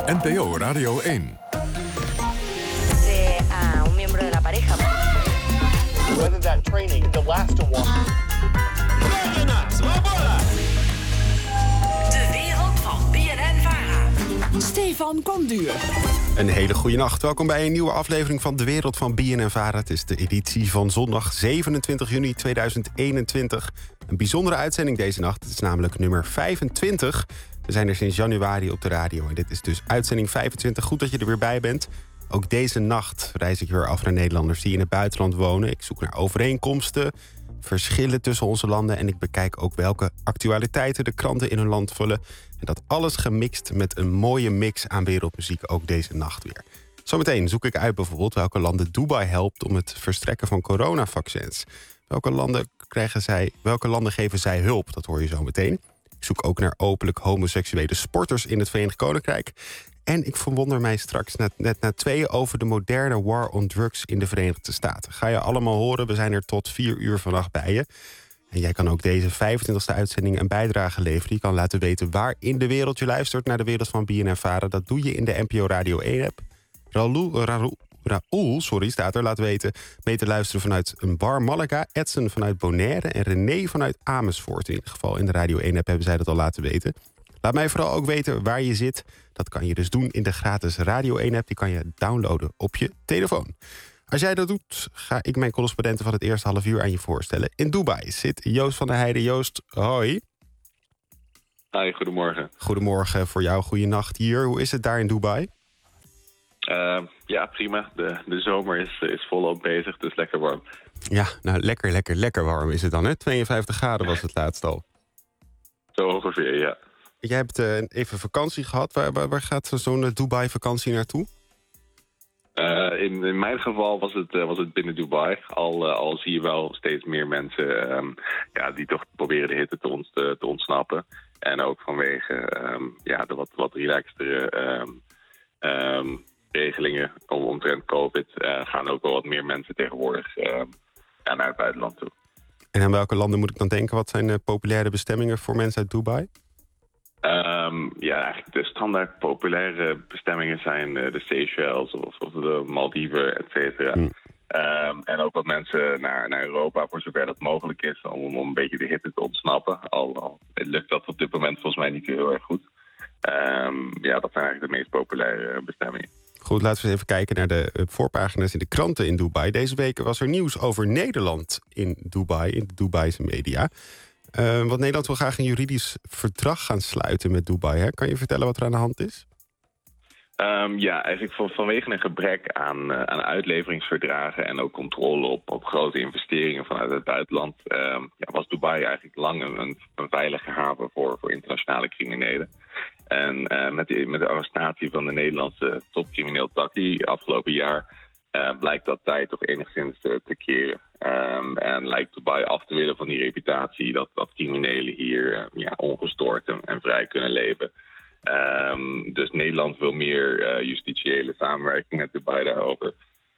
NPO Radio 1. A un miembro de la pareja. Whether that training, the last one. De wereld van BNN-Vara. Stefan Konduur. Een hele goede nacht. Welkom bij een nieuwe aflevering van De Wereld van BNN-Vara. Het is de editie van zondag 27 juni 2021. Een bijzondere uitzending deze nacht. Het is namelijk nummer 25. We zijn er sinds januari op de radio. En dit is dus uitzending 25. Goed dat je er weer bij bent. Ook deze nacht reis ik weer af naar Nederlanders die in het buitenland wonen. Ik zoek naar overeenkomsten, verschillen tussen onze landen. En ik bekijk ook welke actualiteiten de kranten in hun land vullen. En dat alles gemixt met een mooie mix aan wereldmuziek ook deze nacht weer. Zometeen zoek ik uit bijvoorbeeld welke landen Dubai helpt om het verstrekken van coronavaccins. Welke landen geven zij hulp? Dat hoor je zo meteen. Ik zoek ook naar openlijk homoseksuele sporters in het Verenigd Koninkrijk. En ik verwonder mij straks net na tweeën over de moderne war on drugs in de Verenigde Staten. Ga je allemaal horen, we zijn er tot 4 uur vannacht bij je. En jij kan ook deze 25e uitzending een bijdrage leveren. Je kan laten weten waar in de wereld je luistert naar de wereld van BNN-Vara. Dat doe je in de NPO Radio 1-app. Raoul staat er, laat weten mee te luisteren vanuit een bar Malaga, Edson vanuit Bonaire en René vanuit Amersfoort. In ieder geval in de Radio 1-app hebben zij dat al laten weten. Laat mij vooral ook weten waar je zit. Dat kan je dus doen in de gratis Radio 1-app. Die kan je downloaden op je telefoon. Als jij dat doet, ga ik mijn correspondenten van het eerste half uur aan je voorstellen. In Dubai zit Joost van der Heijden. Joost, hoi. Hi, goedemorgen. Goedemorgen voor jou, goeienacht hier. Hoe is het daar in Dubai? Ja, prima. De zomer is volop bezig, dus lekker warm. Ja, nou lekker warm is het dan, hè? 52 graden was het laatst al. Zo ongeveer, ja. Jij hebt even vakantie gehad. Waar gaat zo'n Dubai-vakantie naartoe? In mijn geval was het binnen Dubai. Al zie je wel steeds meer mensen die toch proberen de hitte te ontsnappen. En ook vanwege de wat relaxtere regelingen omtrent COVID gaan ook wel wat meer mensen tegenwoordig naar het buitenland toe. En aan welke landen moet ik dan denken? Wat zijn populaire bestemmingen voor mensen uit Dubai? Eigenlijk de standaard populaire bestemmingen zijn de Seychelles of de Maldiven, et cetera. En ook wat mensen naar Europa, voor zover dat mogelijk is, om een beetje de hitte te ontsnappen. Al lukt dat op dit moment volgens mij niet heel erg goed. Dat zijn eigenlijk de meest populaire bestemmingen. Goed, laten we eens even kijken naar de voorpagina's in de kranten in Dubai. Deze week was er nieuws over Nederland in Dubai, in de Dubaise media. Want Nederland wil graag een juridisch verdrag gaan sluiten met Dubai. Hè? Kan je vertellen wat er aan de hand is? Eigenlijk vanwege een gebrek aan uitleveringsverdragen en ook controle op grote investeringen vanuit het buitenland, was Dubai eigenlijk lang een veilige haven voor internationale criminelen. En met de arrestatie van de Nederlandse topcrimineel Taki afgelopen jaar blijkt dat tijd toch enigszins te keren. En lijkt Dubai af te willen van die reputatie dat criminelen hier ongestoord en vrij kunnen leven. Dus Nederland wil meer justitiële samenwerking met Dubai daarover.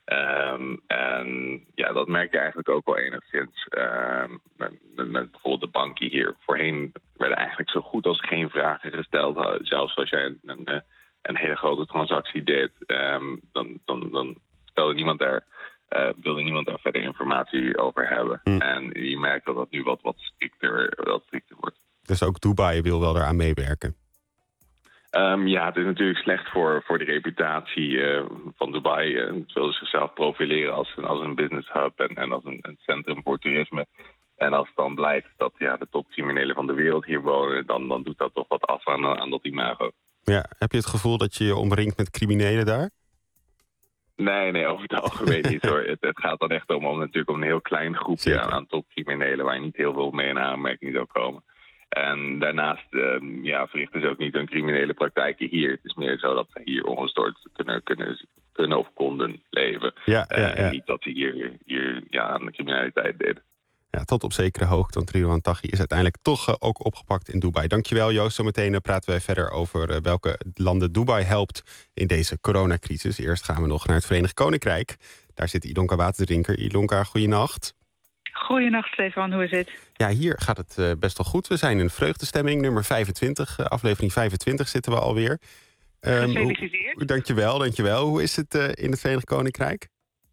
Dat merk je eigenlijk ook wel enigszins met bijvoorbeeld de banken hier. Voorheen werden eigenlijk zo goed als geen vragen gesteld. Zelfs als jij een hele grote transactie deed, dan stelde niemand wilde niemand daar verder informatie over hebben. En je merkt dat nu wat strikter wordt. Dus ook Dubai wil wel eraan meewerken? Het is natuurlijk slecht voor de reputatie van Dubai. Ze willen zichzelf profileren als een business hub en als een centrum voor toerisme. En als het dan blijkt dat de topcriminelen van de wereld hier wonen, dan doet dat toch wat af aan dat imago. Ja, heb je het gevoel dat je je omringt met criminelen daar? Nee, over het algemeen niet hoor. Het gaat dan echt om natuurlijk een heel klein groepje aan topcriminelen waar je niet heel veel mee in aanmerking zou komen. En daarnaast verrichten ze ook niet hun criminele praktijken hier. Het is meer zo dat ze hier ongestoord kunnen of konden leven. En niet dat ze hier aan de criminaliteit deden. Ja, tot op zekere hoogte, want Ridwan Taghi is uiteindelijk toch ook opgepakt in Dubai. Dankjewel Joost. Zometeen praten wij verder over welke landen Dubai helpt in deze coronacrisis. Eerst gaan we nog naar het Verenigd Koninkrijk. Daar zit Ilonka Waterdrinker. Ilonka, goeienacht. Goeienacht, Stefan. Hoe is het? Ja, hier gaat het best wel goed. We zijn in vreugdestemming, nummer 25. Aflevering 25 zitten we alweer. Gefeliciteerd. Dankjewel. Hoe is het in het Verenigd Koninkrijk?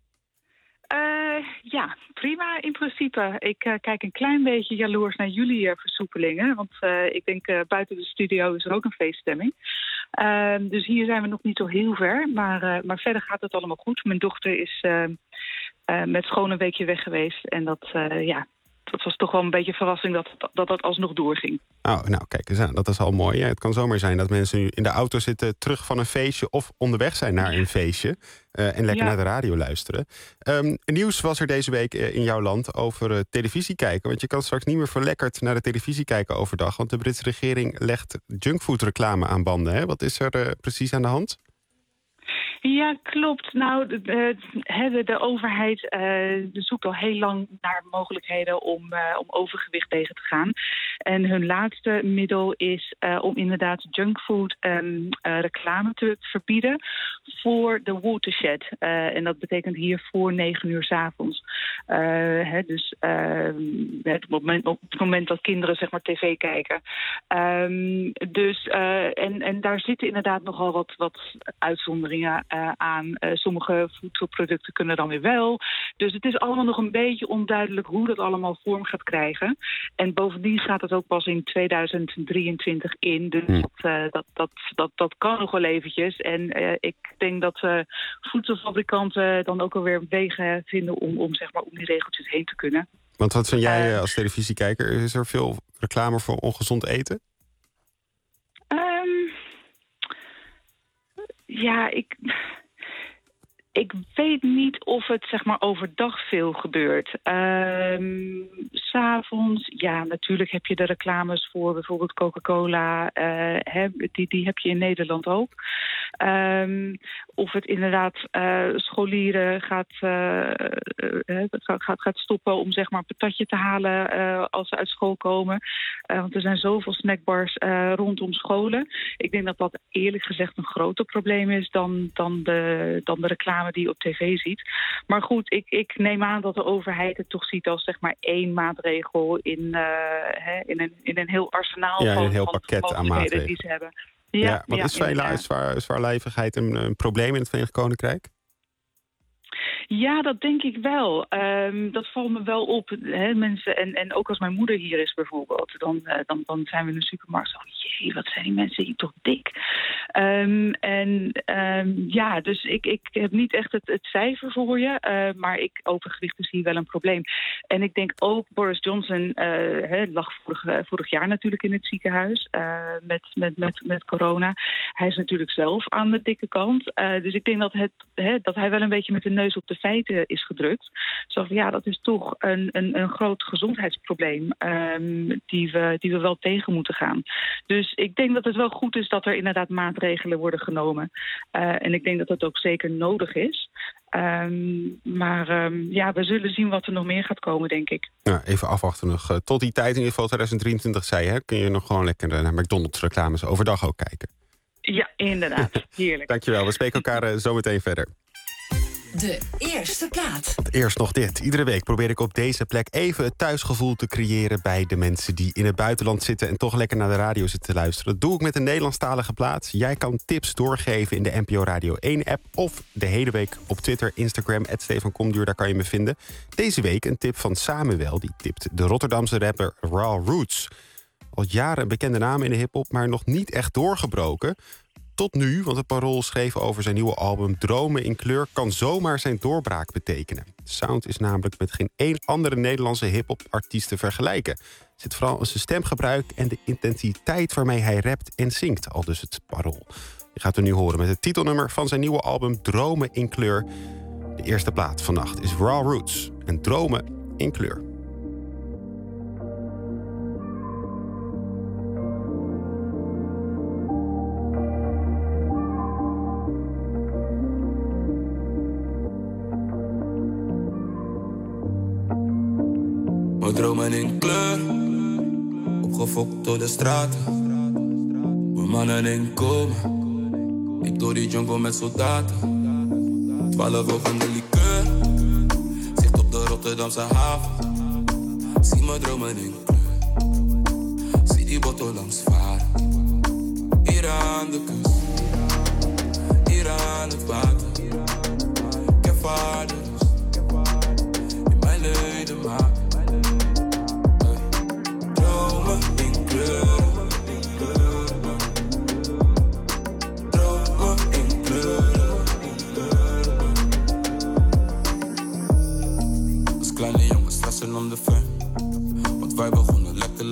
Ja, prima in principe. Ik kijk een klein beetje jaloers naar jullie versoepelingen. Want ik denk buiten de studio is er ook een feeststemming. Dus hier zijn we nog niet zo heel ver. Maar verder gaat het allemaal goed. Mijn dochter is met schoon een weekje weg geweest. En dat was toch wel een beetje een verrassing dat alsnog doorging. Oh, nou kijk eens aan, dat is al mooi. Ja, het kan zomaar zijn dat mensen nu in de auto zitten terug van een feestje of onderweg zijn naar een feestje en lekker naar de radio luisteren. Nieuws was er deze week in jouw land over televisie kijken. Want je kan straks niet meer verlekkerd naar de televisie kijken overdag. Want de Britse regering legt junkfood reclame aan banden. Hè? Wat is er precies aan de hand? Ja, klopt. Nou, de overheid zoekt al heel lang naar mogelijkheden om overgewicht tegen te gaan. En hun laatste middel is om inderdaad junkfood reclame te verbieden voor de watershed. En dat betekent hier voor 9 uur 's avonds. Dus op het moment dat kinderen zeg maar tv kijken. En daar zitten inderdaad nogal wat uitzonderingen aan. Sommige voedselproducten kunnen dan weer wel. Dus het is allemaal nog een beetje onduidelijk hoe dat allemaal vorm gaat krijgen. En bovendien staat het ook pas in 2023 in. Dus dat kan nog wel eventjes. En ik denk dat voedselfabrikanten dan ook alweer wegen vinden om die regeltjes heen te kunnen. Want wat vind jij als televisiekijker? Is er veel reclame voor ongezond eten? Ja, ik weet niet of het zeg maar overdag veel gebeurt. 'S'avonds, ja, natuurlijk heb je de reclames voor bijvoorbeeld Coca-Cola. Die heb je in Nederland ook. Of het inderdaad scholieren gaat stoppen om zeg maar een patatje te halen als ze uit school komen. Want er zijn zoveel snackbars rondom scholen. Ik denk dat dat eerlijk gezegd een groter probleem is dan de reclame die je op tv ziet. Maar goed, ik neem aan dat de overheid het toch ziet als zeg maar één maatregel in een heel arsenaal een heel van pakket aan maatregelen die ze hebben. Is zwaarlijvigheid een probleem in het Verenigd Koninkrijk? Ja, dat denk ik wel. Dat valt me wel op. Mensen, en ook als mijn moeder hier is bijvoorbeeld, dan zijn we in de supermarkt zo, jee, wat zijn die mensen hier toch dik. Dus ik heb niet echt het cijfer voor je, maar overgewicht is hier wel een probleem. En ik denk ook, Boris Johnson lag vorig jaar natuurlijk in het ziekenhuis met corona. Hij is natuurlijk zelf aan de dikke kant. Dus ik denk dat hij wel een beetje met de neus op de feiten is gedrukt. Zo van, ja, dat is toch een groot gezondheidsprobleem die we wel tegen moeten gaan. Dus ik denk dat het wel goed is dat er inderdaad maatregelen worden genomen. En ik denk dat dat ook zeker nodig is. We zullen zien wat er nog meer gaat komen, denk ik. Nou, even afwachten nog. Tot die tijd, in ieder geval 2023 zei je, kun je nog gewoon lekker naar McDonald's reclames overdag ook kijken. Ja, inderdaad. Heerlijk. Dankjewel. We spreken elkaar zo meteen verder. De eerste plaat. Want eerst nog dit. Iedere week probeer ik op deze plek even het thuisgevoel te creëren bij de mensen die in het buitenland zitten en toch lekker naar de radio zitten te luisteren. Dat doe ik met een Nederlandstalige plaat. Jij kan tips doorgeven in de NPO Radio 1 app of de hele week op Twitter, Instagram, @StefanComduur, daar kan je me vinden. Deze week een tip van Samuel, die tipt de Rotterdamse rapper Raw Roots. Al jaren een bekende naam in de hiphop, maar nog niet echt doorgebroken. Tot nu, want het Parool schreef over zijn nieuwe album Dromen in Kleur kan zomaar zijn doorbraak betekenen. De sound is namelijk met geen één andere Nederlandse hip-hop-artiest te vergelijken. Het zit vooral in zijn stemgebruik en de intensiteit waarmee hij rapt en zingt, aldus het Parool. Je gaat het nu horen met het titelnummer van zijn nieuwe album Dromen in Kleur. De eerste plaat vannacht is Raw Roots en Dromen in Kleur. Mijn dromen in kleur, opgefokt door de straten. Mijn mannen in komen, ik door die jungle met soldaten. 12 ogen de liqueur, zicht op de Rotterdamse haven. Zie mijn dromen in kleur, zie die botten langs varen. Hier aan de kust,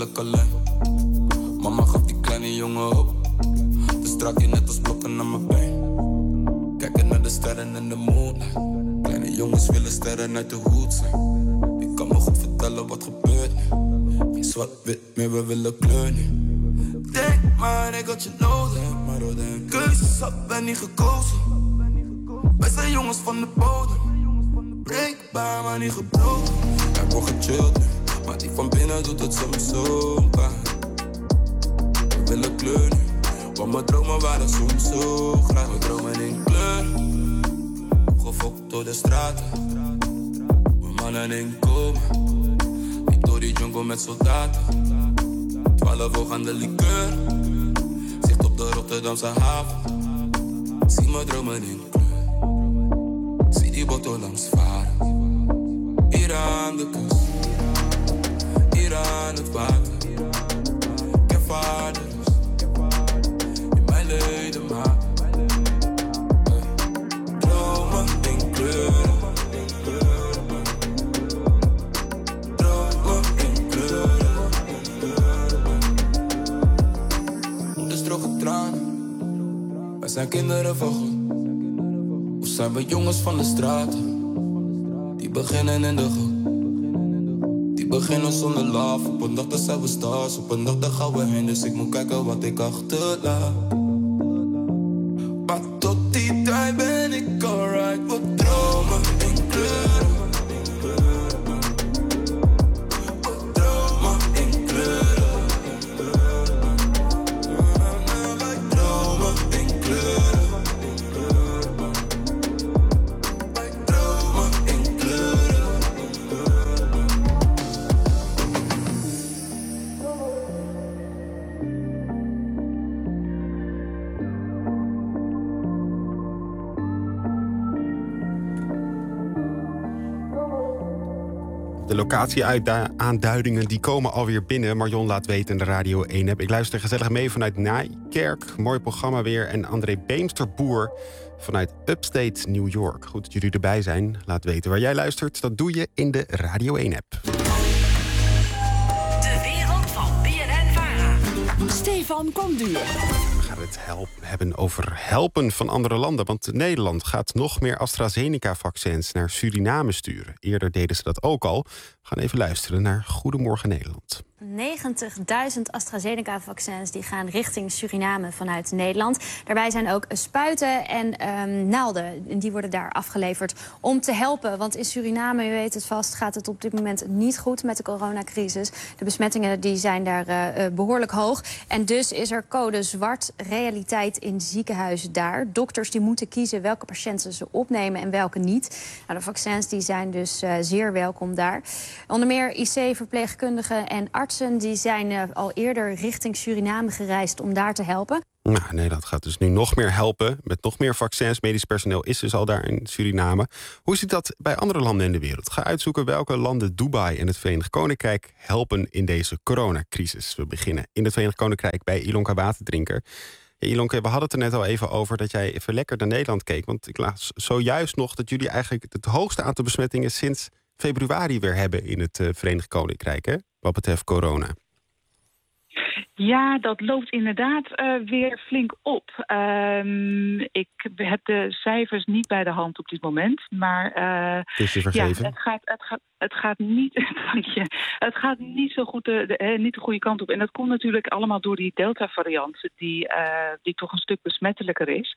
wil ik alleen. Mama gaf die kleine jongen hoop. Dus strak je net als blokken aan mijn been. Kijken naar de sterren en de moonlight. Kleine jongens willen sterren uit de hoed zijn. Ik kan me goed vertellen wat gebeurt nu. Geen zwart-wit meer, we willen kleur nu. Denk maar, ik had je nodig. Keuzes had ben niet gekozen. Wij zijn jongens van de bodem. Breekbaar, maar niet gebroken. Er wordt gechilled nu, maar die van binnen doet het soms zo pijn. We willen kleur nu, want mijn dromen waren soms zo graag. We dromen in kleur, opgefokt door de straten. We mannen in coma, diep door die jungle met soldaten. 12 oog aan de liqueur, zicht op de Rotterdamse haven. Zie mijn dromen in kleur, zie die boot langs varen. Hier aan de kust, hier aan het water. Ik ervaar de rust in mijn ledemaat. Dromen in kleuren, dromen in kleuren. Moeders droge tranen, wij zijn kinderen van God. Of zijn we jongens van de straten? Die beginnen in de goot. Die beginnen zonder love. Op een dag dan zijn we stars, op een dag dan gaan we heen. Dus ik moet kijken wat ik achterlaat. Maar tot die tijd ben ik alright. We dromen in kleuren. We dromen in kleuren. Wij dromen in kleuren. De locatie-aanduidingen die komen alweer binnen. Marion laat weten in de Radio 1-app. Ik luister gezellig mee vanuit Nijkerk. Mooi programma weer. En André Beemsterboer vanuit Upstate New York. Goed dat jullie erbij zijn. Laat weten waar jij luistert. Dat doe je in de Radio 1-app. De wereld van BNN-Vara. Stefan Konduur. We gaan het hebben over helpen van andere landen. Want Nederland gaat nog meer AstraZeneca-vaccins naar Suriname sturen. Eerder deden ze dat ook al. We gaan even luisteren naar Goedemorgen Nederland. 90.000 AstraZeneca-vaccins die gaan richting Suriname vanuit Nederland. Daarbij zijn ook spuiten en naalden. En die worden daar afgeleverd om te helpen. Want in Suriname, u weet het vast, gaat het op dit moment niet goed met de coronacrisis. De besmettingen die zijn daar behoorlijk hoog. En dus is er code zwart realiteit in ziekenhuizen daar. Dokters die moeten kiezen welke patiënten ze opnemen en welke niet. Nou, de vaccins die zijn dus zeer welkom daar. Onder meer IC-verpleegkundigen en artsen die zijn al eerder richting Suriname gereisd om daar te helpen. Nou, Nederland gaat dus nu nog meer helpen met nog meer vaccins. Medisch personeel is dus al daar in Suriname. Hoe zit dat bij andere landen in de wereld? Ga uitzoeken welke landen Dubai en het Verenigd Koninkrijk helpen in deze coronacrisis. We beginnen in het Verenigd Koninkrijk bij Ilonka Waterdrinker. Ja, Ilonka, we hadden het er net al even over dat jij even lekker naar Nederland keek. Want ik las zojuist nog dat jullie eigenlijk het hoogste aantal besmettingen sinds februari weer hebben in het Verenigd Koninkrijk, hè? Wat betreft corona. Ja, dat loopt inderdaad weer flink op. Ik heb de cijfers niet bij de hand op dit moment. Maar het is je vergeven. Ja, het gaat niet, dank je. Het gaat niet zo goed niet de goede kant op. En dat komt natuurlijk allemaal door die Delta-variant, die toch een stuk besmettelijker is.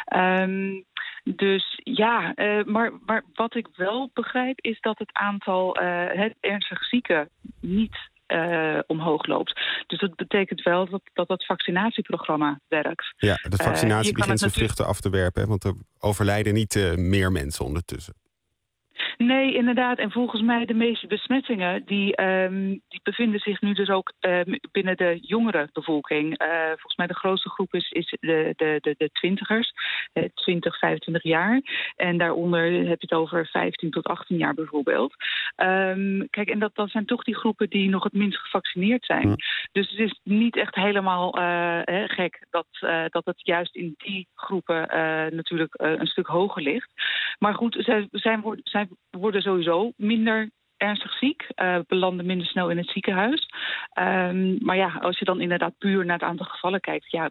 Dus ja, maar wat ik wel begrijp is dat het aantal ernstig zieken niet omhoog loopt. Dus dat betekent wel dat het vaccinatieprogramma werkt. Ja, de vaccinatie begint zijn vruchten af te werpen, hè, want er overlijden niet meer mensen ondertussen. Nee, inderdaad. En volgens mij de meeste besmettingen die bevinden zich nu dus ook binnen de jongere bevolking. Volgens mij de grootste groep is de twintigers, 20, 25 jaar. En daaronder heb je het over 15 tot 18 jaar bijvoorbeeld. Kijk, en dat zijn toch die groepen die nog het minst gevaccineerd zijn. Dus het is niet echt helemaal gek dat het juist in die groepen natuurlijk een stuk hoger ligt. Maar goed, zij worden sowieso minder ernstig ziek, belanden minder snel in het ziekenhuis. Maar ja, als je dan inderdaad puur naar het aantal gevallen kijkt, ja,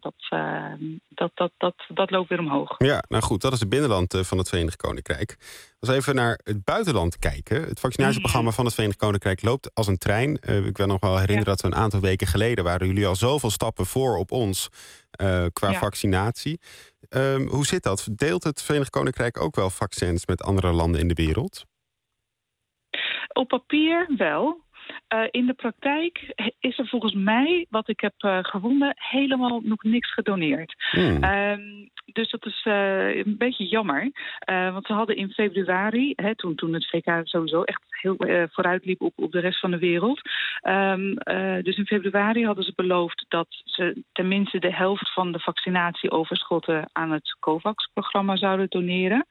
dat loopt weer omhoog. Ja, nou goed, dat is het binnenland van het Verenigd Koninkrijk. Als we even naar het buitenland kijken. Het vaccinatieprogramma van het Verenigd Koninkrijk loopt als een trein. Ik wil nog wel herinneren dat we een aantal weken geleden waren jullie al zoveel stappen voor op ons qua vaccinatie. Hoe zit dat? Deelt het Verenigd Koninkrijk ook wel vaccins met andere landen in de wereld? Op papier wel. In de praktijk is er volgens mij, wat ik heb gevonden, helemaal nog niks gedoneerd. Dus dat is een beetje jammer. Want ze hadden in februari, toen het VK sowieso echt heel vooruit liep op de rest van de wereld. Dus in februari hadden ze beloofd dat ze tenminste de helft van de vaccinatieoverschotten aan het COVAX-programma zouden doneren.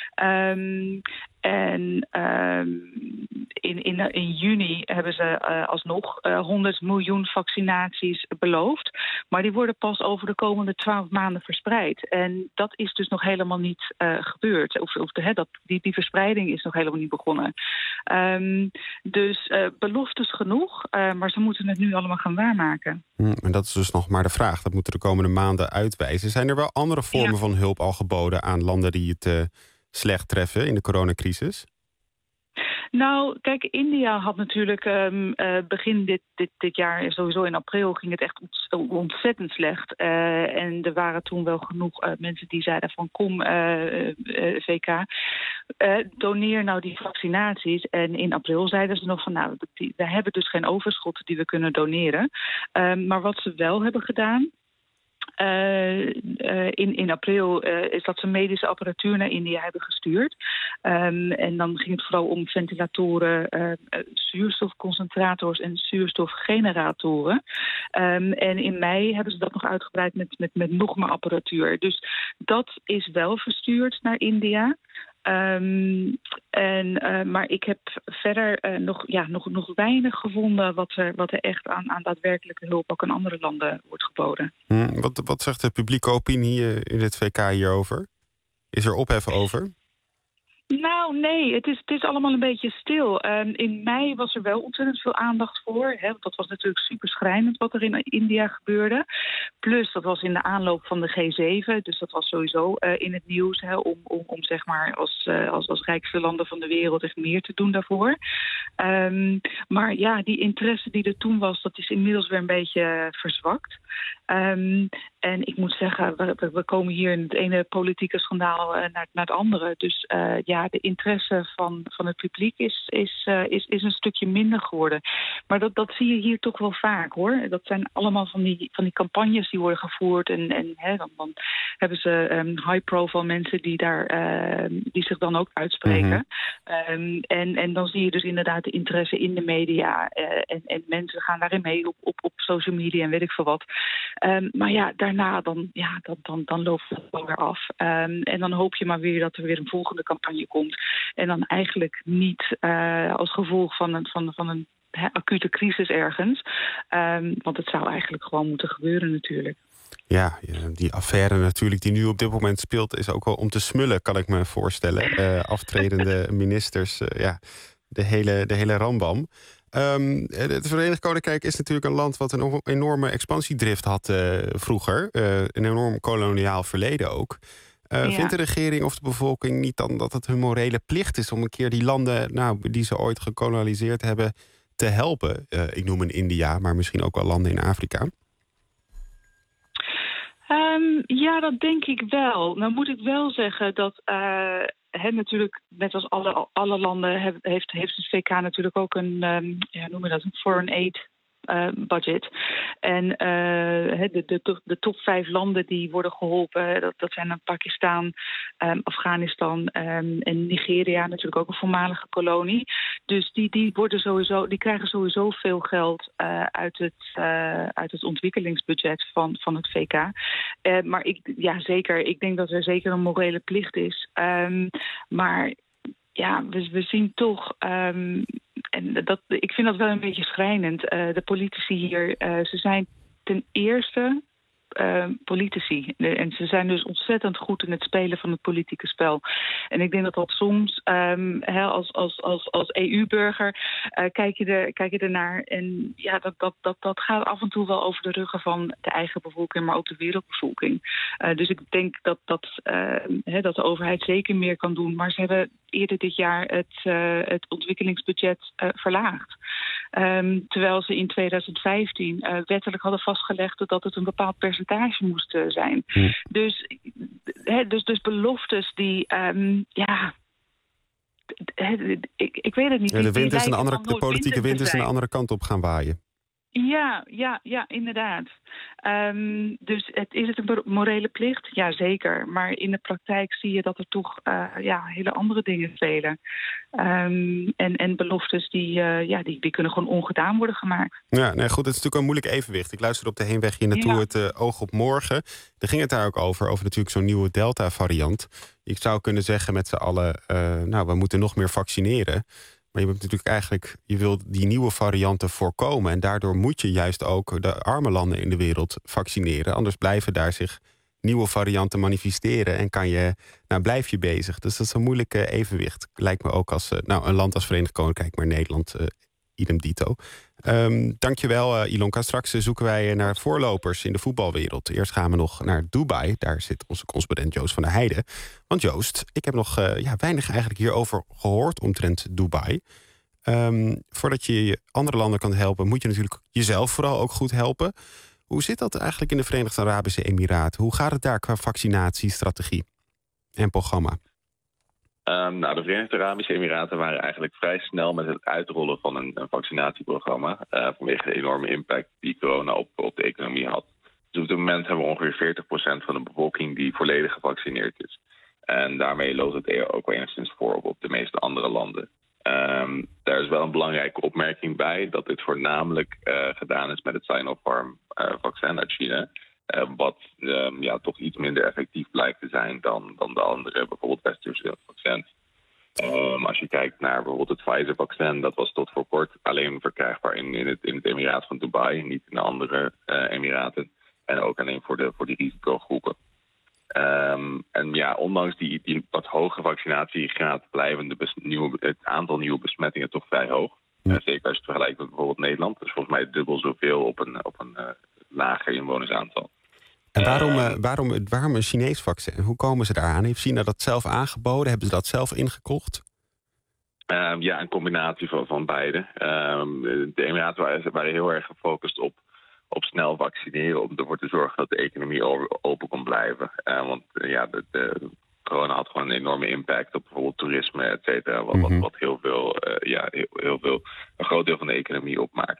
In juni hebben ze alsnog 100 miljoen vaccinaties beloofd. Maar die worden pas over de komende 12 maanden verspreid. En dat is dus nog helemaal niet gebeurd. Die verspreiding is nog helemaal niet begonnen. Dus beloftes genoeg, maar ze moeten het nu allemaal gaan waarmaken. En dat is dus nog maar de vraag. Dat moeten de komende maanden uitwijzen. Zijn er wel andere vormen van hulp al geboden aan landen die het slecht treffen in de coronacrisis? Nou, kijk, India had natuurlijk begin dit jaar, sowieso in april, ging het echt ontzettend slecht. En er waren toen wel genoeg mensen die zeiden van kom, VK, doneer nou die vaccinaties. En in april zeiden ze nog van nou, we hebben dus geen overschotten die we kunnen doneren. Maar wat ze wel hebben gedaan, in april is dat ze medische apparatuur naar India hebben gestuurd. En dan ging het vooral om ventilatoren, zuurstofconcentrators en zuurstofgeneratoren. En in mei hebben ze dat nog uitgebreid met nog meer apparatuur. Dus dat is wel verstuurd naar India. Maar ik heb verder nog weinig gevonden wat er echt aan daadwerkelijke hulp ook in andere landen wordt geboden. Wat zegt de publieke opinie in het VK hierover? Is er ophef over? Nou, nee, het is allemaal een beetje stil. In mei was er wel ontzettend veel aandacht voor. Hè, want dat was natuurlijk super schrijnend wat er in India gebeurde. Plus, dat was in de aanloop van de G7. Dus dat was sowieso in het nieuws. Hè, om zeg maar als rijkste landen van de wereld echt meer te doen daarvoor. Maar ja, die interesse die er toen was, dat is inmiddels weer een beetje verzwakt. En ik moet zeggen, we komen hier in het ene politieke schandaal naar het andere. Dus de interesse van het publiek is een stukje minder geworden. Maar dat zie je hier toch wel vaak, hoor. Dat zijn allemaal van die campagnes die worden gevoerd. En dan hebben ze high-profile mensen die zich dan ook uitspreken. En dan zie je dus inderdaad de interesse in de media. En mensen gaan daarin mee op social media en weet ik veel wat. Maar ja, daarna dan loopt het wel weer af. En dan hoop je maar weer dat er weer een volgende campagne komt. En dan eigenlijk niet als gevolg van een acute crisis ergens. Want het zou eigenlijk gewoon moeten gebeuren natuurlijk. Ja, die affaire natuurlijk die nu op dit moment speelt is ook wel om te smullen, kan ik me voorstellen. Aftredende ministers, de hele rambam. Het Verenigd Koninkrijk is natuurlijk een land wat een enorme expansiedrift had vroeger. Een enorm koloniaal verleden ook. Vindt de regering of de bevolking niet dan dat het hun morele plicht is om een keer die landen die ze ooit gekolonialiseerd hebben te helpen? Ik noem een India, maar misschien ook wel landen in Afrika. Ja, dat denk ik wel. Nou moet ik wel zeggen dat natuurlijk, net als alle landen, heeft het VK natuurlijk ook een foreign aid budget. En de top 5 landen die worden geholpen, dat zijn dan Pakistan, Afghanistan en Nigeria, natuurlijk ook een voormalige kolonie. Dus die krijgen sowieso veel geld uit het ontwikkelingsbudget van het VK. Maar zeker, ik denk dat er zeker een morele plicht is. Maar ja, we zien toch, ik vind dat wel een beetje schrijnend. De politici hier, ze zijn ten eerste politici. En ze zijn dus ontzettend goed in het spelen van het politieke spel. En ik denk dat soms, als EU-burger, kijk je ernaar. En ja, dat gaat af en toe wel over de ruggen van de eigen bevolking, maar ook de wereldbevolking. Dus ik denk dat de overheid zeker meer kan doen. Maar ze hebben eerder dit jaar het ontwikkelingsbudget verlaagd. Terwijl ze in 2015 wettelijk hadden vastgelegd dat het een bepaald percentage moest zijn. Dus beloftes die, ik weet het niet. Ja, de politieke wind is een andere kant op gaan waaien. Ja, inderdaad. Dus is het een morele plicht? Ja, zeker. Maar in de praktijk zie je dat er toch hele andere dingen spelen. En beloftes die kunnen gewoon ongedaan worden gemaakt. Ja, nee, goed, het is natuurlijk een moeilijk evenwicht. Ik luisterde op de heenweg hier naartoe het Oog op Morgen. Daar ging het daar ook over natuurlijk zo'n nieuwe Delta-variant. Ik zou kunnen zeggen met z'n allen, we moeten nog meer vaccineren. Maar je wil die nieuwe varianten voorkomen. En daardoor moet je juist ook de arme landen in de wereld vaccineren. Anders blijven daar zich nieuwe varianten manifesteren. En blijf je bezig. Dus dat is een moeilijke evenwicht. Lijkt me ook als een land als Verenigd Koninkrijk, maar Nederland idem dito. Dankjewel, Ilonka. Straks zoeken wij naar voorlopers in de voetbalwereld. Eerst gaan we nog naar Dubai. Daar zit onze correspondent Joost van der Heijden. Want Joost, ik heb nog weinig eigenlijk hierover gehoord omtrent Dubai. Voordat je andere landen kan helpen, moet je natuurlijk jezelf vooral ook goed helpen. Hoe zit dat eigenlijk in de Verenigde Arabische Emiraten? Hoe gaat het daar qua vaccinatiestrategie en programma? De Verenigde Arabische Emiraten waren eigenlijk vrij snel met het uitrollen van een vaccinatieprogramma. Vanwege de enorme impact die corona op de economie had. Dus op dit moment hebben we ongeveer 40% van de bevolking die volledig gevaccineerd is. En daarmee loopt het ook wel enigszins voor op de meeste andere landen. Daar is wel een belangrijke opmerking bij dat dit voornamelijk gedaan is met het Sinopharm vaccin uit China. Wat toch iets minder effectief blijkt te zijn dan de andere, bijvoorbeeld westerse vaccins. Als je kijkt naar bijvoorbeeld het Pfizer-vaccin, dat was tot voor kort alleen verkrijgbaar in het Emiraat van Dubai, niet in de andere Emiraten. En ook alleen voor die risicogroepen. Ondanks die wat hoge vaccinatiegraad blijven het aantal nieuwe besmettingen toch vrij hoog. Zeker als je het vergelijkt met bijvoorbeeld Nederland. Dus volgens mij dubbel zoveel op een lager inwonersaantal. En waarom een Chinees vaccin? Hoe komen ze daaraan? Heeft China dat zelf aangeboden? Hebben ze dat zelf ingekocht? Een combinatie van beide. De Emiraten waren heel erg gefocust op snel vaccineren, om ervoor te zorgen dat de economie open kon blijven. Want de corona had gewoon een enorme impact op bijvoorbeeld toerisme, et cetera. Wat heel veel, een groot deel van de economie opmaakt.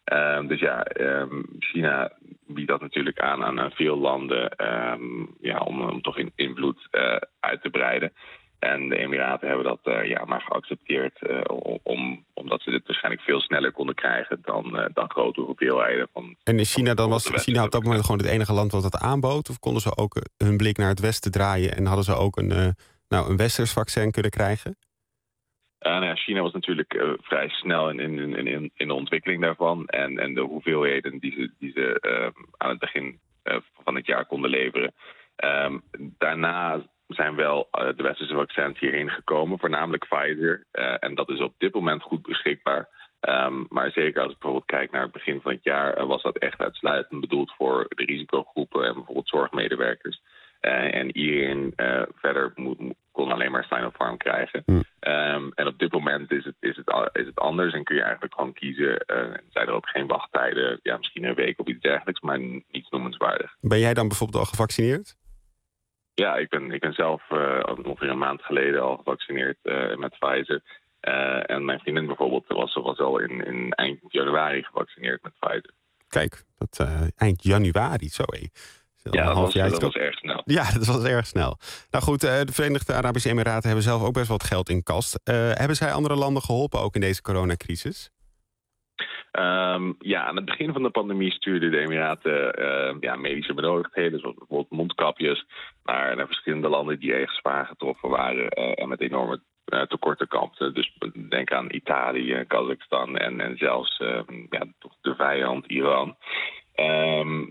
China biedt dat natuurlijk aan veel landen om toch invloed uit te breiden. En de Emiraten hebben dat maar geaccepteerd, omdat ze dit waarschijnlijk veel sneller konden krijgen dan grote hoeveelheden. En is was China op dat moment gewoon het enige land wat dat aanbood? Of konden ze ook hun blik naar het westen draaien en hadden ze ook een westers vaccin kunnen krijgen? China was natuurlijk vrij snel in de ontwikkeling daarvan. En de hoeveelheden die ze aan het begin van het jaar konden leveren. Daarna zijn wel de westerse vaccins hierheen gekomen, voornamelijk Pfizer. En dat is op dit moment goed beschikbaar. Maar zeker als ik bijvoorbeeld kijk naar het begin van het jaar, was dat echt uitsluitend bedoeld voor de risicogroepen en bijvoorbeeld zorgmedewerkers. En iedereen verder kon alleen maar Sinopharm krijgen. En op dit moment is het anders en kun je eigenlijk gewoon kiezen. Zijn er ook geen wachttijden, misschien een week of iets dergelijks, maar niets noemenswaardig. Ben jij dan bijvoorbeeld al gevaccineerd? Ja, ik ben zelf ongeveer een maand geleden al gevaccineerd met Pfizer. En mijn vriendin bijvoorbeeld was al in eind januari gevaccineerd met Pfizer. Kijk, dat eind januari, zo hé. Ja, dat was erg snel. Ja, dat was erg snel. Nou goed, de Verenigde Arabische Emiraten hebben zelf ook best wel wat geld in kast. Hebben zij andere landen geholpen ook in deze coronacrisis? Aan het begin van de pandemie stuurden de Emiraten medische benodigdheden, zoals bijvoorbeeld mondkapjes, naar verschillende landen die erg zwaar getroffen waren en met enorme tekorten kampten. Dus denk aan Italië, Kazachstan en zelfs toch de vijand Iran.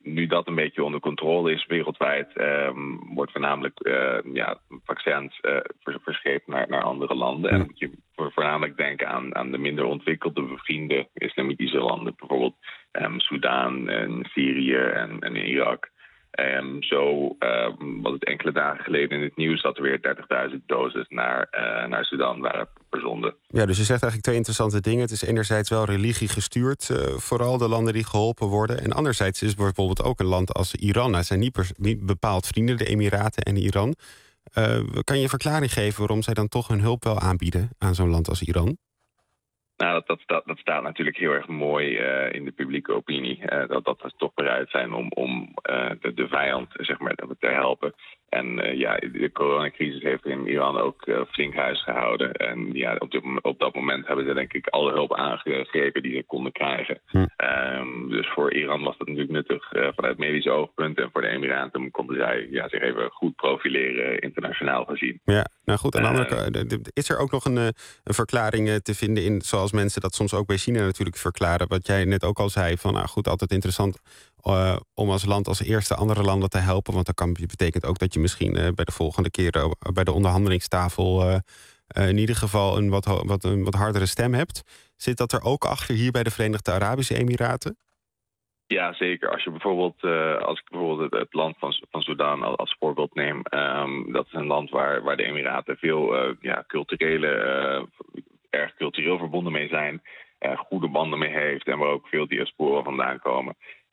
nu dat een beetje onder controle is wereldwijd, wordt voornamelijk vaccins verscheept naar andere landen. En dan moet je voornamelijk denken aan de minder ontwikkelde bevriende islamitische landen. Bijvoorbeeld Soedan en Syrië en Irak. Zo was het enkele dagen geleden in het nieuws dat er weer 30.000 doses naar Sudan waren verzonden. Ja, dus je zegt eigenlijk twee interessante dingen. Het is enerzijds wel religie gestuurd, vooral de landen die geholpen worden. En anderzijds is bijvoorbeeld ook een land als Iran. Nou, zijn niet bepaald vrienden, de Emiraten en Iran. Kan je een verklaring geven waarom zij dan toch hun hulp wel aanbieden aan zo'n land als Iran? Nou, dat staat natuurlijk heel erg mooi in de publieke opinie. Dat ze toch bereid zijn om de vijand zeg maar, te helpen. En de coronacrisis heeft in Iran ook flink huis gehouden. En op dat moment hebben ze denk ik alle hulp aangegrepen die ze konden krijgen. Dus voor Iran was dat natuurlijk nuttig vanuit medisch oogpunt. En voor de Emiraten konden zij zich even goed profileren internationaal gezien. Ja, nou goed. Aan de andere kant is er ook nog een verklaring te vinden in, zoals mensen dat soms ook bij China natuurlijk verklaren. Wat jij net ook al zei, van nou goed, altijd interessant om als land als eerste andere landen te helpen. Want dat betekent ook dat je misschien bij de volgende keer bij de onderhandelingstafel in ieder geval een wat hardere stem hebt. Zit dat er ook achter hier bij de Verenigde Arabische Emiraten? Ja, zeker. Als je bijvoorbeeld, als ik bijvoorbeeld het land van Sudan als voorbeeld neem, dat is een land waar de Emiraten veel erg cultureel verbonden mee zijn, goede banden mee heeft en waar ook veel diasporen vandaan komen.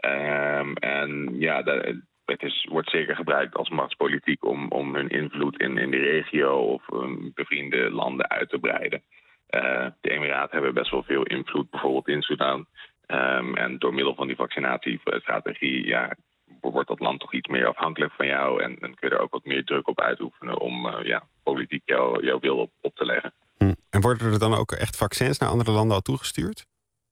Het wordt zeker gebruikt als machtspolitiek om hun invloed in de regio of bevriende landen uit te breiden. De Emiraten hebben best wel veel invloed, bijvoorbeeld in Sudan. En door middel van die vaccinatiestrategie wordt dat land toch iets meer afhankelijk van jou. En dan kun je er ook wat meer druk op uitoefenen om politiek jouw wil op te leggen. En worden er dan ook echt vaccins naar andere landen al toegestuurd?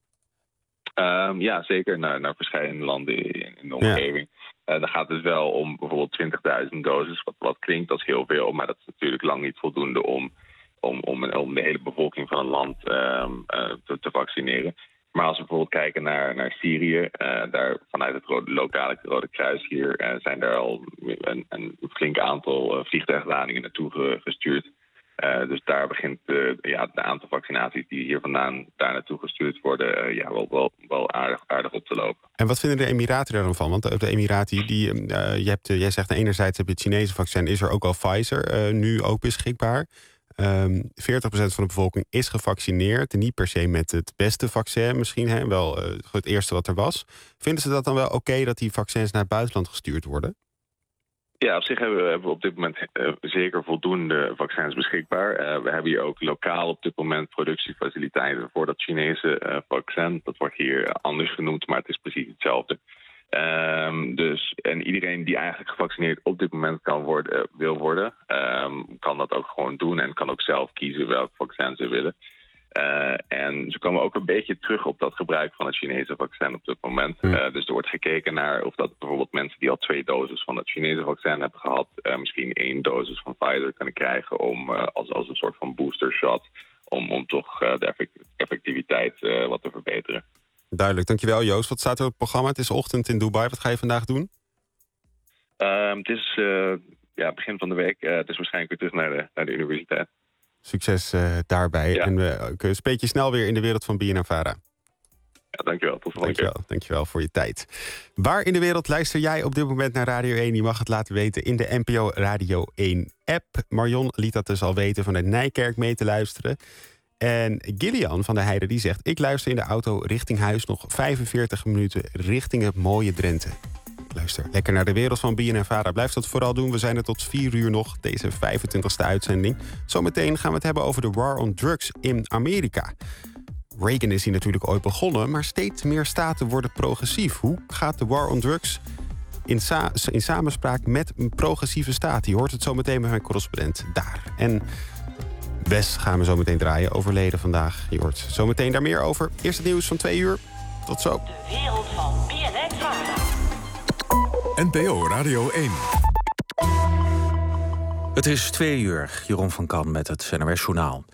Ja, zeker. Naar verschillende landen in de omgeving. Dan gaat het dus wel om bijvoorbeeld 20.000 doses. Wat klinkt als heel veel, maar dat is natuurlijk lang niet voldoende om de hele bevolking van een land te vaccineren. Maar als we bijvoorbeeld kijken naar Syrië, daar vanuit het lokale Rode Kruis hier zijn er al een flink aantal vliegtuigladingen naartoe gestuurd. Dus daar begint het aantal vaccinaties die hier vandaan daar naartoe gestuurd worden wel aardig op te lopen. En wat vinden de Emiraten er dan van? Want de Emiraten, jij zegt enerzijds heb je het Chinese vaccin, is er ook al Pfizer, nu ook beschikbaar. 40% van de bevolking is gevaccineerd. Niet per se met het beste vaccin misschien, wel het eerste wat er was. Vinden ze dat dan wel oké dat die vaccins naar het buitenland gestuurd worden? Ja, op zich hebben we op dit moment zeker voldoende vaccins beschikbaar. We hebben hier ook lokaal op dit moment productiefaciliteiten voor dat Chinese vaccin. Dat wordt hier anders genoemd, maar het is precies hetzelfde. En iedereen die eigenlijk gevaccineerd op dit moment wil worden, kan dat ook gewoon doen en kan ook zelf kiezen welk vaccin ze willen. En ze komen ook een beetje terug op dat gebruik van het Chinese vaccin op dit moment. Dus er wordt gekeken naar of dat bijvoorbeeld mensen die al 2 doses van het Chinese vaccin hebben gehad, misschien 1 dosis van Pfizer kunnen krijgen om als een soort van booster shot om toch de effectiviteit wat te verbeteren. Duidelijk, dankjewel Joost. Wat staat er op het programma? Het is ochtend in Dubai. Wat ga je vandaag doen? Het is begin van de week. Het is waarschijnlijk weer terug naar de universiteit. Succes daarbij. Ja. En we spreek je snel weer in de wereld van BNN-Vara. Ja, dankjewel. Tot de volgende keer. Dankjewel voor je tijd. Waar in de wereld luister jij op dit moment naar Radio 1? Je mag het laten weten in de NPO Radio 1-app. Marion liet dat dus al weten vanuit Nijkerk mee te luisteren. En Gillian van der Heijden die zegt: ik luister in de auto richting huis nog 45 minuten richting het mooie Drenthe. Luister lekker naar de wereld van BNN-Vara. Blijf dat vooral doen. We zijn er tot 4 uur nog, deze 25e uitzending. Zometeen gaan we het hebben over de war on drugs in Amerika. Reagan is hier natuurlijk ooit begonnen, maar steeds meer staten worden progressief. Hoe gaat de war on drugs in samenspraak met een progressieve staat? Je hoort het zometeen met mijn correspondent daar. En Wes gaan we zometeen draaien, overleden vandaag. Je hoort zometeen daar meer over. Eerst het nieuws van 2 uur. Tot zo. De wereld van BNN-Vara. NPO Radio 1. Het is 2 uur. Jeroen van Kan met het NOS Journaal.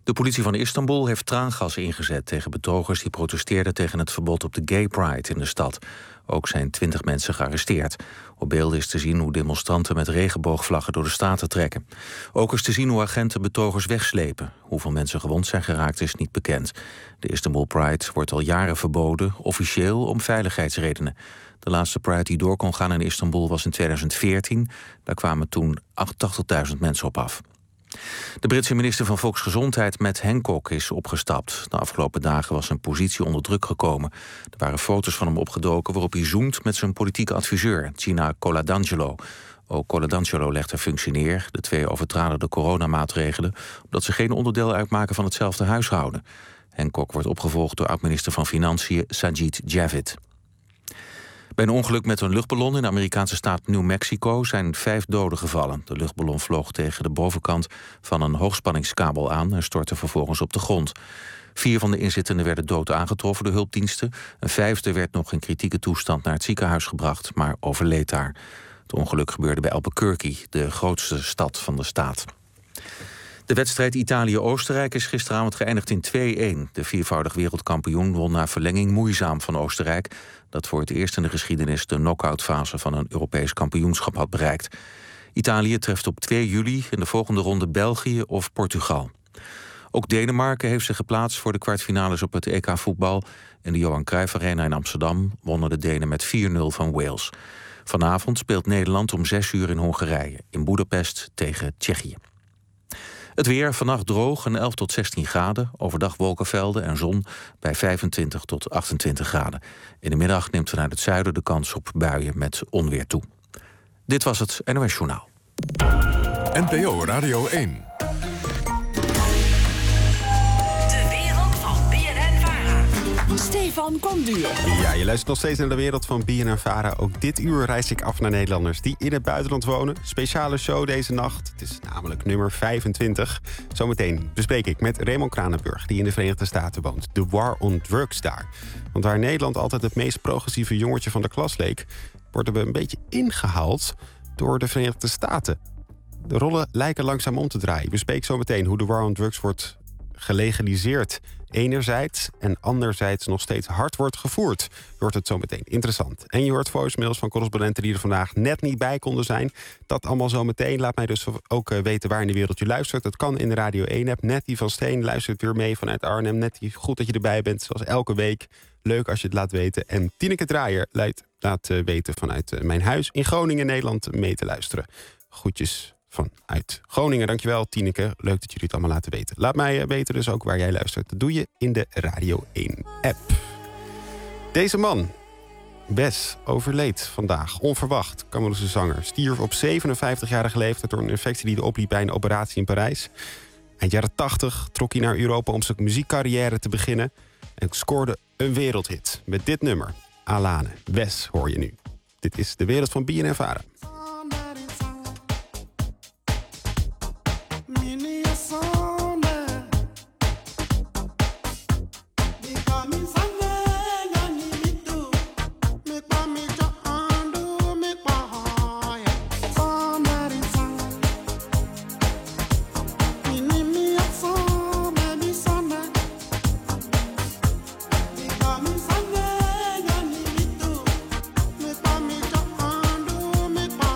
De politie van Istanbul heeft traangas ingezet tegen betogers die protesteerden tegen het verbod op de Gay Pride in de stad. Ook zijn 20 mensen gearresteerd. Op beelden is te zien hoe demonstranten met regenboogvlaggen door de straten trekken. Ook is te zien hoe agenten betogers wegslepen. Hoeveel mensen gewond zijn geraakt is niet bekend. De Istanbul Pride wordt al jaren verboden, officieel om veiligheidsredenen. De laatste Pride die door kon gaan in Istanbul was in 2014. Daar kwamen toen 88.000 mensen op af. De Britse minister van Volksgezondheid Matt Hancock is opgestapt. De afgelopen dagen was zijn positie onder druk gekomen. Er waren foto's van hem opgedoken waarop hij zoent met zijn politieke adviseur, Gina Coladangelo. Ook Coladangelo legt haar functie neer. De twee overtraden de coronamaatregelen omdat ze geen onderdeel uitmaken van hetzelfde huishouden. Hancock wordt opgevolgd door oud-minister van Financiën Sajid Javid. Bij een ongeluk met een luchtballon in de Amerikaanse staat New Mexico zijn 5 doden gevallen. De luchtballon vloog tegen de bovenkant van een hoogspanningskabel aan en stortte vervolgens op de grond. 4 van de inzittenden werden dood aangetroffen door hulpdiensten. Een 5e werd nog in kritieke toestand naar het ziekenhuis gebracht, maar overleed daar. Het ongeluk gebeurde bij Albuquerque, de grootste stad van de staat. De wedstrijd Italië-Oostenrijk is gisteravond geëindigd in 2-1. De 4voudig wereldkampioen won na verlenging moeizaam van Oostenrijk, dat voor het eerst in de geschiedenis de knock-outfase van een Europees kampioenschap had bereikt. Italië treft op 2 juli in de volgende ronde België of Portugal. Ook Denemarken heeft zich geplaatst voor de kwartfinales op het EK voetbal. In de Johan Cruijff Arena in Amsterdam wonnen de Denen met 4-0 van Wales. Vanavond speelt Nederland om 6 uur in Hongarije, in Boedapest tegen Tsjechië. Het weer, vannacht droog en 11 tot 16 graden. Overdag wolkenvelden en zon bij 25 tot 28 graden. In de middag neemt vanuit het zuiden de kans op buien met onweer toe. Dit was het NOS Journaal. NPO Radio 1. De wereld van BNN-Vara. Stefan Komduur. Ja, je luistert nog steeds naar de wereld van BNN-Vara. Ook dit uur reis ik af naar Nederlanders die in het buitenland wonen. Speciale show deze nacht. Het is namelijk nummer 25. Zometeen bespreek ik met Raymond Kranenburg, die in de Verenigde Staten woont. De war on drugs daar. Want waar Nederland altijd het meest progressieve jongetje van de klas leek, worden we een beetje ingehaald door de Verenigde Staten. De rollen lijken langzaam om te draaien. Bespreek zometeen hoe de war on drugs wordt gelegaliseerd enerzijds en anderzijds nog steeds hard wordt gevoerd. Je hoort het zo meteen. Interessant. En je hoort voicemails van correspondenten die er vandaag net niet bij konden zijn. Dat allemaal zo meteen. Laat mij dus ook weten waar in de wereld je luistert. Dat kan in de Radio 1-app. Nettie van Steen luistert weer mee vanuit Arnhem. Nettie, goed dat je erbij bent, zoals elke week. Leuk als je het laat weten. En Tineke Draaier laat weten vanuit mijn huis in Groningen, Nederland, mee te luisteren. Groetjes vanuit Groningen. Dankjewel, Tineke. Leuk dat jullie het allemaal laten weten. Laat mij weten dus ook waar jij luistert. Dat doe je in de Radio 1-app. Deze man, Wes, overleed vandaag. Onverwacht. Cameroese zanger. Stierf op 57-jarige leeftijd door een infectie die opliep bij een operatie in Parijs. Eind jaren 80 trok hij naar Europa om zijn muziekcarrière te beginnen. En scoorde een wereldhit. Met dit nummer. Alane. Wes hoor je nu. Dit is de wereld van BNN-Vara. Me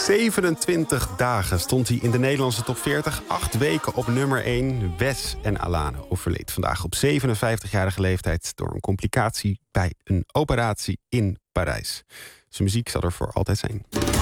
27 dagen stond hij in de Nederlandse top 40. 8 weken op nummer 1. Wes en Alane overleed vandaag op 57-jarige leeftijd... door een complicatie bij een operatie in Parijs. Zijn muziek zal er voor altijd zijn.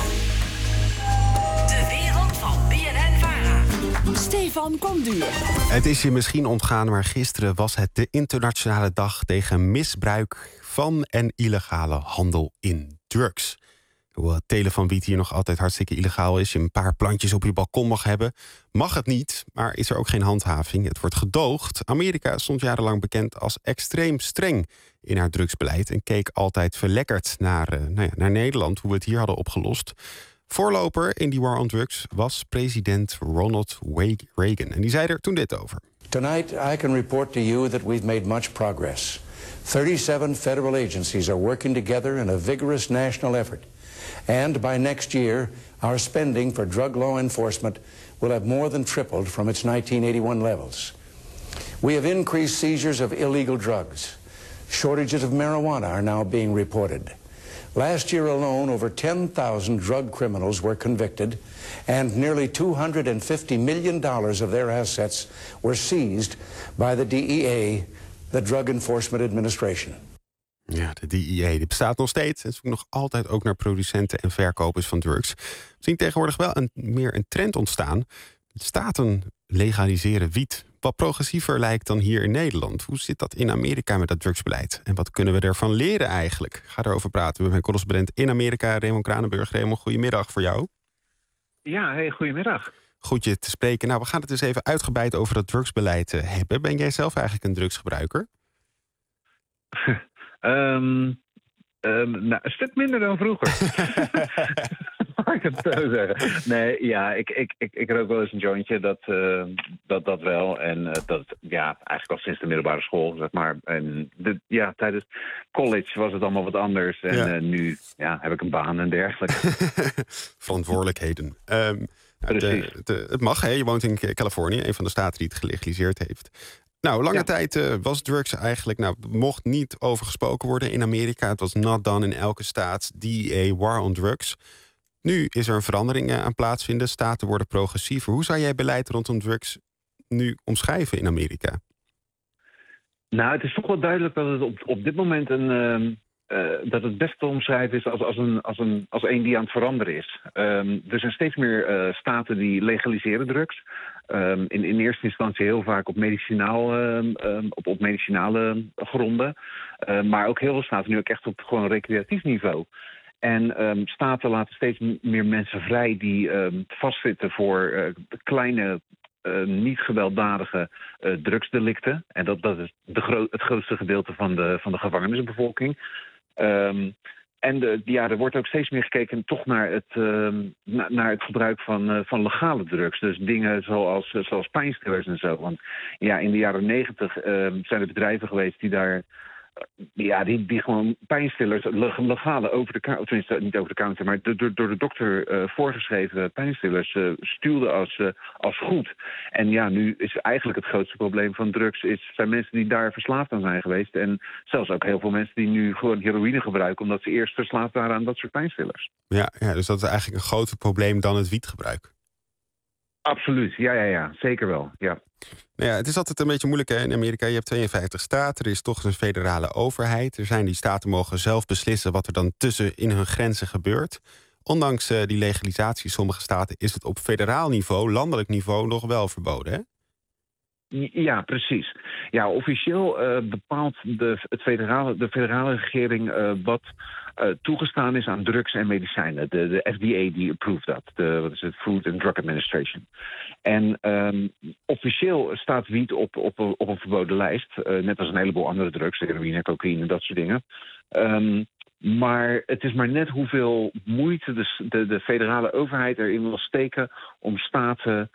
De wereld van BNN-Vara. Stefan Komduur. Het is je misschien ontgaan, maar gisteren was het de internationale dag... tegen misbruik van en illegale handel in drugs. Hoewel het telen van wiet hier nog altijd hartstikke illegaal is... je een paar plantjes op je balkon mag hebben, mag het niet... maar is er ook geen handhaving. Het wordt gedoogd. Amerika stond jarenlang bekend als extreem streng in haar drugsbeleid... en keek altijd verlekkerd naar Nederland, hoe we het hier hadden opgelost. Voorloper in die war on drugs was president Ronald Reagan. En die zei er toen dit over. Tonight I can report to you that we've made much progress. 37 federal agencies are working together in a vigorous national effort. And by next year, our spending for drug law enforcement will have more than tripled from its 1981 levels. We have increased seizures of illegal drugs. Shortages of marijuana are now being reported. Last year alone, over 10,000 drug criminals were convicted, and nearly $250 million of their assets were seized by the DEA, the Drug Enforcement Administration. Ja, de DEA die bestaat nog steeds en zoekt nog altijd ook naar producenten en verkopers van drugs. We zien tegenwoordig wel meer een trend ontstaan. Staten legaliseren wiet. Wat progressiever lijkt dan hier in Nederland. Hoe zit dat in Amerika met dat drugsbeleid? En wat kunnen we ervan leren eigenlijk? Ik ga erover praten met mijn correspondent in Amerika, Raymond Kranenburg. Raymond, goedemiddag voor jou. Ja, hey, goedemiddag. Goed je te spreken. Nou, we gaan het dus even uitgebreid over dat drugsbeleid hebben. Ben jij zelf eigenlijk een drugsgebruiker? Nou, een stuk minder dan vroeger. Mag ik het zo zeggen? Nee, ja, ik rook wel eens een jointje, dat wel. En dat, ja, eigenlijk al sinds de middelbare school, zeg maar. En tijdens college was het allemaal wat anders. En nu heb ik een baan en dergelijke. Verantwoordelijkheden. Het mag, hè? Je woont in Californië, een van de staten die het gelegaliseerd heeft. Nou, lange tijd was drugs eigenlijk... mocht niet over gesproken worden in Amerika. Het was not done in elke staat. DEA, war on drugs. Nu is er een verandering aan plaatsvinden. Staten worden progressiever. Hoe zou jij beleid rondom drugs nu omschrijven in Amerika? Nou, het is toch wel duidelijk dat het op dit moment dat het best te omschrijven is als een die aan het veranderen is. Er zijn steeds meer staten die legaliseren drugs. In eerste instantie heel vaak op medicinale gronden. Maar ook heel veel staten nu ook echt op gewoon recreatief niveau. En staten laten steeds meer mensen vrij die vastzitten voor kleine, niet gewelddadige drugsdelicten. En dat is het grootste gedeelte van de gevangenisbevolking. Er wordt ook steeds meer gekeken toch naar het gebruik van legale drugs. Dus dingen zoals pijnstillers en zo. Want ja, in de jaren 90 zijn er bedrijven geweest die daar... die gewoon pijnstillers, legale tenminste niet over de counter, maar door de dokter voorgeschreven pijnstillers stuwden als goed. En ja, nu is eigenlijk het grootste probleem van drugs zijn mensen die daar verslaafd aan zijn geweest. En zelfs ook heel veel mensen die nu gewoon heroïne gebruiken omdat ze eerst verslaafd waren aan dat soort pijnstillers. Ja, dus dat is eigenlijk een groter probleem dan het wietgebruik. Absoluut, ja, zeker wel, ja. Nou ja, het is altijd een beetje moeilijk hè? In Amerika. Je hebt 52 staten, er is toch een federale overheid. Die staten mogen zelf beslissen wat er dan in hun grenzen gebeurt. Ondanks die legalisatie in sommige staten is het op federaal niveau, landelijk niveau, nog wel verboden, hè? Ja, precies. Ja, officieel bepaalt de federale regering wat toegestaan is aan drugs en medicijnen. De FDA die approved dat. De Food and Drug Administration. En officieel staat wiet op een verboden lijst. Net als een heleboel andere drugs, heroïne, cocaïne, dat soort dingen. Maar het is maar net hoeveel moeite de federale overheid erin wil steken om staten...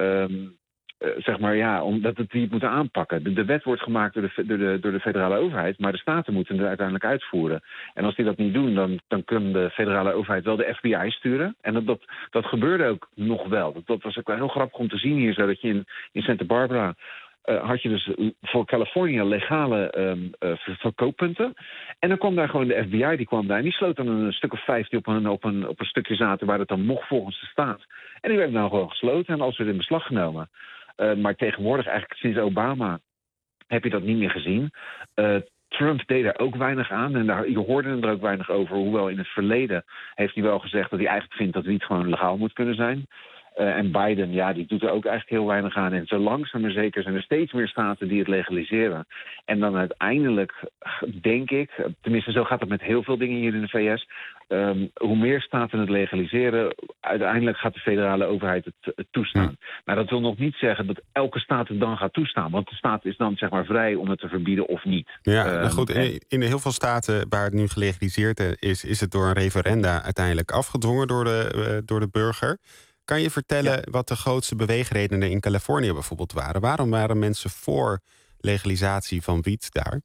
omdat het die moeten aanpakken. De wet wordt gemaakt door de federale overheid, maar de staten moeten het uiteindelijk uitvoeren. En als die dat niet doen, dan kan de federale overheid wel de FBI sturen. En dat gebeurde ook nog wel. Dat was ook wel heel grappig om te zien hier, zo dat je in Santa Barbara had je dus voor Californië legale verkooppunten. En dan kwam daar gewoon de FBI, die kwam daar en die sloot dan een stuk of 15 op een stukje zaten waar het dan mocht volgens de staat. En die werden dan gewoon gesloten en alles werd in beslag genomen. Maar tegenwoordig, eigenlijk sinds Obama, heb je dat niet meer gezien. Trump deed er ook weinig aan en je hoorde hem er ook weinig over. Hoewel in het verleden heeft hij wel gezegd dat hij eigenlijk vindt dat wiet gewoon legaal moet kunnen zijn. En Biden, ja, die doet er ook eigenlijk heel weinig aan. En zo langzaam maar zeker zijn er steeds meer staten die het legaliseren. En dan uiteindelijk, denk ik, tenminste zo gaat het met heel veel dingen hier in de VS... hoe meer staten het legaliseren, uiteindelijk gaat de federale overheid het toestaan. Maar dat wil nog niet zeggen dat elke staat het dan gaat toestaan. Want de staat is dan zeg maar vrij om het te verbieden of niet. Ja, nou goed, in heel veel staten waar het nu gelegaliseerd is het door een referenda uiteindelijk afgedwongen door de burger. Kan je vertellen wat de grootste beweegredenen in Californië bijvoorbeeld waren? Waarom waren mensen voor legalisatie van wiet daar?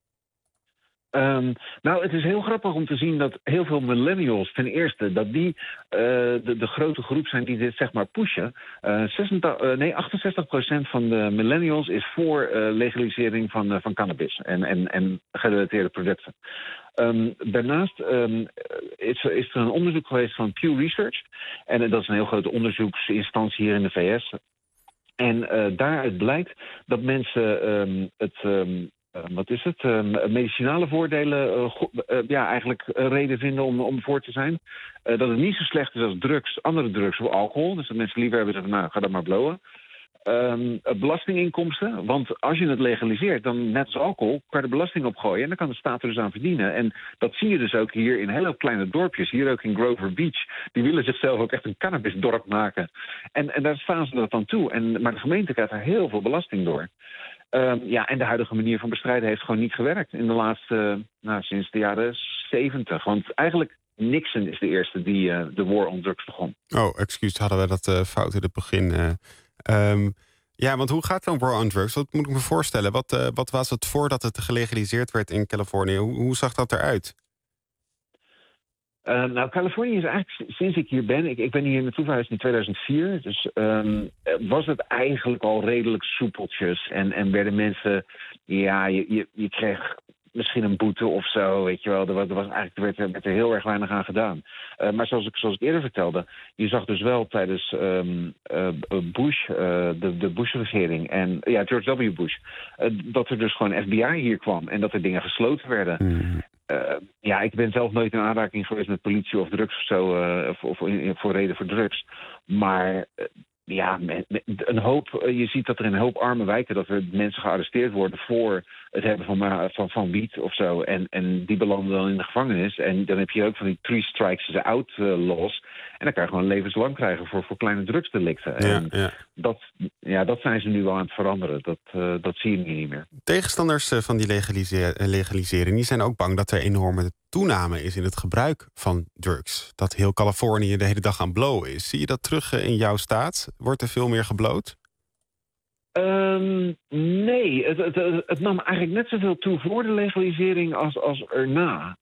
Nou, het is heel grappig om te zien dat heel veel millennials, ten eerste, dat die de grote groep zijn die dit zeg maar pushen. 68% van de millennials is voor legalisering van cannabis en gerelateerde producten. Daarnaast is er een onderzoek geweest van Pew Research. En dat is een heel grote onderzoeksinstantie hier in de VS. En daaruit blijkt dat mensen medicinale voordelen eigenlijk reden vinden om voor te zijn. Dat het niet zo slecht is als drugs, andere drugs of alcohol. Dus dat mensen liever hebben zeggen, nou, ga dat maar blowen. Belastinginkomsten, want als je het legaliseert, dan net als alcohol, kan je de belasting opgooien en dan kan de staat er dus aan verdienen. En dat zie je dus ook hier in hele kleine dorpjes, hier ook in Grover Beach. Die willen zichzelf ook echt een cannabisdorp maken. En daar staan ze dat dan toe. Maar de gemeente krijgt er heel veel belasting door. En de huidige manier van bestrijden heeft gewoon niet gewerkt in de laatste, sinds de jaren 70. Want eigenlijk Nixon is de eerste die de war on drugs begon. Oh, excuus, hadden we dat fout in het begin. Want hoe gaat zo'n war on drugs? Dat moet ik me voorstellen. Wat was het voordat het gelegaliseerd werd in Californië? Hoe zag dat eruit? Californië is eigenlijk, sinds ik hier ben... Ik ben hier naartoe verhuisd in 2004. Dus was het eigenlijk al redelijk soepeltjes. En werden mensen... Ja, je kreeg misschien een boete of zo, weet je wel. Er werd er heel erg weinig aan gedaan. Maar zoals ik eerder vertelde... Je zag dus wel tijdens Bush, de Bush-regering... en George W. Bush... dat er dus gewoon FBI hier kwam... en dat er dingen gesloten werden... ik ben zelf nooit in aanraking geweest met politie of drugs of zo, voor reden voor drugs. Maar een hoop, je ziet dat er in een hoop arme wijken dat er mensen gearresteerd worden voor het hebben van wiet of zo. En die belanden dan in de gevangenis. En dan heb je ook van die 3 strikes out laws. En dan kan je gewoon levenslang krijgen voor kleine drugsdelicten. Dat zijn ze nu wel aan het veranderen. Dat zie je niet meer. Tegenstanders van die legalisering die zijn ook bang dat er enorme toename is in het gebruik van drugs. Dat heel Californië de hele dag aan blowen is. Zie je dat terug in jouw staat? Wordt er veel meer gebloot? Nee, het nam eigenlijk net zoveel toe voor de legalisering als erna.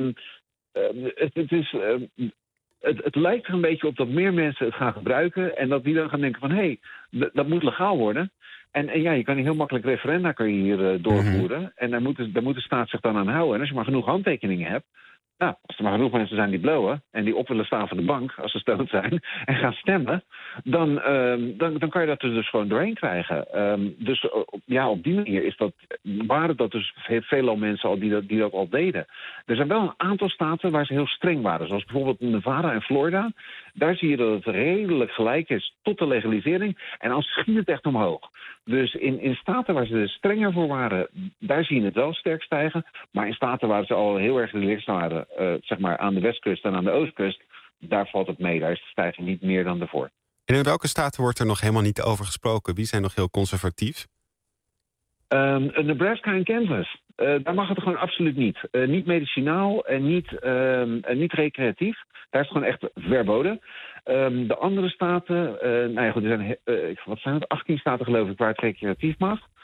Het lijkt er een beetje op dat meer mensen het gaan gebruiken en dat die dan gaan denken van hé, dat moet legaal worden. En je kan heel makkelijk referenda hier doorvoeren. En daar moet de staat zich dan aan houden. En als je maar genoeg handtekeningen hebt... Nou, als er maar genoeg mensen zijn die blowen... en die op willen staan van de bank, als ze stoned zijn... en gaan stemmen, dan kan je dat er dus gewoon doorheen krijgen. Op die manier waren dat dus veelal mensen al die dat al deden. Er zijn wel een aantal staten waar ze heel streng waren. Zoals bijvoorbeeld Nevada en Florida. Daar zie je dat het redelijk gelijk is tot de legalisering. En dan schiet het echt omhoog. Dus in staten waar ze strenger voor waren... daar zie je het wel sterk stijgen. Maar in staten waar ze al heel erg relaxed waren... zeg maar aan de westkust en aan de oostkust... daar valt het mee. Daar is de stijging niet meer dan daarvoor. En in welke staten wordt er nog helemaal niet over gesproken? Wie zijn nog heel conservatief? Nebraska en Kansas. Daar mag het gewoon absoluut niet. Niet medicinaal en niet recreatief. Daar is het gewoon echt verboden. De andere staten... er zijn 18 staten geloof ik waar het recreatief mag.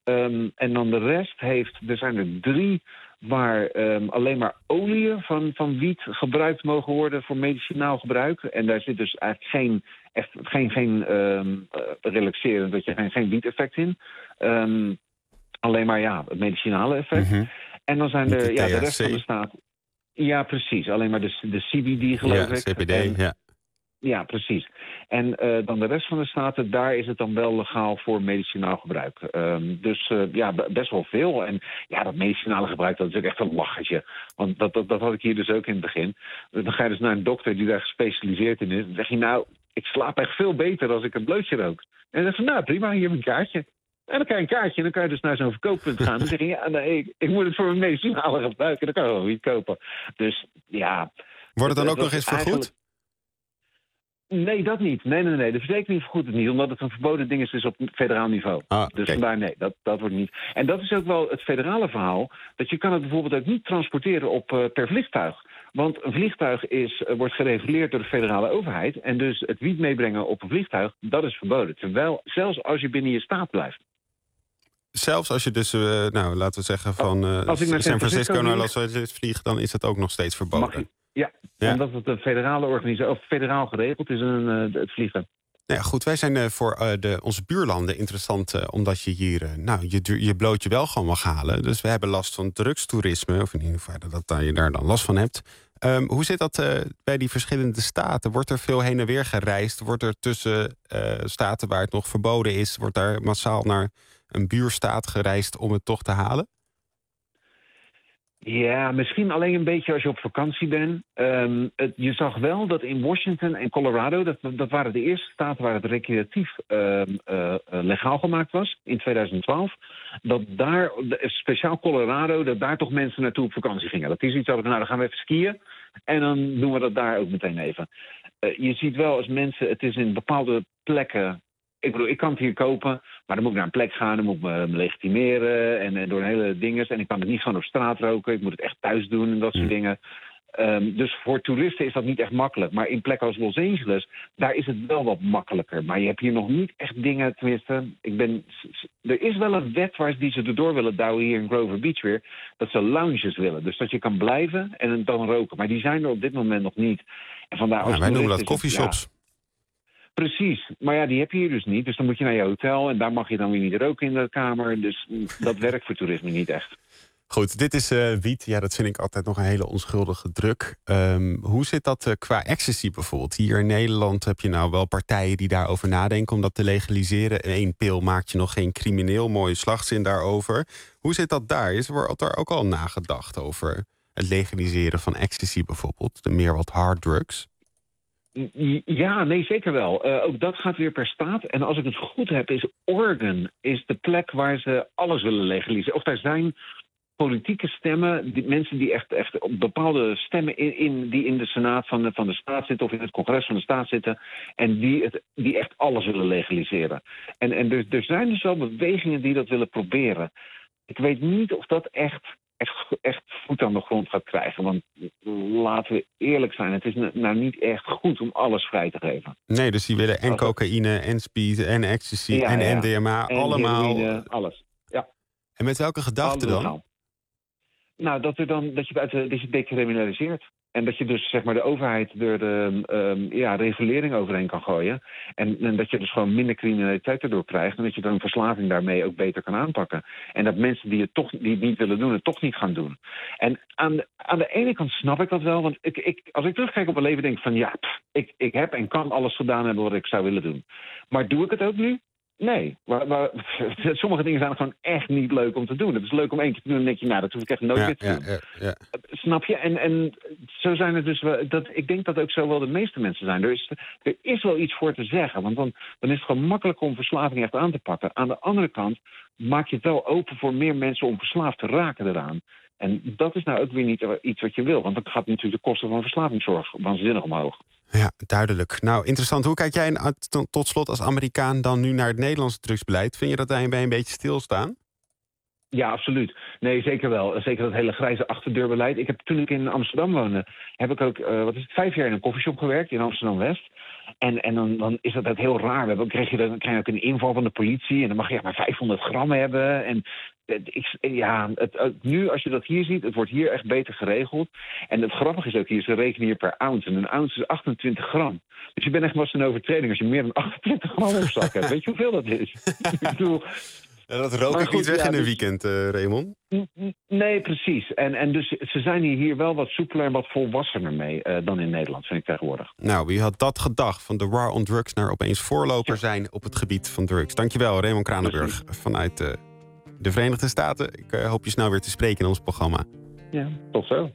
En dan de rest er zijn er 3 waar alleen maar oliën van wiet gebruikt mogen worden voor medicinaal gebruik. En daar zit dus eigenlijk geen relaxerend, dat je geen wiet-effect in. Alleen maar het medicinale effect. Mm-hmm. En dan zijn de rest van de staat. Ja, precies. Alleen maar de CBD, geloof ik. CBD, ja. Ja, precies. En dan de rest van de staten, daar is het dan wel legaal voor medicinaal gebruik. Dus best wel veel. En ja, dat medicinale gebruik, dat is ook echt een lachertje. Want dat had ik hier dus ook in het begin. Dan ga je dus naar een dokter die daar gespecialiseerd in is. Dan zeg je, nou, ik slaap echt veel beter als ik een blootje rook. En dan zeg je, nou prima, hier heb je een kaartje. En dan krijg je een kaartje en dan kan je dus naar zo'n verkooppunt gaan. Dan zeg je, ja, nee, ik moet het voor mijn medicinale gebruik. En dan kan je wel niet kopen. Dus ja. Wordt het dan ook nog eens vergoed? Nee, dat niet. Nee. De verzekering vergoedt het niet, omdat het een verboden ding is op federaal niveau. Dus vandaar nee, dat wordt niet. En dat is ook wel het federale verhaal, dat je kan het bijvoorbeeld ook niet transporteren per vliegtuig. Want een vliegtuig wordt gereguleerd door de federale overheid. En dus het wiet meebrengen op een vliegtuig, dat is verboden. Terwijl, zelfs als je binnen je staat blijft. Zelfs als je dus, laten we zeggen, van San Francisco naar Los Angeles vliegt, dan is dat ook nog steeds verboden. Ja, omdat het een federale organisatie, of federaal geregeld is het vliegen. Nou ja, goed, wij zijn voor onze buurlanden interessant, omdat je hier je blootje wel gewoon mag halen. Dus we hebben last van drugstoerisme, of in ieder geval dat je daar dan last van hebt. Hoe zit dat bij die verschillende staten? Wordt er veel heen en weer gereisd? Wordt er tussen staten waar het nog verboden is, wordt daar massaal naar een buurstaat gereisd om het toch te halen? Ja, misschien alleen een beetje als je op vakantie bent. Je zag wel dat in Washington en Colorado, dat waren de eerste staten waar het recreatief legaal gemaakt was in 2012. Dat daar, speciaal Colorado, dat daar toch mensen naartoe op vakantie gingen. Dat is iets dat dan gaan we even skiën en dan doen we dat daar ook meteen even. Je ziet wel als mensen, het is in bepaalde plekken. Ik bedoel, ik kan het hier kopen, maar dan moet ik naar een plek gaan, dan moet ik me legitimeren en door een hele dinges. En ik kan het niet gewoon op straat roken, ik moet het echt thuis doen en dat soort dingen. Dus voor toeristen is dat niet echt makkelijk. Maar in plekken als Los Angeles, daar is het wel wat makkelijker. Maar je hebt hier nog niet echt dingen, tenminste. Er is wel een wet die ze erdoor willen douwen hier in Grover Beach weer. Dat ze lounges willen. Dus dat je kan blijven en dan roken. Maar die zijn er op dit moment nog niet. En vandaar wij noemen dat coffeeshops. Ja, precies, maar ja, die heb je hier dus niet. Dus dan moet je naar je hotel en daar mag je dan weer niet roken in de kamer. Dus dat werkt voor toerisme niet echt. Goed, dit is wiet. Ja, dat vind ik altijd nog een hele onschuldige druk. Hoe zit dat qua ecstasy bijvoorbeeld? Hier in Nederland heb je nou wel partijen die daarover nadenken om dat te legaliseren. 1 pil maakt je nog geen crimineel. Mooie slagzin daarover. Hoe zit dat daar? Wordt er ook al nagedacht over het legaliseren van ecstasy bijvoorbeeld? De meer wat hard drugs? Ja, nee, zeker wel. Ook dat gaat weer per staat. En als ik het goed heb, is Oregon de plek waar ze alles willen legaliseren. Of daar zijn politieke stemmen, mensen die echt op bepaalde stemmen die in de Senaat van de staat zitten of in het congres van de staat zitten en die echt alles willen legaliseren. En er zijn dus wel bewegingen die dat willen proberen. Ik weet niet of dat echt voet aan de grond gaat krijgen. Want laten we eerlijk zijn, het is nou niet echt goed om alles vrij te geven. Nee, dus die willen en cocaïne en speed en ecstasy en MDMA, allemaal. Heroïne, alles, ja. En met welke gedachte dan? Nou, dat je het decriminaliseert. En dat je dus zeg maar de overheid er de regulering overheen kan gooien. En dat je dus gewoon minder criminaliteit erdoor krijgt. En dat je dan een verslaving daarmee ook beter kan aanpakken. En dat mensen die het niet willen doen, het toch niet gaan doen. En aan de ene kant snap ik dat wel. Want als ik terugkijk op mijn leven denk ik van ik heb en kan alles gedaan hebben wat ik zou willen doen. Maar doe ik het ook nu? Nee, sommige dingen zijn gewoon echt niet leuk om te doen. Het is leuk om 1 keer te doen en dan denk je, nou, dat hoef ik echt nooit meer te doen. Ja. Snap je? En zo zijn het dus wel. Ik denk dat ook zo wel de meeste mensen zijn. Er is wel iets voor te zeggen, want dan is het gewoon makkelijk om verslaving echt aan te pakken. Aan de andere kant maak je het wel open voor meer mensen om verslaafd te raken eraan. En dat is nou ook weer niet iets wat je wil, want dat gaat natuurlijk de kosten van verslavingszorg waanzinnig omhoog. Ja, duidelijk. Nou, interessant. Hoe kijk jij tot slot als Amerikaan dan nu naar het Nederlandse drugsbeleid? Vind je dat daarbij een beetje stilstaan? Ja, absoluut. Nee, zeker wel. Zeker dat hele grijze achterdeurbeleid. Toen ik in Amsterdam woonde, heb ik ook 5 jaar in een koffieshop gewerkt in Amsterdam-West. En dan is dat heel raar. Dan krijg je ook een inval van de politie en dan mag je maar 500 gram hebben. En nu, als je dat hier ziet, het wordt hier echt beter geregeld. En het grappige is ook hier, ze rekenen hier per ounce. En een ounce is 28 gram. Dus je bent echt wel een overtreding als je meer dan 28 gram op zak hebt. Weet je hoeveel dat is? Ik bedoel... dat rook ik niet weg in een weekend, Raymond. Nee, precies. En dus ze zijn hier wel wat soepeler en wat volwassener mee dan in Nederland, vind ik tegenwoordig. Nou, wie had dat gedacht? Van de war on drugs naar opeens voorloper zijn op het gebied van drugs. Dankjewel, Raymond Kranenburg vanuit de Verenigde Staten. Ik hoop je snel weer te spreken in ons programma. Ja, tot zo.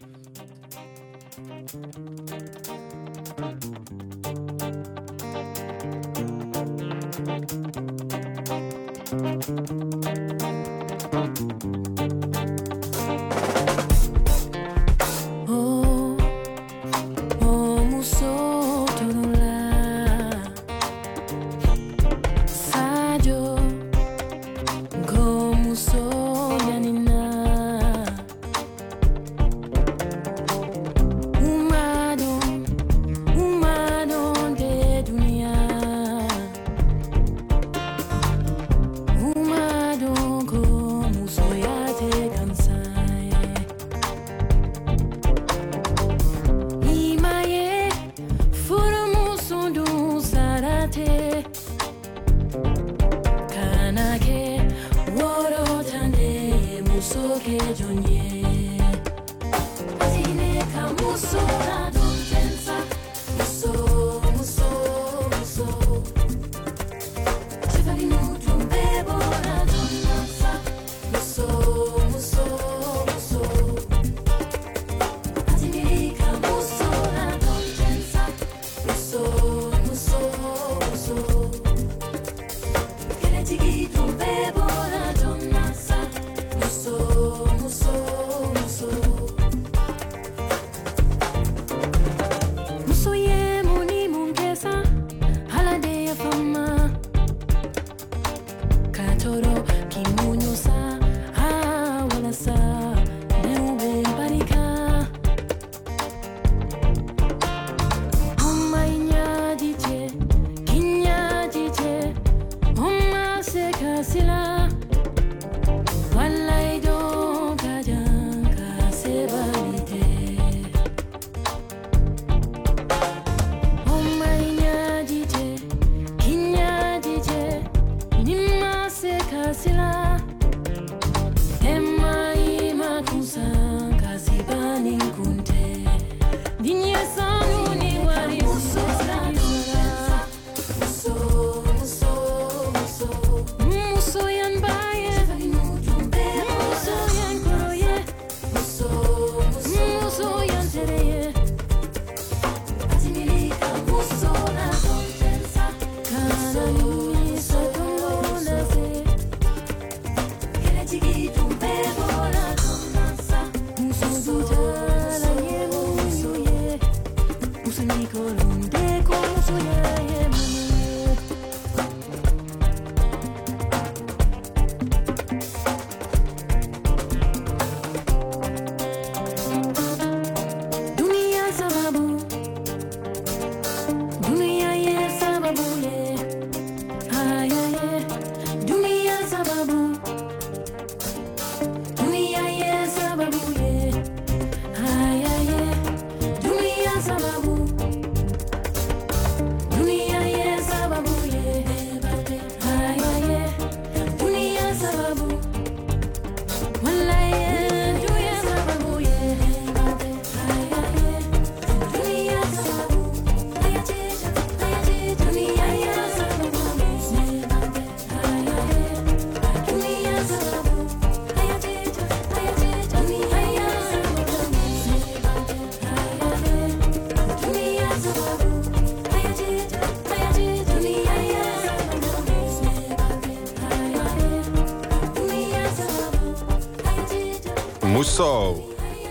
Zo.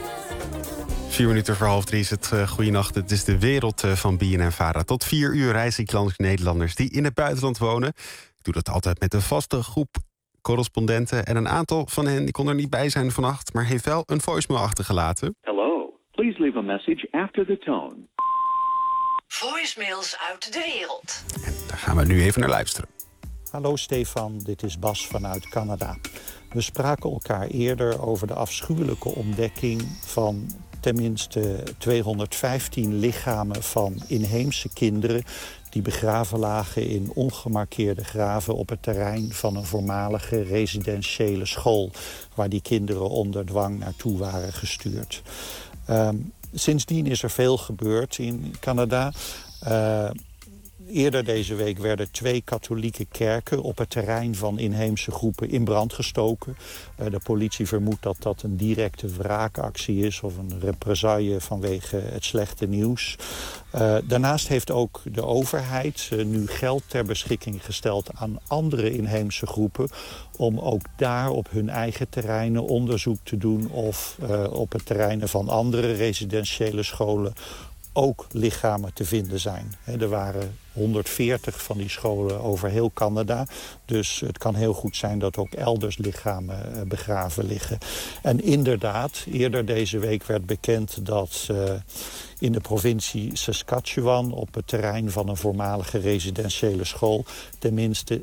4 minuten voor 2:30 is het. Goeienacht, het is de wereld van BNN-Vara. Tot 4 uur reis ik langs Nederlanders die in het buitenland wonen. Ik doe dat altijd met een vaste groep correspondenten. En een aantal van hen die kon er niet bij zijn vannacht, maar heeft wel een voicemail achtergelaten. Hello, please leave a message after the tone. Voicemails uit de wereld. En daar gaan we nu even naar luisteren. Hallo Stefan, dit is Bas vanuit Canada. We spraken elkaar eerder over de afschuwelijke ontdekking van tenminste 215 lichamen van inheemse kinderen die begraven lagen in ongemarkeerde graven op het terrein van een voormalige residentiële school, waar die kinderen onder dwang naartoe waren gestuurd. Sindsdien is er veel gebeurd in Canada. Eerder deze week werden 2 katholieke kerken op het terrein van inheemse groepen in brand gestoken. De politie vermoedt dat dat een directe wraakactie is of een represaille vanwege het slechte nieuws. Daarnaast heeft ook de overheid nu geld ter beschikking gesteld aan andere inheemse groepen om ook daar op hun eigen terreinen onderzoek te doen of op het terreinen van andere residentiële scholen ook lichamen te vinden zijn. Er waren 140 van die scholen over heel Canada. Dus het kan heel goed zijn dat ook elders lichamen begraven liggen. En inderdaad, eerder deze week werd bekend dat in de provincie Saskatchewan op het terrein van een voormalige residentiële school tenminste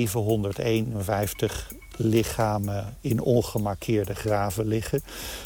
751 lichamen in ongemarkeerde graven liggen.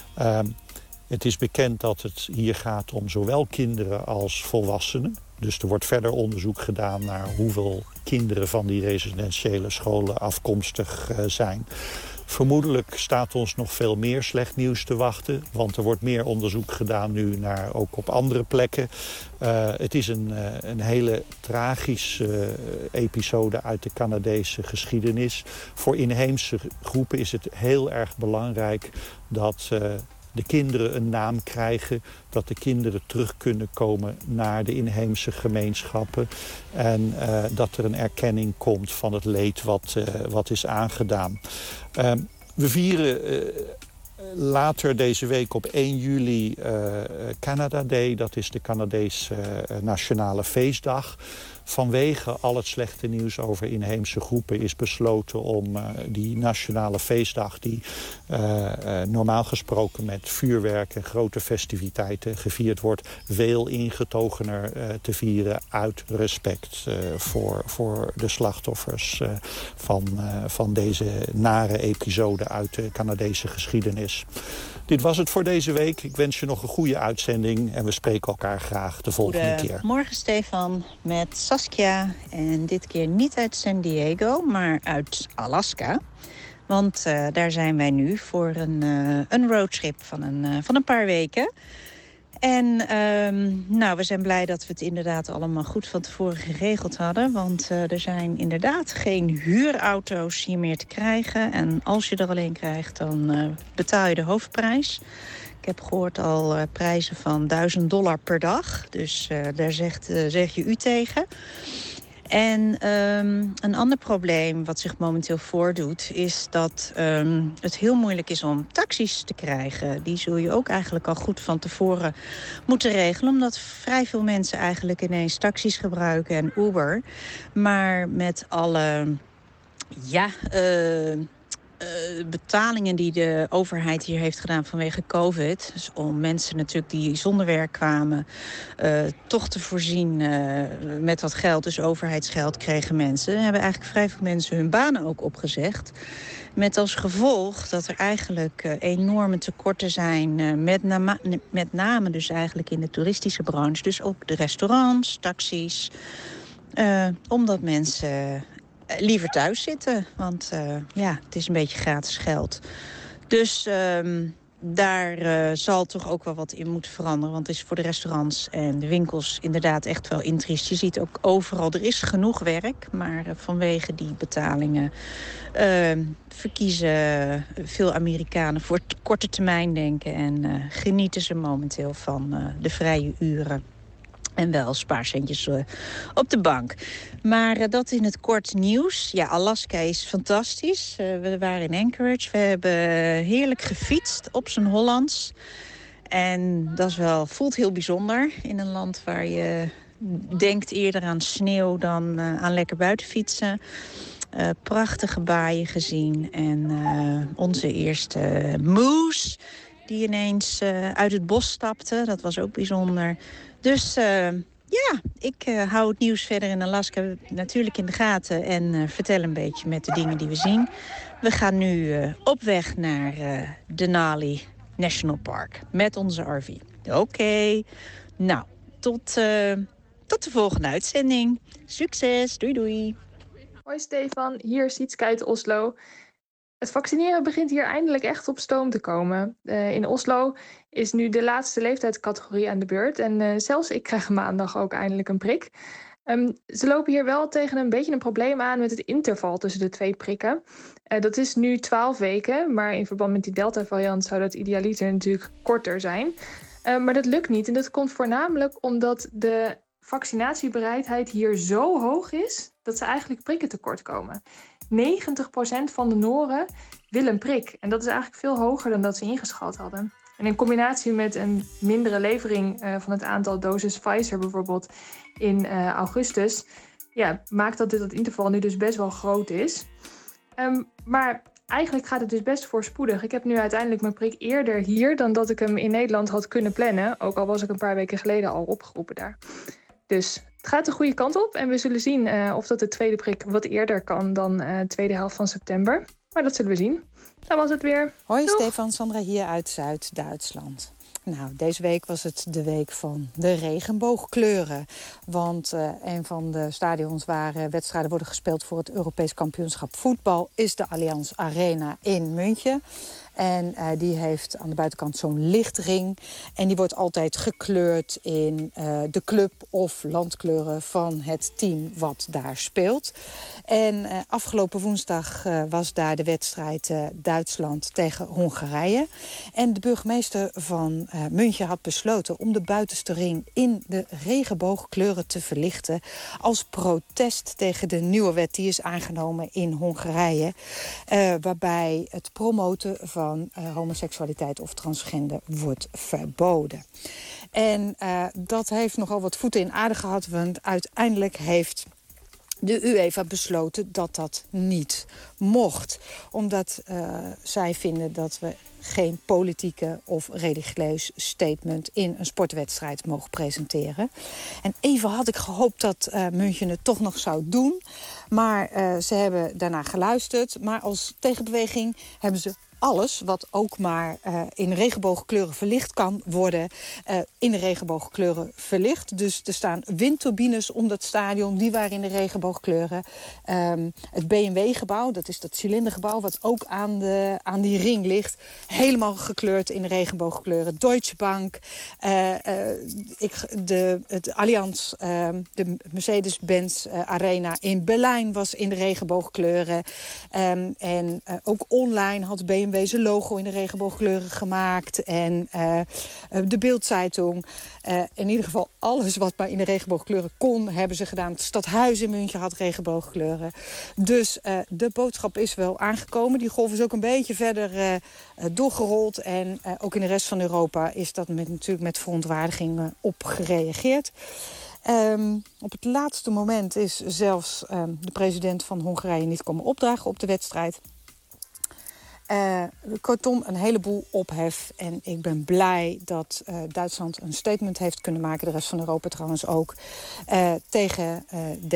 Het is bekend dat het hier gaat om zowel kinderen als volwassenen. Dus er wordt verder onderzoek gedaan naar hoeveel kinderen van die residentiële scholen afkomstig zijn. Vermoedelijk staat ons nog veel meer slecht nieuws te wachten, want er wordt meer onderzoek gedaan nu naar ook op andere plekken. Het is een hele tragische episode uit de Canadese geschiedenis. Voor inheemse groepen is het heel erg belangrijk dat de kinderen een naam krijgen, dat de kinderen terug kunnen komen naar de inheemse gemeenschappen en dat er een erkenning komt van het leed wat is aangedaan. We vieren later deze week op 1 juli Canada Day, dat is de Canadese nationale feestdag. Vanwege al het slechte nieuws over inheemse groepen is besloten om die nationale feestdag, die normaal gesproken met vuurwerk en grote festiviteiten gevierd wordt, veel ingetogener te vieren uit respect voor de slachtoffers van deze nare episode uit de Canadese geschiedenis. Dit was het voor deze week. Ik wens je nog een goede uitzending en we spreken elkaar graag de volgende keer. Morgen Stefan, met Saskia. En dit keer niet uit San Diego, maar uit Alaska. Want daar zijn wij nu voor een roadtrip van een paar weken. En we zijn blij dat we het inderdaad allemaal goed van tevoren geregeld hadden. Want er zijn inderdaad geen huurauto's hier meer te krijgen. En als je er alleen krijgt, dan betaal je de hoofdprijs. Ik heb gehoord al prijzen van $1000 per dag. Dus daar zeg je u tegen. En een ander probleem wat zich momenteel voordoet is dat het heel moeilijk is om taxis te krijgen. Die zul je ook eigenlijk al goed van tevoren moeten regelen, omdat vrij veel mensen eigenlijk ineens taxis gebruiken en Uber. Maar met alle betalingen die de overheid hier heeft gedaan vanwege COVID, dus om mensen natuurlijk die zonder werk kwamen toch te voorzien met dat geld, dus overheidsgeld, kregen mensen. Hebben eigenlijk vrij veel mensen hun banen ook opgezegd. Met als gevolg dat er eigenlijk enorme tekorten zijn, met name dus eigenlijk in de toeristische branche. Dus ook de restaurants, taxis, omdat mensen liever thuis zitten, want het is een beetje gratis geld. Dus daar zal toch ook wel wat in moeten veranderen. Want het is voor de restaurants en de winkels inderdaad echt wel intriest. Je ziet ook overal, er is genoeg werk, maar vanwege die betalingen verkiezen veel Amerikanen voor korte termijn denken en genieten ze momenteel van de vrije uren. En wel spaarcentjes op de bank. Maar dat in het kort nieuws. Ja, Alaska is fantastisch. We waren in Anchorage. We hebben heerlijk gefietst op zijn Hollands. En dat voelt heel bijzonder in een land waar je denkt eerder aan sneeuw dan aan lekker buiten fietsen. prachtige baaien gezien. En onze eerste moes die ineens uit het bos stapte. Dat was ook bijzonder. Dus ja, ik hou het nieuws verder in Alaska natuurlijk in de gaten. En vertel een beetje met de dingen die we zien. We gaan nu op weg naar Denali National Park met onze RV. Oké. Nou, tot de volgende uitzending. Succes, doei doei. Hoi Stefan, hier is Sietske uit Oslo. Het vaccineren begint hier eindelijk echt op stoom te komen. In Oslo is nu de laatste leeftijdscategorie aan de beurt. En zelfs ik krijg maandag ook eindelijk een prik. Ze lopen hier wel tegen een beetje een probleem aan met het interval tussen de 2 prikken. Dat is nu 12 weken, maar in verband met die Delta-variant zou dat idealiter natuurlijk korter zijn. Maar dat lukt niet en dat komt voornamelijk omdat de vaccinatiebereidheid hier zo hoog is dat ze eigenlijk prikken tekort komen. 90% van de Noren wil een prik. En dat is eigenlijk veel hoger dan dat ze ingeschat hadden. En in combinatie met een mindere levering van het aantal doses Pfizer bijvoorbeeld in augustus, ja, maakt dat dit interval nu dus best wel groot is. Maar eigenlijk gaat het dus best voorspoedig. Ik heb nu uiteindelijk mijn prik eerder hier dan dat ik hem in Nederland had kunnen plannen. Ook al was ik een paar weken geleden al opgeroepen daar. Dus het gaat de goede kant op en we zullen zien of dat de tweede prik wat eerder kan dan tweede helft van september. Maar dat zullen we zien. Dat was het weer. Hoi Doeg. Stefan, Sandra hier uit Zuid-Duitsland. Nou, deze week was het de week van de regenboogkleuren. Want een van de stadions waar wedstrijden worden gespeeld voor het Europees kampioenschap voetbal is de Allianz Arena in München. En die heeft aan de buitenkant zo'n lichtring. En die wordt altijd gekleurd in de club of landkleuren van het team wat daar speelt. En afgelopen woensdag was daar de wedstrijd Duitsland tegen Hongarije. En de burgemeester van München had besloten om de buitenste ring in de regenboogkleuren te verlichten als protest tegen de nieuwe wet die is aangenomen in Hongarije. Waarbij het promoten van homoseksualiteit of transgender wordt verboden. En dat heeft nogal wat voeten in aarde gehad, want uiteindelijk heeft de UEFA besloten dat dat niet mocht. Omdat zij vinden dat we geen politieke of religieus statement in een sportwedstrijd mogen presenteren. En even had ik gehoopt dat München het toch nog zou doen. Maar ze hebben daarna geluisterd. Maar als tegenbeweging hebben ze alles wat ook maar in regenboogkleuren verlicht kan worden, in de regenboogkleuren verlicht. Dus er staan windturbines om dat stadion, die waren in de regenboogkleuren. Het BMW-gebouw, dat is dat cilindergebouw wat ook aan die ring ligt, helemaal gekleurd in de regenboogkleuren. Deutsche Bank, het Allianz, de Mercedes-Benz Arena in Berlijn was in de regenboogkleuren. En ook online had BMW zijn logo in de regenboogkleuren gemaakt. En de Bild-Zeitung. In ieder geval alles wat maar in de regenboogkleuren kon, hebben ze gedaan. Het stadhuis in München had regenboogkleuren. Dus de boodschap is wel aangekomen. Die golf is ook een beetje verder doorgerold. En ook in de rest van Europa is dat natuurlijk met verontwaardiging op gereageerd. Op het laatste moment is zelfs de president van Hongarije niet komen opdragen op de wedstrijd. Kortom, een heleboel ophef. En ik ben blij dat Duitsland een statement heeft kunnen maken, de rest van Europa trouwens ook, tegen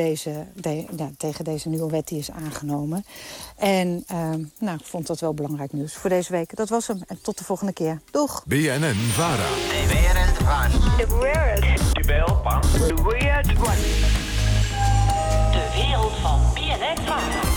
deze nieuwe wet die is aangenomen. En ik vond dat wel belangrijk nieuws voor deze week. Dat was hem en tot de volgende keer. Doeg! BNN-VARA. De wereld van. De wereld van. De wereld van. De wereld van BNN-VARA.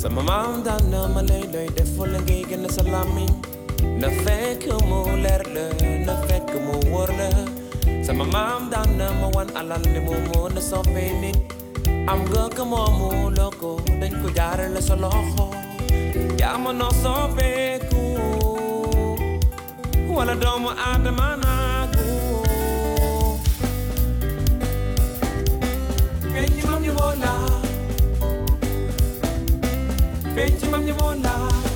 Sama mam dan na malay de volle gegen na salami. Na fek mo lerle, na fek mo worle. Sama mam dan na mawan alan de mo na so penit. Am go kamo mo loko, den ko jare la soloho. Ya mo no so peku. Wala domo adamana go. Benji mam je wola. Benji mam je wola.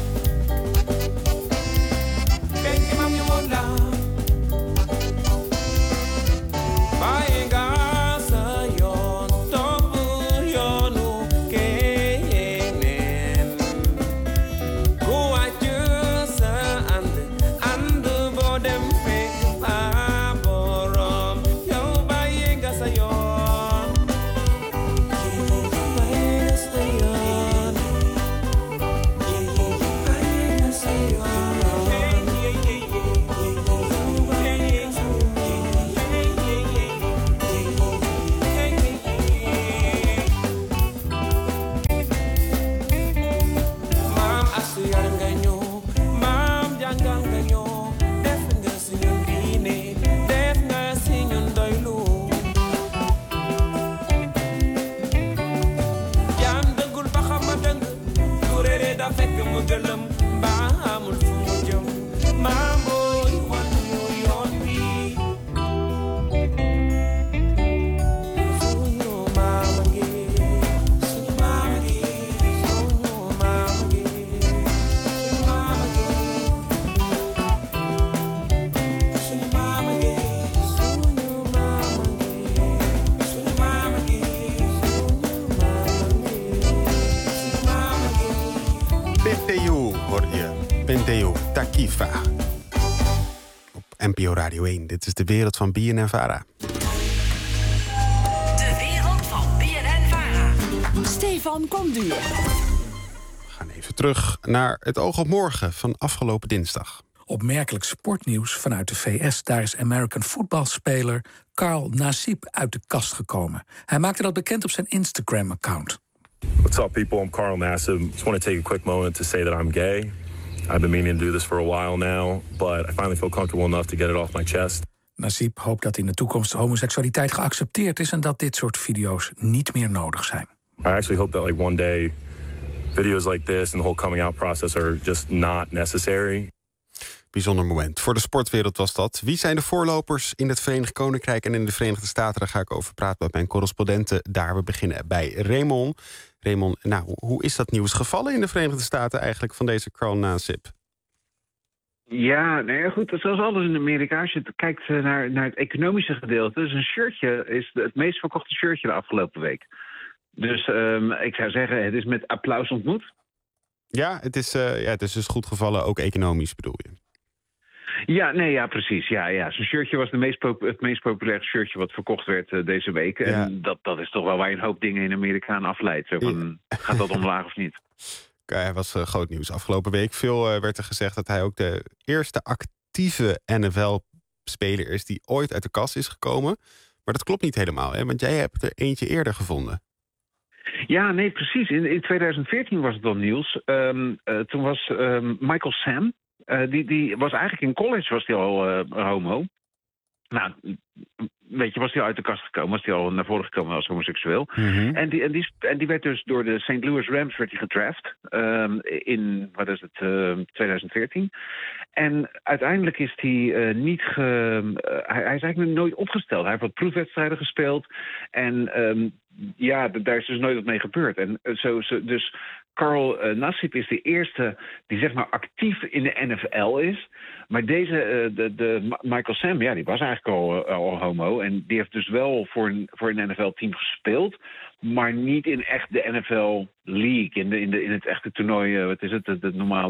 Benji mam je wola. Baenga sa yon topu yonu kenen. Go atje sa ande bodem pek paborom. Yo baenga sa yon. Baenga sa yon. Baenga sa yon. Mam asuyar ganyo, mam jangang ganyo. Def nga sinyon bine, def nga sinyon doylu. Yan dëggul ba xam ma dëng, lu réere da fekk mu gëlëm, ba amul fu mu jëm. Mam booy wan ñu yoon wi. Suñu maama ngi, suñu maama ngi, suñu maama ngi, suñu maama ngi. Suñu maama ngi, suñu maama ngi, suñu maama ngi, suñu maama ngi. Penteo hoor je. Penteo, Takifa. Op NPO Radio 1. Dit is de wereld van BNN-Vara. De wereld van BNN-Vara. Stefan Konduur. We gaan even terug naar het oog op morgen van afgelopen dinsdag. Opmerkelijk sportnieuws vanuit de VS. Daar is American voetbalspeler Carl Nassib uit de kast gekomen. Hij maakte dat bekend op zijn Instagram-account. What's up, people? I'm Carl Nassib. Just want to take a quick moment to say that I'm gay. I've been meaning to do this for a while now, but I finally feel comfortable enough to get it off my chest. Nassib hoopt dat in de toekomst homoseksualiteit geaccepteerd is en dat dit soort video's niet meer nodig zijn. I actually hope that one day videos like this and the whole coming out process are just not necessary. Bijzonder moment. Voor de sportwereld was dat. Wie zijn de voorlopers in het Verenigd Koninkrijk en in de Verenigde Staten? Daar ga ik over praten met mijn correspondenten daar. We beginnen bij Raymond. Raymond, hoe is dat nieuws gevallen in de Verenigde Staten eigenlijk van deze Carl Nassib? Ja, goed, zoals alles in Amerika, als je kijkt naar het economische gedeelte, dus een shirtje is het meest verkochte shirtje de afgelopen week. Dus ik zou zeggen, het is met applaus ontmoet. Ja, het is dus goed gevallen, ook economisch bedoel je? Ja, precies. Ja. Zo'n shirtje was het meest populaire shirtje wat verkocht werd deze week. Ja. En dat is toch wel waar je een hoop dingen in Amerika aan afleidt. Zo van, gaat dat omlaag of niet? Hij was groot nieuws afgelopen week. Veel werd er gezegd dat hij ook de eerste actieve NFL-speler is die ooit uit de kast is gekomen. Maar dat klopt niet helemaal, hè? Want jij hebt er eentje eerder gevonden. Ja, nee, precies. In 2014 was het al nieuws. Toen was Michael Sam. Die was eigenlijk in college was die al homo. Nou, weet je, was hij al uit de kast gekomen, was hij al naar voren gekomen als homoseksueel. Mm-hmm. En die werd dus door de St. Louis Rams werd hij gedraft in, 2014. En uiteindelijk is hij niet hij is eigenlijk nooit opgesteld. Hij heeft wat proefwedstrijden gespeeld. En daar is dus nooit wat mee gebeurd. En dus Carl Nassib is de eerste die zeg maar actief in de NFL is. Maar deze, de Michael Sam, ja, die was eigenlijk al homo. En die heeft dus wel voor een NFL-team gespeeld. Maar niet in echt de NFL League. In het echte toernooi, wat is het? De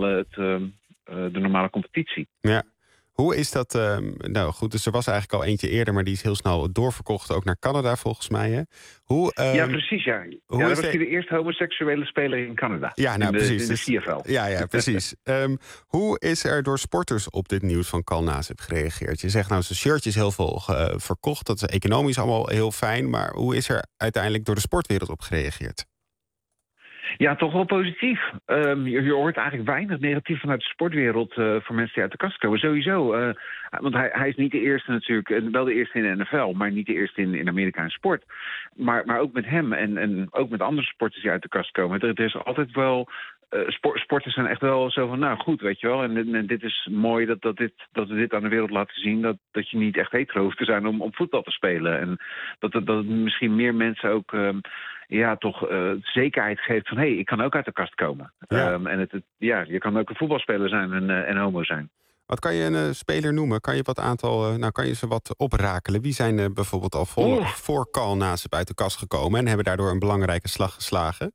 normale competitie. Ja. Hoe is dat? Nou goed, dus er was eigenlijk al eentje eerder, maar die is heel snel doorverkocht, ook naar Canada volgens mij. Hè? Ja, precies. Ja. Dat was hij de eerste homoseksuele speler in Canada. Ja, nou precies. In de CFL. Ja, precies. Hoe is er door sporters op dit nieuws van Carl Nassib gereageerd? Je zegt nou, zijn shirtje is heel veel verkocht. Dat is economisch allemaal heel fijn. Maar hoe is er uiteindelijk door de sportwereld op gereageerd? Ja, toch wel positief. Je hoort eigenlijk weinig negatief vanuit de sportwereld voor mensen die uit de kast komen. Sowieso. Want hij is niet de eerste natuurlijk, wel de eerste in de NFL, maar niet de eerste in Amerika in sport. Maar ook met hem en ook met andere sporters die uit de kast komen. Er is altijd wel... sporters zijn echt wel zo van, nou goed, weet je wel. En dit is mooi dat we dit aan de wereld laten zien. Dat je niet echt hetero hoeft te zijn om voetbal te spelen. En dat misschien meer mensen ook toch zekerheid geeft van... ik kan ook uit de kast komen. Ja. Je kan ook een voetbalspeler zijn en homo zijn. Wat kan je een speler noemen? Kan je ze wat oprakelen? Wie zijn bijvoorbeeld al voor Carl Nassib uit de kast gekomen... en hebben daardoor een belangrijke slag geslagen?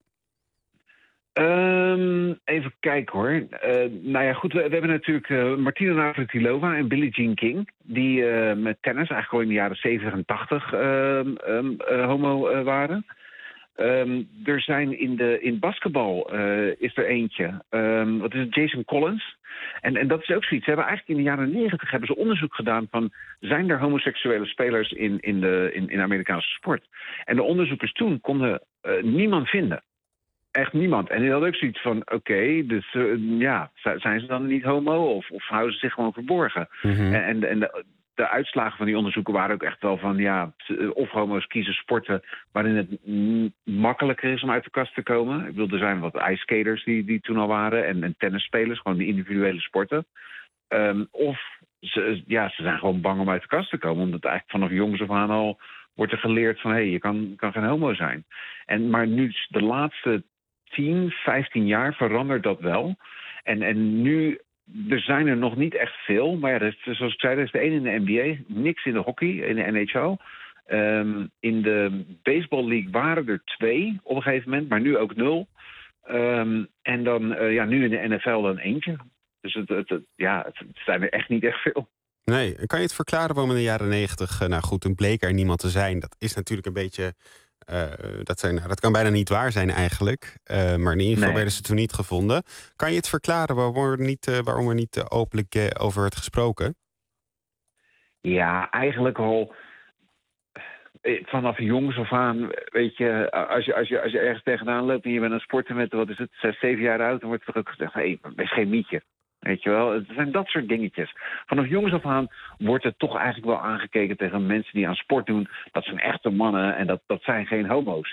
Even kijken hoor. Goed, we hebben natuurlijk Martina Navratilova en Billie Jean King... die met tennis eigenlijk al in de jaren 70 en 80 homo waren. Er zijn in basketbal is er eentje. Wat is het? Jason Collins. En dat is ook zoiets. Ze hebben eigenlijk in de jaren 90 hebben ze onderzoek gedaan van... zijn er homoseksuele spelers in Amerikaanse sport? En de onderzoekers toen konden niemand vinden. Echt niemand. En die had ook zoiets van, oké, dus zijn ze dan niet homo of houden ze zich gewoon verborgen? Mm-hmm. En de uitslagen van die onderzoeken waren ook echt wel van, of homo's kiezen sporten waarin het makkelijker is om uit de kast te komen. Ik bedoel, er zijn wat ijskaters die toen al waren en tennisspelers, gewoon de individuele sporten. Of ze zijn gewoon bang om uit de kast te komen, omdat eigenlijk vanaf jongs af aan al wordt er geleerd van, je kan geen homo zijn. Maar nu de laatste 10, 15 jaar verandert dat wel. En nu, er zijn er nog niet echt veel. Maar zoals ik zei, er is de één in de NBA, niks in de hockey, in de NHL. In de baseball league waren er 2 op een gegeven moment, maar nu ook 0. En dan nu in de NFL dan eentje. Dus het zijn er echt niet echt veel. Nee, kan je het verklaren waarom in de jaren 90... toen bleek er niemand te zijn. Dat is natuurlijk een beetje... dat kan bijna niet waar zijn eigenlijk. Maar in ieder geval werden ze toen niet gevonden. Kan je het verklaren waarom er niet openlijk over werd gesproken? Ja, eigenlijk al... Vanaf jongs af aan, weet je, als je ergens tegenaan loopt... en je bent aan het sporten met, 6, 7 jaar oud... dan wordt er ook gezegd, wees geen mietje. Weet je wel, het zijn dat soort dingetjes. Vanaf jongs af aan wordt er toch eigenlijk wel aangekeken tegen mensen die aan sport doen. Dat zijn echte mannen en dat zijn geen homo's.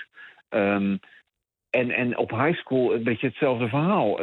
En op high school een beetje hetzelfde verhaal.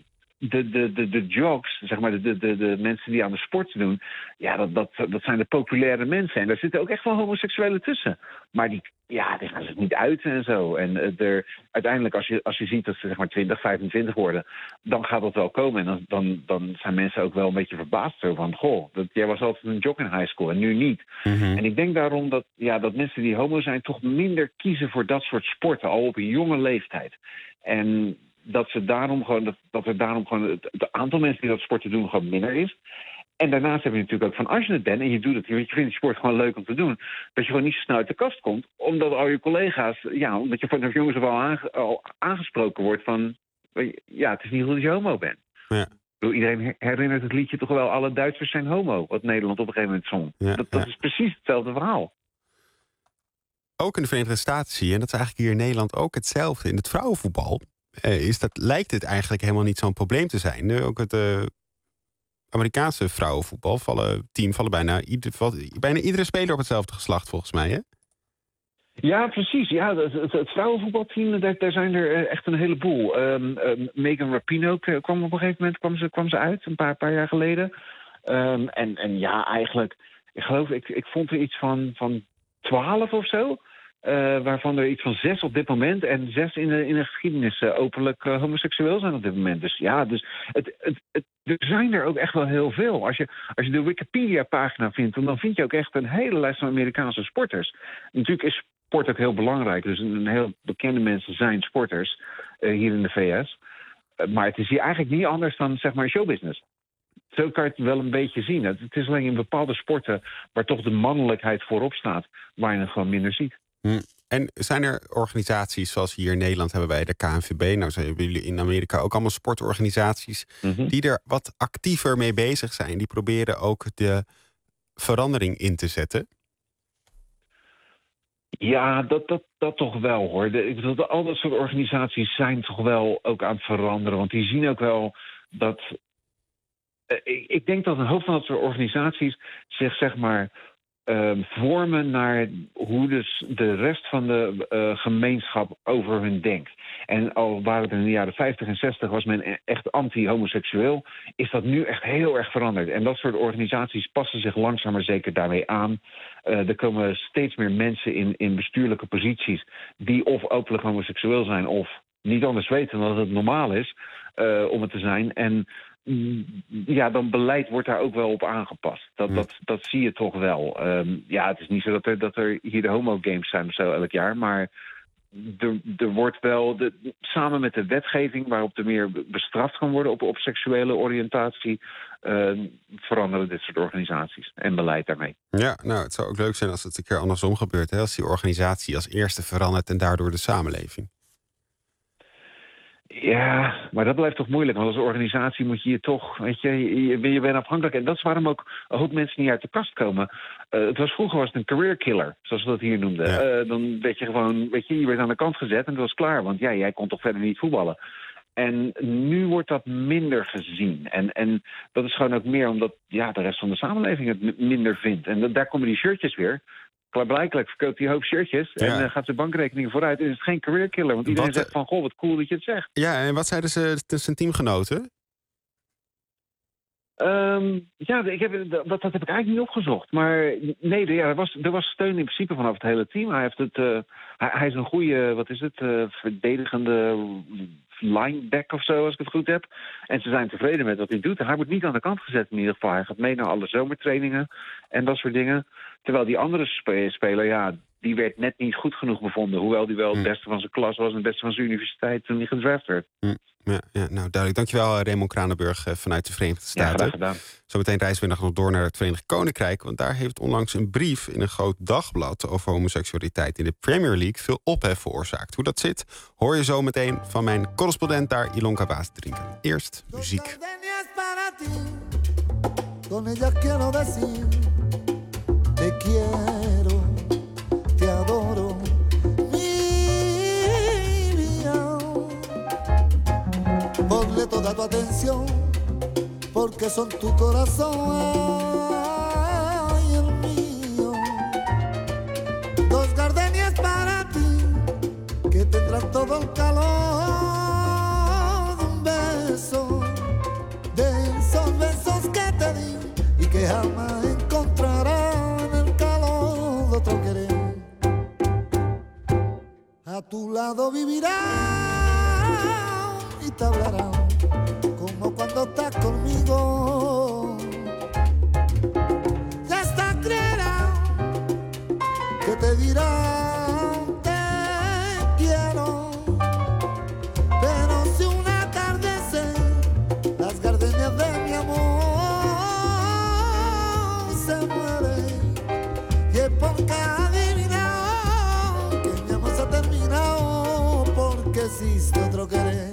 De jocks, zeg maar, de mensen die aan de sport doen... dat zijn de populaire mensen. En daar zitten ook echt wel homoseksuelen tussen. Maar die gaan zich niet uiten en zo. En uiteindelijk, als je ziet dat ze zeg maar 20, 25 worden... dan gaat dat wel komen. En dan zijn mensen ook wel een beetje verbaasd zo van... jij was altijd een jock in high school en nu niet. Mm-hmm. En ik denk daarom dat mensen die homo zijn... toch minder kiezen voor dat soort sporten, al op een jonge leeftijd. En... dat er daarom gewoon het aantal mensen die dat sporten doen gewoon minder is. En daarnaast heb je natuurlijk ook van als je het bent en je doet het, je vindt die sport gewoon leuk om te doen, dat je gewoon niet zo snel uit de kast komt, omdat al je collega's, omdat je vanaf jongens al aangesproken wordt van, het is niet goed dat je homo bent. Ja. Iedereen herinnert het liedje toch wel, alle Duitsers zijn homo, wat Nederland op een gegeven moment zong. Dat is precies hetzelfde verhaal. Ook in de Verenigde Staten zie je, en dat is eigenlijk hier in Nederland ook hetzelfde, in het vrouwenvoetbal. Lijkt het eigenlijk helemaal niet zo'n probleem te zijn. Ook het Amerikaanse vrouwenvoetbal vallen bijna iedere speler op hetzelfde geslacht, volgens mij, hè? Ja, precies. Ja, het vrouwenvoetbalteam, daar zijn er echt een heleboel. Megan Rapinoe kwam op een gegeven moment kwam ze uit, een paar jaar geleden. Eigenlijk, ik vond er iets van 12 of zo. Waarvan er iets van 6 op dit moment en 6 in de geschiedenis openlijk homoseksueel zijn op dit moment. Dus er zijn er ook echt wel heel veel. Als je de Wikipedia-pagina vindt, dan vind je ook echt een hele lijst van Amerikaanse sporters. Natuurlijk is sport ook heel belangrijk. Dus een heel bekende mensen zijn sporters hier in de VS. Maar het is hier eigenlijk niet anders dan zeg maar showbusiness. Zo kan je het wel een beetje zien. Het is alleen in bepaalde sporten waar toch de mannelijkheid voorop staat, waar je het gewoon minder ziet. En zijn er organisaties zoals hier in Nederland hebben wij de KNVB... nou zijn jullie in Amerika ook allemaal sportorganisaties... die er wat actiever mee bezig zijn. Die proberen ook de verandering in te zetten. Ja, dat toch wel, hoor. Ik bedoel, al dat soort organisaties zijn toch wel ook aan het veranderen. Want die zien ook wel dat... Ik denk dat een hoop van dat soort organisaties zich, zeg maar, vormen naar hoe dus de rest van de gemeenschap over hun denkt. En al waren het in de jaren 50 en 60 was men echt anti-homoseksueel, is dat nu echt heel erg veranderd. En dat soort organisaties passen zich langzaam maar zeker daarmee aan. Er komen steeds meer mensen in bestuurlijke posities die of openlijk homoseksueel zijn of niet anders weten dan dat het normaal is om het te zijn. En ja, dan beleid wordt daar ook wel op aangepast. Dat zie je toch wel. Ja, het is niet zo dat er hier de homo games zijn of zo elk jaar, maar er wordt wel, samen met de wetgeving waarop er meer bestraft kan worden op seksuele oriëntatie, veranderen dit soort organisaties en beleid daarmee. Ja, nou, het zou ook leuk zijn als het een keer andersom gebeurt. Hè? Als die organisatie als eerste verandert en daardoor de samenleving. Ja, maar dat blijft toch moeilijk. Want als organisatie moet je toch, weet je bent afhankelijk. En dat is waarom ook een hoop mensen niet uit de kast komen. Vroeger was het een career killer, zoals we dat hier noemden. Ja. Dan werd je gewoon, je werd aan de kant gezet en het was klaar. Want ja, jij kon toch verder niet voetballen. En nu wordt dat minder gezien. En dat is gewoon ook meer omdat de rest van de samenleving het minder vindt. En daar komen die shirtjes weer. Blijkbaar verkoopt hij een hoop shirtjes en gaat zijn bankrekening vooruit. En is het geen career killer, want iedereen zegt van, goh, wat cool dat je het zegt. Ja, en wat zeiden ze zijn teamgenoten? Dat heb ik eigenlijk niet opgezocht. Maar nee, er was steun in principe vanaf het hele team. Hij is een goede, verdedigende lineback of zo, als ik het goed heb. En ze zijn tevreden met wat hij doet. En hij wordt niet aan de kant gezet in ieder geval. Hij gaat mee naar alle zomertrainingen en dat soort dingen. Terwijl die andere speler, die werd net niet goed genoeg bevonden. Hoewel die wel het beste van zijn klas was en het beste van zijn universiteit toen hij gedraft werd. Ja, nou duidelijk. Dankjewel Raymond Kranenburg vanuit de Verenigde Staten. Ja, graag gedaan. Zometeen reizen we nog door naar het Verenigd Koninkrijk. Want daar heeft onlangs een brief in een groot dagblad over homoseksualiteit in de Premier League veel ophef veroorzaakt. Hoe dat zit, hoor je zo meteen van mijn correspondent daar, Ilonka Baas-Drinker. Eerst muziek. Con ella quiero decir, te quiero, te adoro, mi vida. Ponle toda tu atención, porque son tu corazón y el mío. Dos gardenias para ti, que tendrán todo el calor de un beso, de esos besos que te di y que jamás encontrarán el calor de otro querer. A tu lado vivirán y te hablarán como cuando estás conmigo. Ya hasta creerán que te dirán te quiero, pero si un atardecer las gardenias de mi amor se mueren y es porque adivinado que mi amor se ha terminado porque existe otro querer.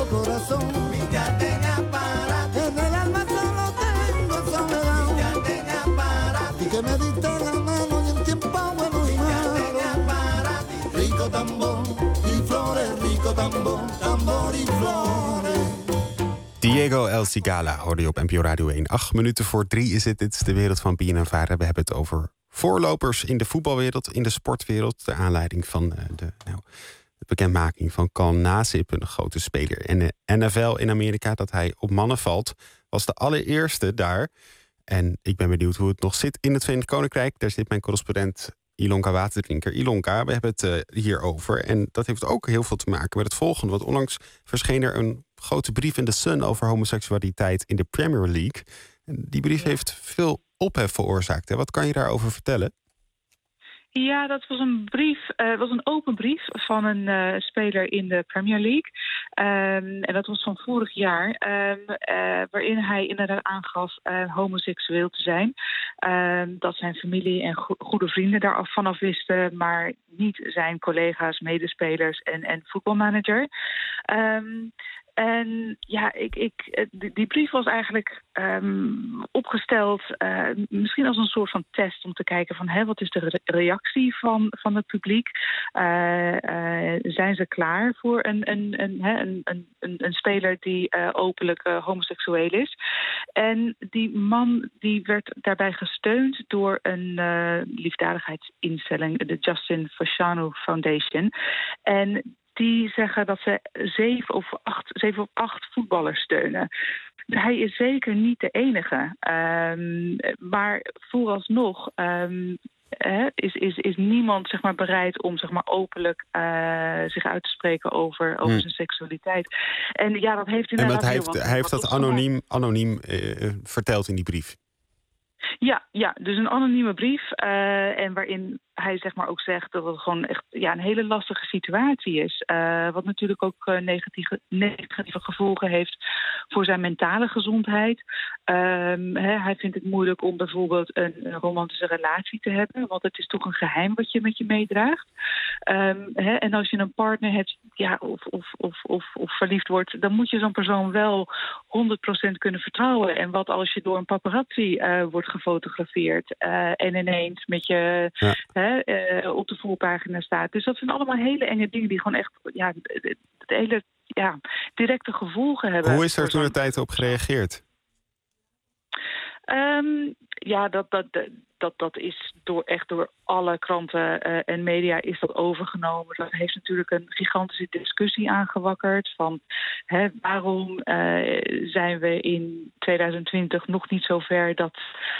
corazón. Mi gardenia para ti. En el alma solo tengo soledad. Mi gardenia para ti. Y que me diste la mano y en tiempo bueno y malo. Mi gardenia para ti. Rico tambor y flores, rico tambor, tambor y flores. Diego El Cigala hoorde je op NPO Radio 1. 8 minuten voor 3 is het. Dit is de wereld van BNNVARA. We hebben het over voorlopers in de voetbalwereld, in de sportwereld. De aanleiding van de bekendmaking van Carl Nassib, een grote speler in de NFL in Amerika. Dat hij op mannen valt, was de allereerste daar. En ik ben benieuwd hoe het nog zit in het Verenigd Koninkrijk. Daar zit mijn correspondent Ilonka Waterdrinker. Ilonka, we hebben het hierover. En dat heeft ook heel veel te maken met het volgende. Want onlangs verscheen er een grote brief in The Sun over homoseksualiteit in de Premier League. En die brief heeft veel ophef veroorzaakt. Hè? Wat kan je daarover vertellen? Ja, dat was een brief, was een open brief van een speler in de Premier League. En dat was van vorig jaar, waarin hij inderdaad aangaf homoseksueel te zijn. Dat zijn familie en goede vrienden daar vanaf wisten, maar niet zijn collega's, medespelers en voetbalmanager. En ja, die brief was eigenlijk opgesteld misschien als een soort van test om te kijken van wat is de reactie van het publiek? Zijn ze klaar voor een speler die openlijk homoseksueel is? En die man die werd daarbij gesteund door een liefdadigheidsinstelling, de Justin Fashanu Foundation. En die zeggen dat ze 7 of 8 voetballers steunen. Hij is zeker niet de enige. Maar vooralsnog is niemand zeg maar, bereid om zeg maar, openlijk zich uit te spreken over zijn seksualiteit. En ja, dat heeft inderdaad hij heeft dat anoniem verteld in die brief. Ja, dus een anonieme brief. En waarin hij zeg maar ook zegt dat het gewoon echt een hele lastige situatie is. Wat natuurlijk ook negatieve gevolgen heeft voor zijn mentale gezondheid. Hij vindt het moeilijk om bijvoorbeeld een romantische relatie te hebben. Want het is toch een geheim wat je met je meedraagt. En als je een partner hebt of verliefd wordt, dan moet je zo'n persoon wel 100% kunnen vertrouwen. En wat als je door een paparazzi wordt gefotografeerd en ineens met je op de voorpagina staat. Dus dat zijn allemaal hele enge dingen die gewoon echt hele directe gevolgen hebben. Hoe is er toen de tijd op gereageerd? Dat is door alle kranten en media is dat overgenomen. Dat heeft natuurlijk een gigantische discussie aangewakkerd van waarom zijn we in 2020 nog niet zo ver dat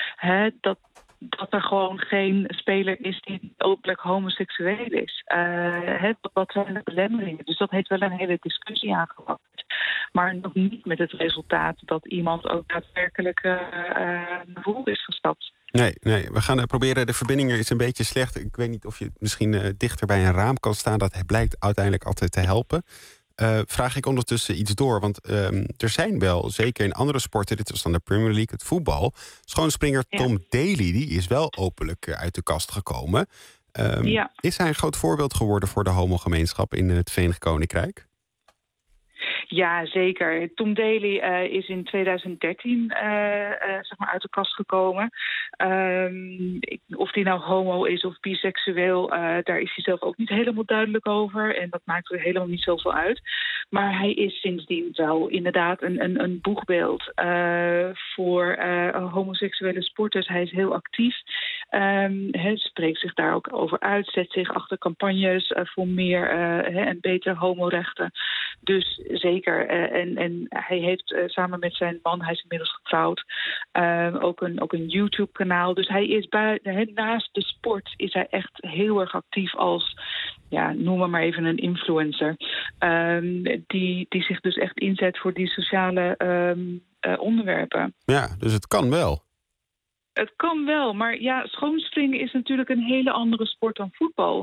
er gewoon geen speler is die openlijk homoseksueel is. Wat zijn de belemmeringen? Dus dat heeft wel een hele discussie aangewakkerd. Maar nog niet met het resultaat dat iemand ook daadwerkelijk naar voren is gestapt. Nee, we gaan proberen. De verbinding is een beetje slecht. Ik weet niet of je misschien dichter bij een raam kan staan. Dat blijkt uiteindelijk altijd te helpen. Vraag ik ondertussen iets door. Want er zijn wel, zeker in andere sporten, dit was dan de Premier League, het voetbal. Schoonspringer Tom Daley, die is wel openlijk uit de kast gekomen. Is hij een groot voorbeeld geworden voor de homogemeenschap in het Verenigd Koninkrijk? Ja, zeker. Tom Daley is in 2013 zeg maar uit de kast gekomen. Of hij nou homo is of biseksueel, daar is hij zelf ook niet helemaal duidelijk over. En dat maakt er helemaal niet zoveel uit. Maar hij is sindsdien wel inderdaad een boegbeeld voor homoseksuele sporters. Hij is heel actief. Spreekt zich daar ook over uit. Zet zich achter campagnes voor meer en betere homorechten. Dus zeker. En hij heeft samen met zijn man, hij is inmiddels getrouwd, ook een YouTube-kanaal. Dus hij is naast de sport is hij echt heel erg actief als, noem maar even een influencer. Die zich dus echt inzet voor die sociale onderwerpen. Ja, dus het kan wel. Het kan wel, maar schoonspringen is natuurlijk een hele andere sport dan voetbal.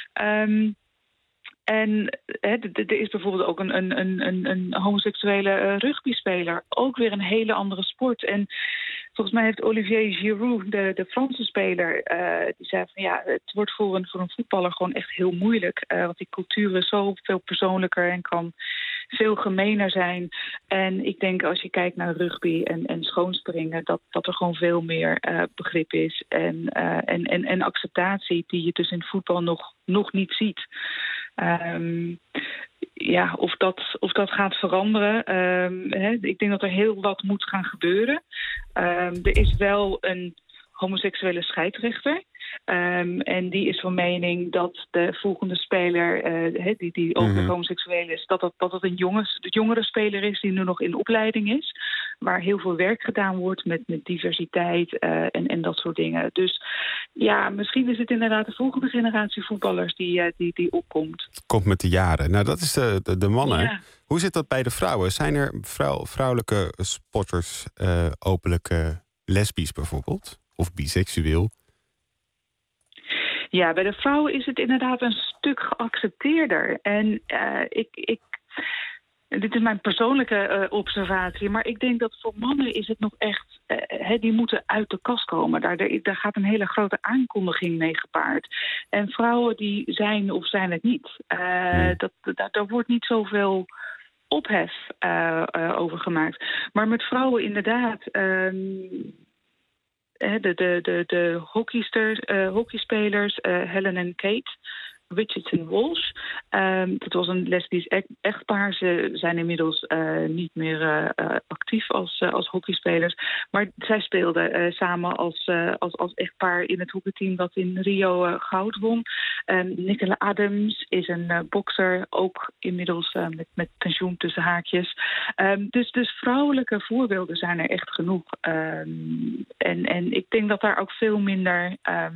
En er is bijvoorbeeld ook een homoseksuele rugbyspeler. Ook weer een hele andere sport. En volgens mij heeft Olivier Giroud, de Franse speler, die zei van het wordt voor een voetballer gewoon echt heel moeilijk. Want die cultuur is zo veel persoonlijker en kan veel gemener zijn. En ik denk als je kijkt naar rugby en schoonspringen, dat er gewoon veel meer begrip is en acceptatie die je dus in voetbal nog niet ziet. Of dat gaat veranderen. Ik denk dat er heel wat moet gaan gebeuren. Er is wel een homoseksuele scheidsrechter. En die is van mening dat de volgende speler, die ook homoseksueel is, dat het een jongere speler is die nu nog in opleiding is. Waar heel veel werk gedaan wordt met diversiteit en dat soort dingen. Dus ja, misschien is het inderdaad de volgende generatie voetballers die opkomt. Komt met de jaren. Nou, dat is de mannen. Ja. Hoe zit dat bij de vrouwen? Zijn er vrouwelijke sporters openlijk lesbisch bijvoorbeeld? Of biseksueel? Ja, bij de vrouwen is het inderdaad een stuk geaccepteerder. En dit is mijn persoonlijke observatie, maar ik denk dat voor mannen is het nog echt, die moeten uit de kast komen. Daar gaat een hele grote aankondiging mee gepaard. En vrouwen die zijn of zijn het niet. Daar wordt niet zoveel ophef over gemaakt. Maar met vrouwen inderdaad. De hockeyspelers Helen en Kate Richardson Walsh. Dat was een lesbisch echtpaar. Ze zijn inmiddels niet meer actief als hockeyspelers. Maar zij speelden samen als echtpaar in het hockeyteam dat in Rio goud won. Nicola Adams is een bokser, ook inmiddels met pensioen tussen haakjes. Dus vrouwelijke voorbeelden zijn er echt genoeg. En ik denk dat daar ook veel minder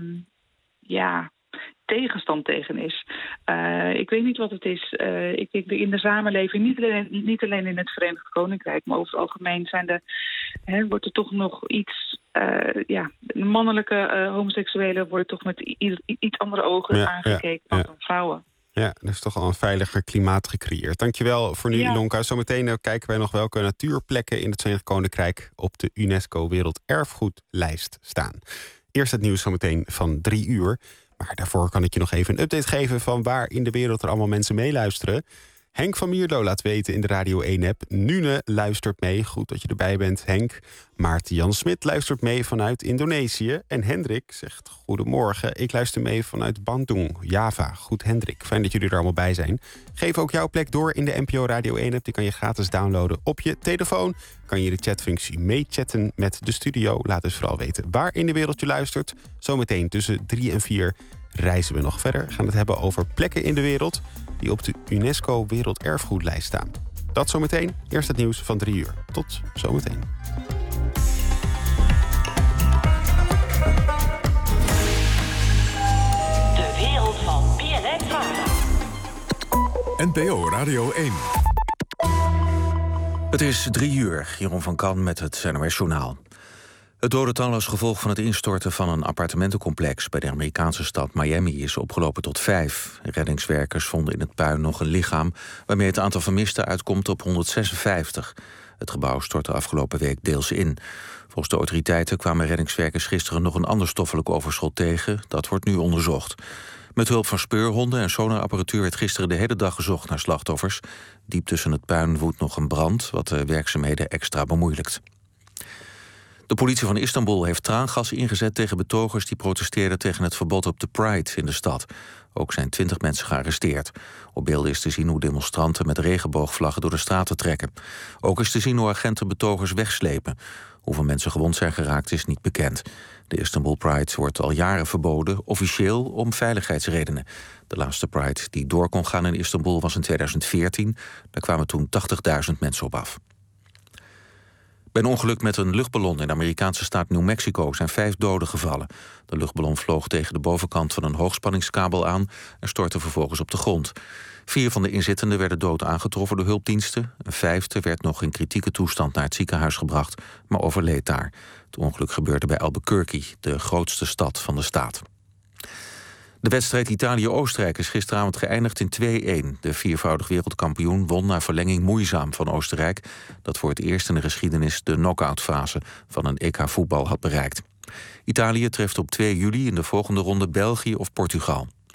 tegenstand tegen is. Ik weet niet wat het is. Ik denk in de samenleving, niet alleen in het Verenigd Koninkrijk, maar over het algemeen wordt er toch nog iets. De mannelijke homoseksuelen worden toch met iets andere ogen aangekeken dan vrouwen. Ja, er is toch al een veiliger klimaat gecreëerd. Dankjewel voor nu, Ilonka. Zometeen kijken wij nog welke natuurplekken in het Verenigd Koninkrijk op de UNESCO Werelderfgoedlijst staan. Eerst het nieuws zometeen van 3 uur. Maar daarvoor kan ik je nog even een update geven van waar in de wereld er allemaal mensen meeluisteren. Henk van Mierlo laat weten in de Radio 1-app. Nune luistert mee. Goed dat je erbij bent, Henk. Maarten Jan Smit luistert mee vanuit Indonesië. En Hendrik zegt goedemorgen. Ik luister mee vanuit Bandung, Java. Goed, Hendrik. Fijn dat jullie er allemaal bij zijn. Geef ook jouw plek door in de NPO Radio 1-app. Die kan je gratis downloaden op je telefoon. Kan je de chatfunctie meechatten met de studio. Laat dus vooral weten waar in de wereld je luistert. Zometeen tussen 3 en 4 reizen we nog verder. We gaan het hebben over plekken in de wereld die op de UNESCO Werelderfgoedlijst staan. Dat zometeen. Eerst het nieuws van 3 uur. Tot zometeen. De wereld van BNN-Vara. NPO Radio 1. Het is 3 uur. Jeroen van Kan met het NOS Journaal. Het dodental als gevolg van het instorten van een appartementencomplex bij de Amerikaanse stad Miami is opgelopen tot 5. Reddingswerkers vonden in het puin nog een lichaam waarmee het aantal vermisten uitkomt op 156. Het gebouw stortte afgelopen week deels in. Volgens de autoriteiten kwamen reddingswerkers gisteren nog een ander stoffelijk overschot tegen. Dat wordt nu onderzocht. Met hulp van speurhonden en sonarapparatuur werd gisteren de hele dag gezocht naar slachtoffers. Diep tussen het puin woedt nog een brand, wat de werkzaamheden extra bemoeilijkt. De politie van Istanbul heeft traangas ingezet tegen betogers die protesteerden tegen het verbod op de Pride in de stad. Ook zijn 20 mensen gearresteerd. Op beelden is te zien hoe demonstranten met regenboogvlaggen door de straten trekken. Ook is te zien hoe agenten betogers wegslepen. Hoeveel mensen gewond zijn geraakt is niet bekend. De Istanbul Pride wordt al jaren verboden, officieel om veiligheidsredenen. De laatste Pride die door kon gaan in Istanbul was in 2014. Daar kwamen toen 80.000 mensen op af. Bij een ongeluk met een luchtballon in de Amerikaanse staat New Mexico zijn 5 doden gevallen. De luchtballon vloog tegen de bovenkant van een hoogspanningskabel aan en stortte vervolgens op de grond. 4 van de inzittenden werden dood aangetroffen door hulpdiensten. Een 5e werd nog in kritieke toestand naar het ziekenhuis gebracht, maar overleed daar. Het ongeluk gebeurde bij Albuquerque, de grootste stad van de staat. De wedstrijd Italië-Oostenrijk is gisteravond geëindigd in 2-1. De 4voudig wereldkampioen won na verlenging moeizaam van Oostenrijk, dat voor het eerst in de geschiedenis de knock-outfase van een EK voetbal had bereikt. Italië treft op 2 juli in de volgende ronde België of Portugal.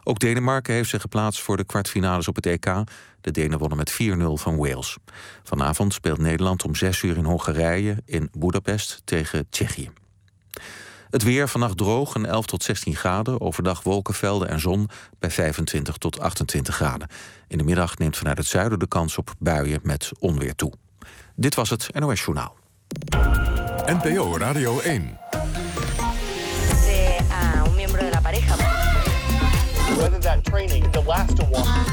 Ook Denemarken heeft zich geplaatst voor de kwartfinales op het EK. De Denen wonnen met 4-0 van Wales. Vanavond speelt Nederland om 6 uur in Hongarije in Boedapest tegen Tsjechië. Het weer, vannacht droog en 11 tot 16 graden. Overdag wolkenvelden en zon bij 25 tot 28 graden. In de middag neemt vanuit het zuiden de kans op buien met onweer toe. Dit was het NOS Journaal. NPO Radio 1. Un miembro de la pareja. Whether that training, the last one.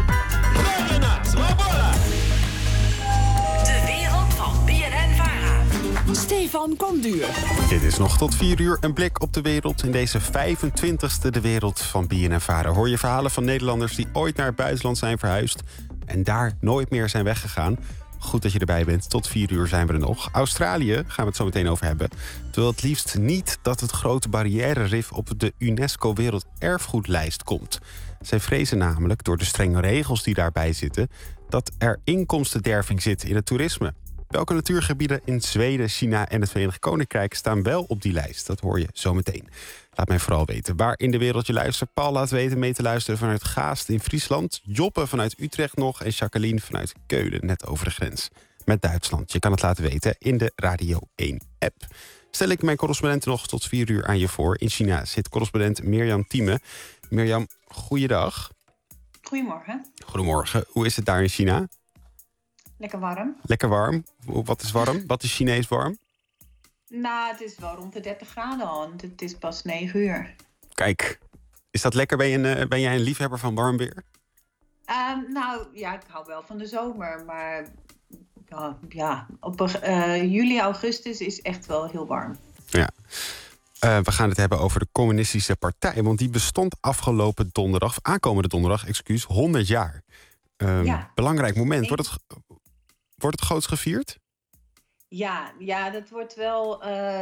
De wereld van BNN-Vara. Stefan Konduur. Dit is nog tot 4 uur een blik op de wereld. In deze 25e de wereld van BNN-Vara hoor je verhalen van Nederlanders die ooit naar het buitenland zijn verhuisd en daar nooit meer zijn weggegaan. Goed dat je erbij bent. Tot 4 uur zijn we er nog. Australië gaan we het zo meteen over hebben. Terwijl het liefst niet dat het grote barrièrerif op de UNESCO Werelderfgoedlijst komt. Zij vrezen namelijk, door de strenge regels die daarbij zitten, dat er inkomstenderving zit in het toerisme. Welke natuurgebieden in Zweden, China en het Verenigd Koninkrijk staan wel op die lijst? Dat hoor je zo meteen. Laat mij vooral weten waar in de wereld je luistert. Paul laat weten mee te luisteren vanuit Gaast in Friesland. Joppe vanuit Utrecht nog. En Jacqueline vanuit Keulen, net over de grens met Duitsland. Je kan het laten weten in de Radio 1-app. Stel ik mijn correspondenten nog tot 4 uur aan je voor. In China zit correspondent Mirjam Thieme. Mirjam, goeiedag. Goedemorgen. Goedemorgen. Hoe is het daar in China? Lekker warm. Lekker warm. Wat is warm? Wat is Chinees warm? Nou, het is wel rond de 30 graden al. En het is pas 9 uur. Kijk, is dat lekker? Ben jij een liefhebber van warm weer? Nou, ja, ik hou wel van de zomer. Maar op juli, augustus is echt wel heel warm. Ja. We gaan het hebben over de Communistische Partij. Want die bestond aankomende donderdag, 100 jaar. Belangrijk moment. Wordt het groots gevierd? Ja, dat wordt wel.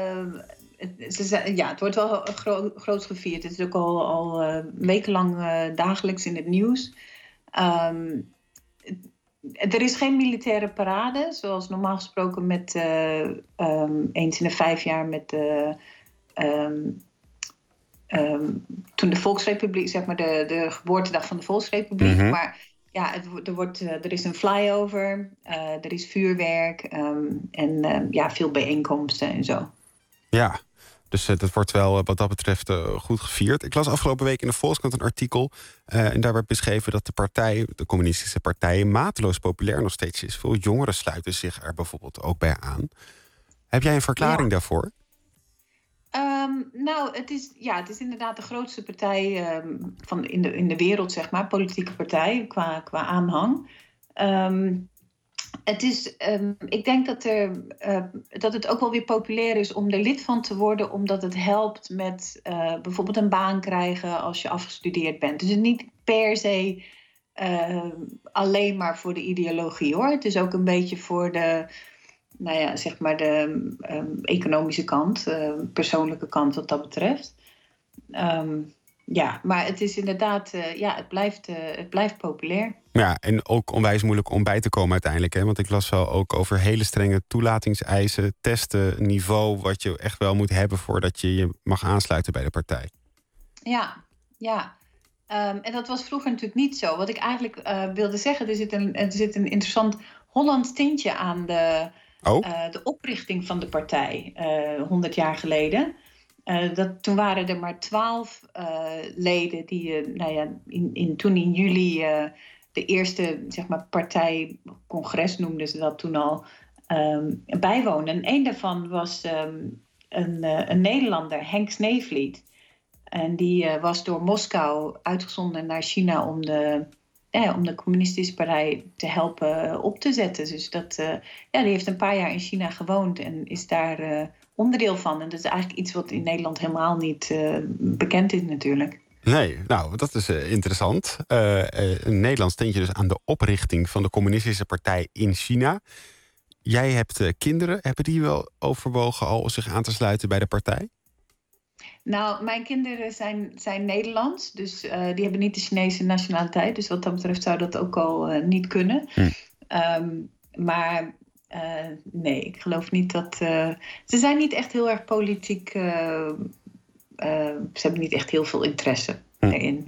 Het wordt wel groots gevierd. Het is ook al wekenlang dagelijks in het nieuws. Er is geen militaire parade, zoals normaal gesproken met eens in de 5 jaar met toen de Volksrepubliek, zeg maar de geboortedag van de Volksrepubliek. Mm-hmm. Maar ja, er is een flyover, er is vuurwerk en veel bijeenkomsten en zo. Ja, dus dat wordt wel wat dat betreft goed gevierd. Ik las afgelopen week in de Volkskrant een artikel en daar werd beschreven dat de Communistische Partij, mateloos populair nog steeds is. Veel jongeren sluiten zich er bijvoorbeeld ook bij aan. Heb jij een verklaring daarvoor? Het is inderdaad de grootste partij in de wereld, zeg maar, politieke partij qua aanhang. Ik denk dat het ook wel weer populair is om er lid van te worden, omdat het helpt met bijvoorbeeld een baan krijgen als je afgestudeerd bent. Dus het niet per se alleen maar voor de ideologie, hoor. Het is ook een beetje voor de economische kant, persoonlijke kant wat dat betreft. Maar het is inderdaad, het blijft populair. Ja, en ook onwijs moeilijk om bij te komen uiteindelijk. Hè? Want ik las wel ook over hele strenge toelatingseisen, testen, niveau, wat je echt wel moet hebben voordat je je mag aansluiten bij de partij. Ja. En dat was vroeger natuurlijk niet zo. Wat ik eigenlijk wilde zeggen, er zit een interessant Hollands tintje aan de oprichting van de partij 100 jaar geleden. Toen waren er maar 12 leden die toen in juli de eerste, zeg maar, partijcongres noemden ze dat toen al, bijwoonden. En één daarvan was een Nederlander, Henk Sneevliet. En die was door Moskou uitgezonden naar China om de Communistische Partij te helpen op te zetten. Dus die heeft een paar jaar in China gewoond en is daar onderdeel van. En dat is eigenlijk iets wat in Nederland helemaal niet bekend is natuurlijk. Nee, nou, dat is interessant. Een Nederlands tintje dus aan de oprichting van de Communistische Partij in China. Jij hebt kinderen. Hebben die wel overwogen al zich aan te sluiten bij de partij? Nou, mijn kinderen zijn Nederlands. Dus die hebben niet de Chinese nationaliteit. Dus wat dat betreft zou dat ook al niet kunnen. Nee, ik geloof niet dat... ze zijn niet echt heel erg politiek... ze hebben niet echt heel veel interesse erin, nee.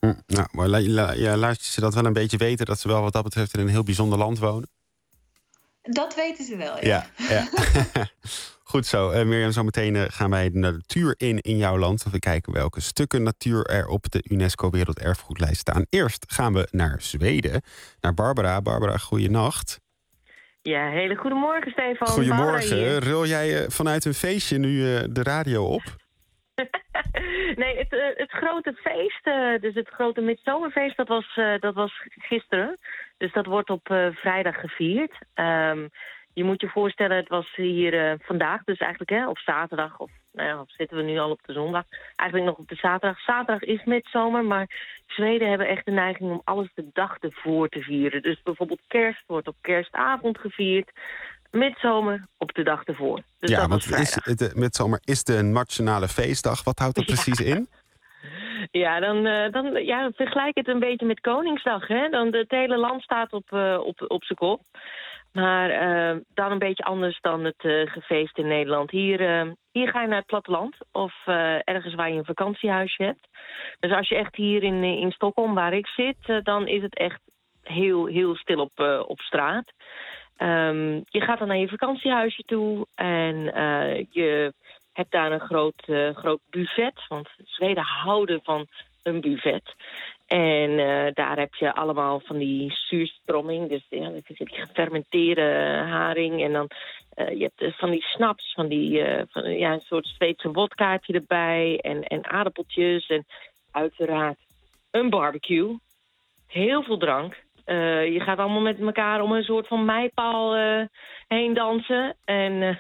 Nou, maar laat je ze dat wel een beetje weten... dat ze wel wat dat betreft in een heel bijzonder land wonen? Dat weten ze wel, ja. Ja. Goed zo. Mirjam, zo meteen gaan wij de natuur in jouw land. We kijken welke stukken natuur er op de UNESCO Werelderfgoedlijst staan. Eerst gaan we naar Zweden, naar Barbara. Barbara, goeienacht. Ja, hele goedemorgen, Stefan. Goedemorgen. Rul jij vanuit een feestje nu de radio op? Nee, het grote feest, dus het grote midzomerfeest, dat was gisteren. Dus dat wordt op vrijdag gevierd. Je moet je voorstellen, het was hier vandaag, dus eigenlijk op zaterdag, of zitten we nu al op de zondag, eigenlijk nog op de zaterdag. Zaterdag is midzomer, maar Zweden hebben echt de neiging om alles de dag ervoor te vieren. Dus bijvoorbeeld kerst wordt op kerstavond gevierd, midzomer op de dag ervoor. Dus ja, want midzomer is de nationale feestdag. Wat houdt dat precies in? Ja, dan vergelijk het een beetje met Koningsdag. Hè? Dan het hele land staat op zijn kop. Maar dan een beetje anders dan het feest in Nederland. Hier ga je naar het platteland of ergens waar je een vakantiehuisje hebt. Dus als je echt hier in Stockholm, waar ik zit, dan is het echt heel, heel stil op straat. Je gaat dan naar je vakantiehuisje toe en je hebt daar een groot buffet. Want Zweden houden van een buffet. En daar heb je allemaal van die zuurstromming, dus die gefermenteerde haring. En dan je hebt van die snaps, een soort Zweedse wodkaartje erbij. En aardappeltjes en uiteraard een barbecue. Heel veel drank. Je gaat allemaal met elkaar om een soort van meipaal heen dansen. En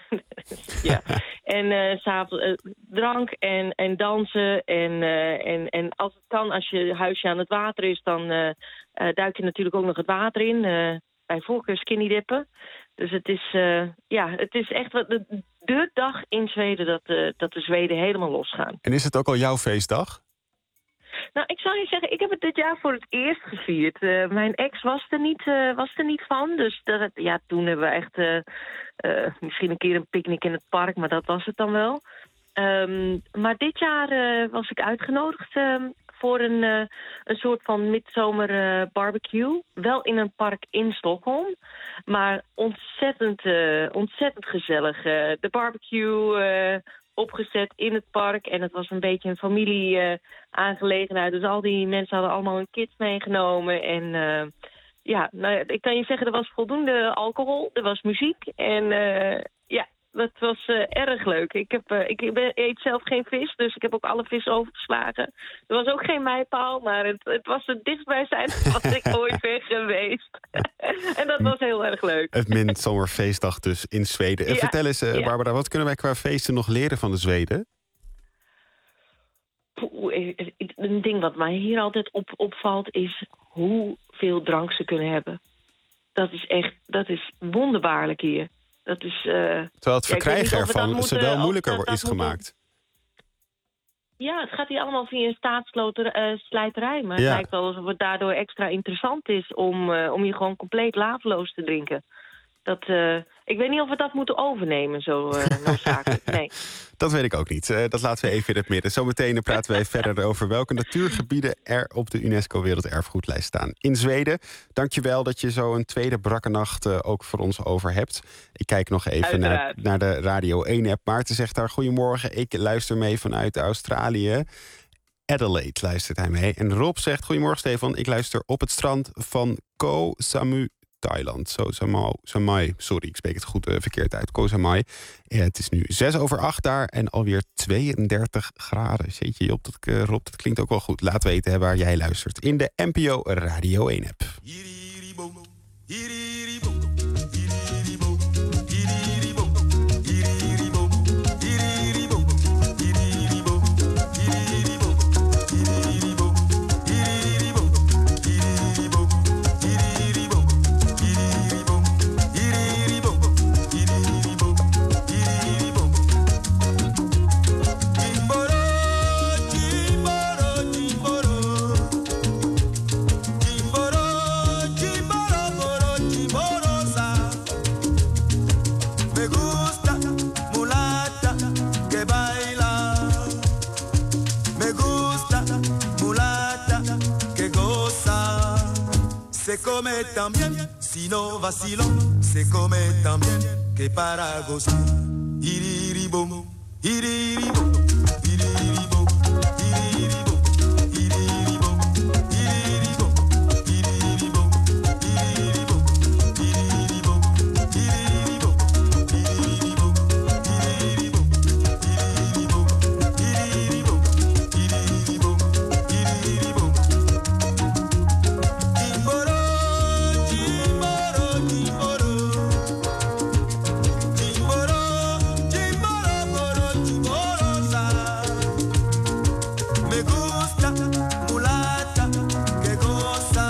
s'avonds drank en dansen. En als het kan, als je huisje aan het water is, dan duik je natuurlijk ook nog het water in. Bij voorkeur skinny dippen. Dus het is echt de dag in Zweden dat de Zweden helemaal losgaan. En is het ook al jouw feestdag? Nou, ik zou je zeggen, ik heb het dit jaar voor het eerst gevierd. Mijn ex was er niet van. Dus toen hebben we echt misschien een keer een picknick in het park, maar dat was het dan wel. Maar dit jaar was ik uitgenodigd voor een soort van midzomer barbecue. Wel in een park in Stockholm. Maar ontzettend gezellig. De barbecue opgezet in het park. En het was een beetje een familie-aangelegenheid. Dus al die mensen hadden allemaal hun kids meegenomen. En ik kan je zeggen, er was voldoende alcohol. Er was muziek. En dat was erg leuk. Ik eet zelf geen vis, dus ik heb ook alle vis overgeslagen. Er was ook geen mijpaal, maar het was het dichtstbijzijn wat ik ooit ben geweest. En dat was heel erg leuk. Het midzomerfeestdag dus in Zweden. Ja, vertel eens, Barbara, wat kunnen wij qua feesten nog leren van de Zweden? Een ding wat mij hier altijd opvalt is hoeveel drank ze kunnen hebben. Dat is wonderbaarlijk hier. Dat is, terwijl het verkrijgen ervan ze wel moeilijker is gemaakt. Ja, het gaat hier allemaal via een staatsslijterij. Maar het lijkt wel alsof het daardoor extra interessant is om je gewoon compleet laveloos te drinken. Ik weet niet of we dat moeten overnemen, zo noodzakelijk. Nee. Dat weet ik ook niet. Dat laten we even in het midden. Zometeen praten wij verder over welke natuurgebieden er op de UNESCO Werelderfgoedlijst staan in Zweden. Dankjewel dat je zo een tweede brakke nacht ook voor ons over hebt. Ik kijk nog even naar de Radio 1-app. Maarten zegt daar, goedemorgen, ik luister mee vanuit Australië. Adelaide luistert hij mee. En Rob zegt, goedemorgen Stefan, ik luister op het strand van Koh Samu, Thailand. Samui. Sorry, ik spreek het goed verkeerd uit. Koh Samui. Het is nu 7:06 daar en alweer 32 graden. Jeetje, Rob, dat klinkt ook wel goed. Laat weten waar jij luistert in de NPO Radio 1-app. come también, si no vacilo, se come también, que para gozar. Iriribom, iriribom, iriribom, iriribom, iriribom, iriribom, iriribom, iriribom, iriribom, iriribom, iriribom, iriribom, iriribom, iriribom, iriribom, iriribom. Jimboro, jimboro, jimboro. Jimboro, jimboro, boro, jimborosa. Me gusta mulata que goza.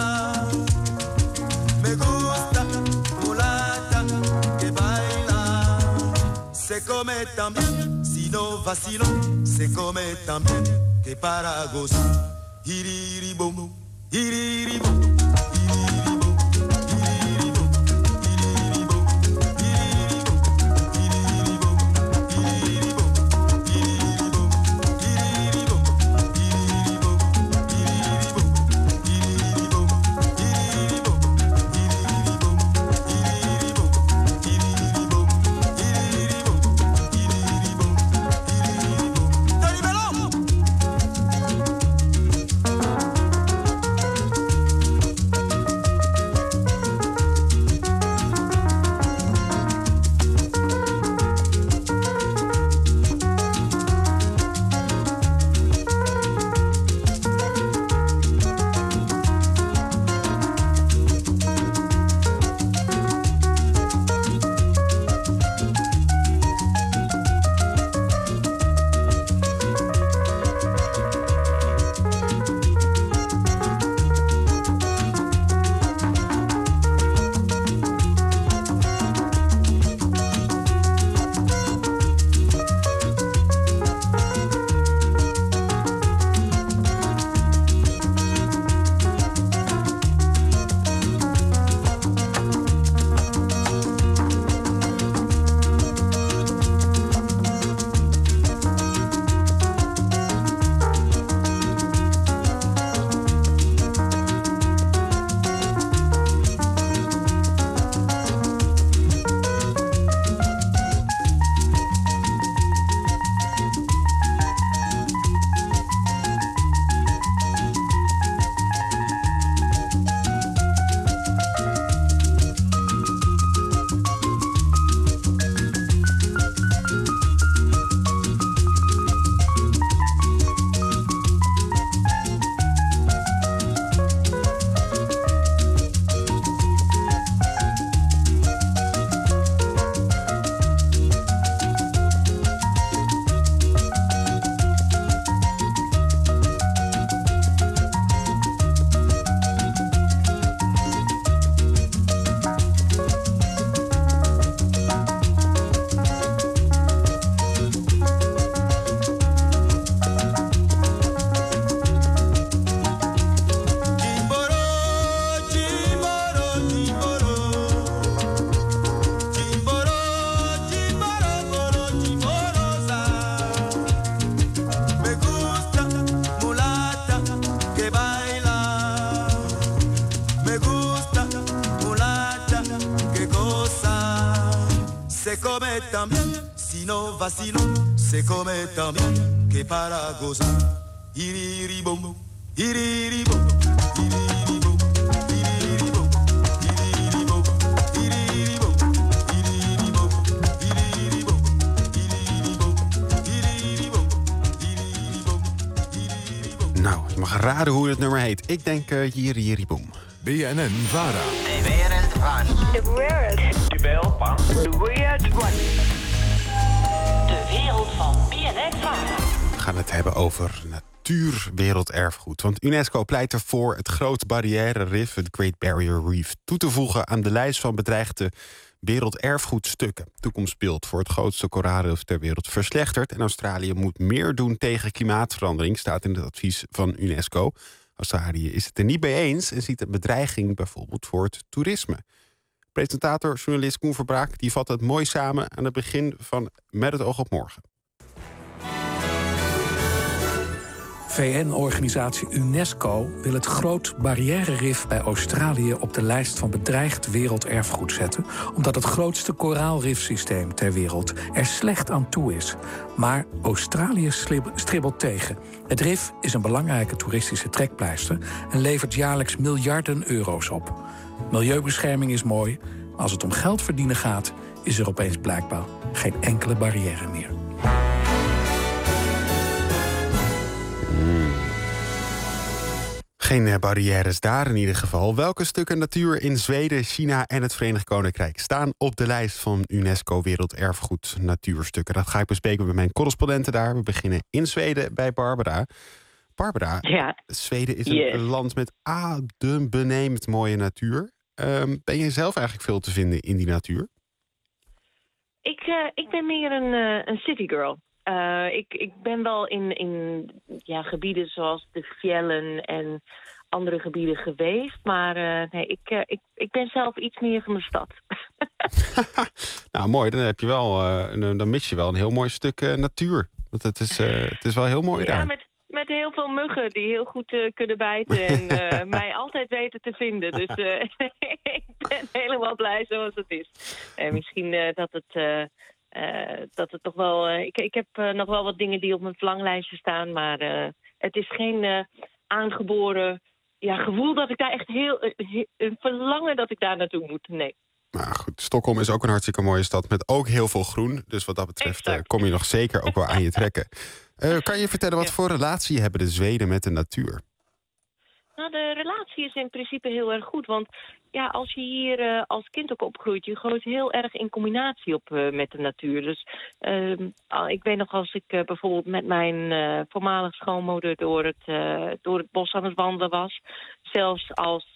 Me gusta mulata que baila. Se come también, si no vacilo, se come también, que para gozar. Iriribom, iriribom. Se come también, si no vacilo, se come también, que para gozar. Iriribom, iriribom, iriribom, iriribom, iriribom, iriribom, iriribom, iriribom, iriribom, iriribom, iriribom. Nou, je mag raden hoe het nummer heet. Ik denk Iriribom. BNN-VARA. De wereld van. De wereld. De wereld van. De weird one. De wereld van BNN-VARA. We gaan het hebben over natuurwerelderfgoed. Want UNESCO pleit ervoor het Groot Barrière Reef, het Great Barrier Reef, toe te voegen aan de lijst van bedreigde werelderfgoedstukken. Toekomstbeeld voor het grootste koraalrif ter wereld verslechtert en Australië moet meer doen tegen klimaatverandering, staat in het advies van UNESCO. Australië is het er niet mee eens en ziet een bedreiging bijvoorbeeld voor het toerisme. Presentator, journalist Koen Verbraak, die vat het mooi samen aan het begin van Met het oog op morgen. VN-organisatie UNESCO wil het Groot Barrière-rif bij Australië op de lijst van bedreigd werelderfgoed zetten, omdat het grootste koraalrifsysteem ter wereld er slecht aan toe is. Maar Australië stribbelt tegen. Het rif is een belangrijke toeristische trekpleister en levert jaarlijks miljarden euro's op. Milieubescherming is mooi, maar als het om geld verdienen gaat, is er opeens blijkbaar geen enkele barrière meer. Geen barrières daar in ieder geval. Welke stukken natuur in Zweden, China en het Verenigd Koninkrijk staan op de lijst van UNESCO Werelderfgoed Natuurstukken? Dat ga ik bespreken met mijn correspondenten daar. We beginnen in Zweden bij Barbara. Barbara, Zweden is een land met adembenemend mooie natuur. Ben je zelf eigenlijk veel te vinden in die natuur? Ik ben meer een citygirl. Ik ben wel in gebieden zoals de Fjellen en andere gebieden geweest. Maar nee, ik ben zelf iets meer van de stad. Nou, mooi. Dan heb je wel, dan mis je wel een heel mooi stuk natuur. Want het is wel heel mooi daar. Met heel veel muggen die heel goed kunnen bijten en mij altijd weten te vinden. Dus ik ben helemaal blij zoals het is. En misschien dat het toch wel... Ik heb nog wel wat dingen die op mijn verlanglijstje staan, maar het is geen aangeboren gevoel dat ik daar echt een verlangen dat ik daar naartoe moet. Nee. Maar goed, Stockholm is ook een hartstikke mooie stad met ook heel veel groen. Dus wat dat betreft kom je nog zeker ook wel aan je trekken. Kan je vertellen wat voor relatie hebben de Zweden met de natuur? Nou, de relatie is in principe heel erg goed. Want ja, als je hier als kind ook opgroeit, je groeit heel erg in combinatie op met de natuur. Dus ik weet nog als ik bijvoorbeeld met mijn voormalige schoonmoeder door het bos aan het wandelen was. Zelfs als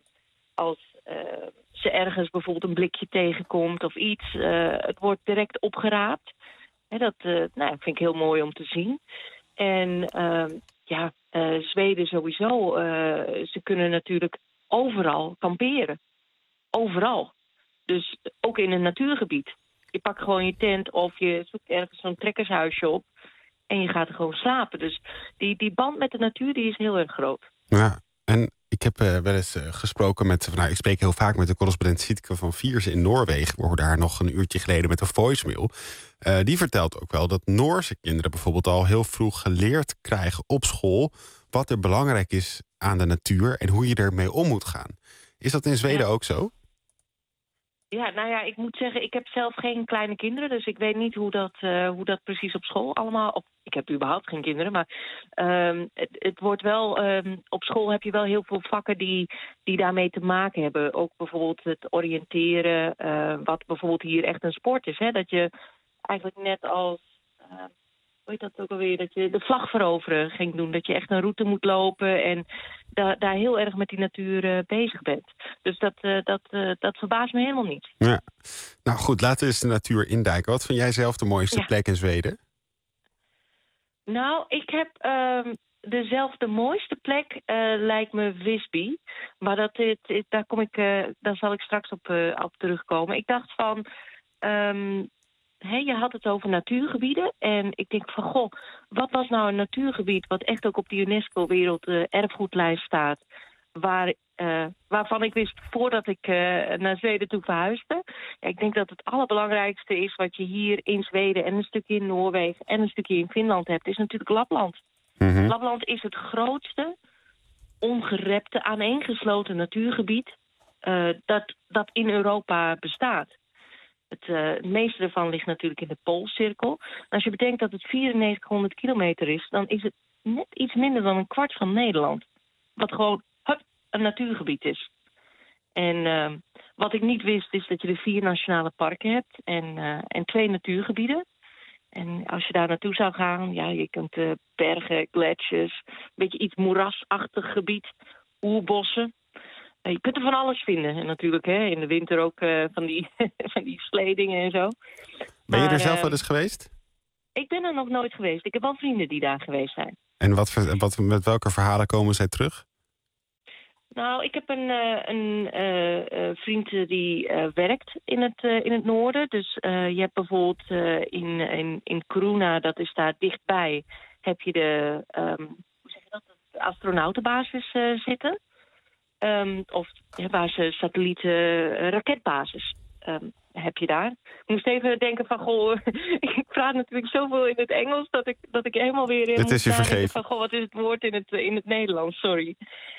ze ergens bijvoorbeeld een blikje tegenkomt of iets. Het wordt direct opgeraapt. Dat vind ik heel mooi om te zien. En Zweden sowieso. Ze kunnen natuurlijk overal kamperen. Overal. Dus ook in een natuurgebied. Je pakt gewoon je tent of je zoekt ergens zo'n trekkershuisje op. En je gaat er gewoon slapen. Dus die band met de natuur die is heel erg groot. Ja, en ik heb wel eens gesproken met... ik spreek heel vaak met de correspondent Sietke van Viersen in Noorwegen. We hoorden haar nog een uurtje geleden met een voicemail. Die vertelt ook wel dat Noorse kinderen bijvoorbeeld al heel vroeg geleerd krijgen op school wat er belangrijk is aan de natuur en hoe je ermee om moet gaan. Is dat in Zweden ook zo? Ja, nou ja, ik moet zeggen, ik heb zelf geen kleine kinderen, dus ik weet niet hoe dat precies op school allemaal... Ik heb überhaupt geen kinderen, maar het wordt wel... op school heb je wel heel veel vakken die daarmee te maken hebben. Ook bijvoorbeeld het oriënteren, wat bijvoorbeeld hier echt een sport is. Hè? Dat je eigenlijk net als... hoe heet dat ook alweer? Dat je de vlag veroveren ging doen. Dat je echt een route moet lopen en daar heel erg met die natuur bezig bent. Dus dat verbaast me helemaal niet. Ja. Nou goed, laten we eens de natuur induiken. Wat vind jij zelf de mooiste plek in Zweden? Nou, ik heb dezelfde mooiste plek, lijkt me Visby. Maar daar zal ik straks op terugkomen. Ik dacht van... je had het over natuurgebieden. En ik denk van, wat was nou een natuurgebied... wat echt ook op de UNESCO Werelderfgoedlijst staat... waarvan ik wist voordat ik naar Zweden toe verhuisde. Ja, ik denk dat het allerbelangrijkste is wat je hier in Zweden... en een stukje in Noorwegen en een stukje in Finland hebt... is natuurlijk Lapland. Mm-hmm. Lapland is het grootste, ongerepte, aaneengesloten natuurgebied... dat in Europa bestaat. Het meeste ervan ligt natuurlijk in de Poolcirkel. En als je bedenkt dat het 9400 kilometer is... dan is het net iets minder dan een kwart van Nederland. Wat gewoon een natuurgebied is. En wat ik niet wist is dat je er 4 nationale parken hebt... en 2 natuurgebieden. En als je daar naartoe zou gaan... je kunt bergen, gletsjers... een beetje iets moerasachtig gebied... oerbossen... Je kunt er van alles vinden. En natuurlijk in de winter ook van die sleedingen en zo. Ben je er zelf wel eens geweest? Ik ben er nog nooit geweest. Ik heb wel vrienden die daar geweest zijn. En met welke verhalen komen zij terug? Nou, ik heb een vriend die werkt in het noorden. Dus je hebt bijvoorbeeld in Kiruna, dat is daar dichtbij... heb je de astronautenbasis zitten. Of waar ze raketbasis heb je daar. Ik moest even denken van, goh, ik praat natuurlijk zoveel in het Engels dat ik helemaal weer het is je vergeven. van, goh, wat is het woord in het Nederlands, sorry.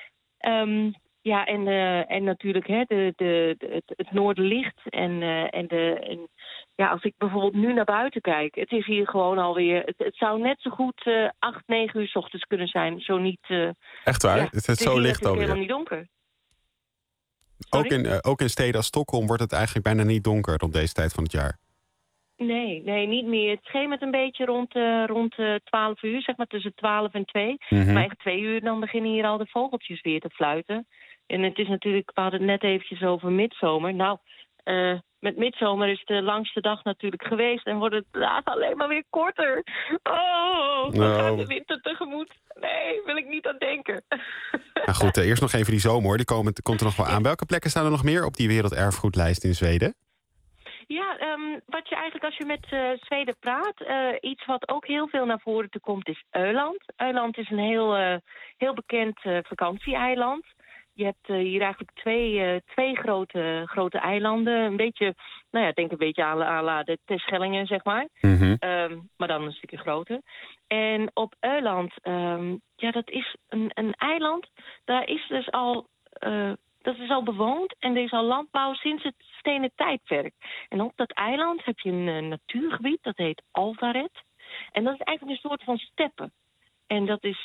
En natuurlijk het noorderlicht en als ik bijvoorbeeld nu naar buiten kijk, het is hier gewoon alweer, het zou net zo goed 8, 9 uur 's ochtends kunnen zijn, zo niet. Echt waar? Het is zo licht alweer. Het is helemaal niet donker. Ook in steden als Stockholm wordt het eigenlijk bijna niet donker op deze tijd van het jaar. Nee, niet meer. Het schemert een beetje rond 12 uur, zeg maar tussen 12 en 2. Mhm. Maar echt 2 uur, dan beginnen hier al de vogeltjes weer te fluiten. En het is natuurlijk, we hadden het net eventjes over midzomer. Nou, met midzomer is de langste dag natuurlijk geweest en wordt het dagen alleen maar weer korter. Oh, we gaan de winter tegemoet. Nee, wil ik niet aan denken. Nou goed, eerst nog even die zomer hoor, die komt er nog wel aan. Welke plekken staan er nog meer op die werelderfgoedlijst in Zweden? Ja, wat je eigenlijk als je met Zweden praat, iets wat ook heel veel naar voren te komt is Öland. Öland is een heel bekend vakantieeiland. Je hebt hier eigenlijk twee grote eilanden. Een beetje, denk een beetje à la de Terschellingen, zeg maar. Mm-hmm. Maar dan een stukje groter. En op Öland, dat is een eiland. Daar is dus al... dat is al bewoond en er is al landbouw sinds het stenen tijdperk. En op dat eiland heb je een natuurgebied, dat heet Alvaret. En dat is eigenlijk een soort van steppen. En dat is,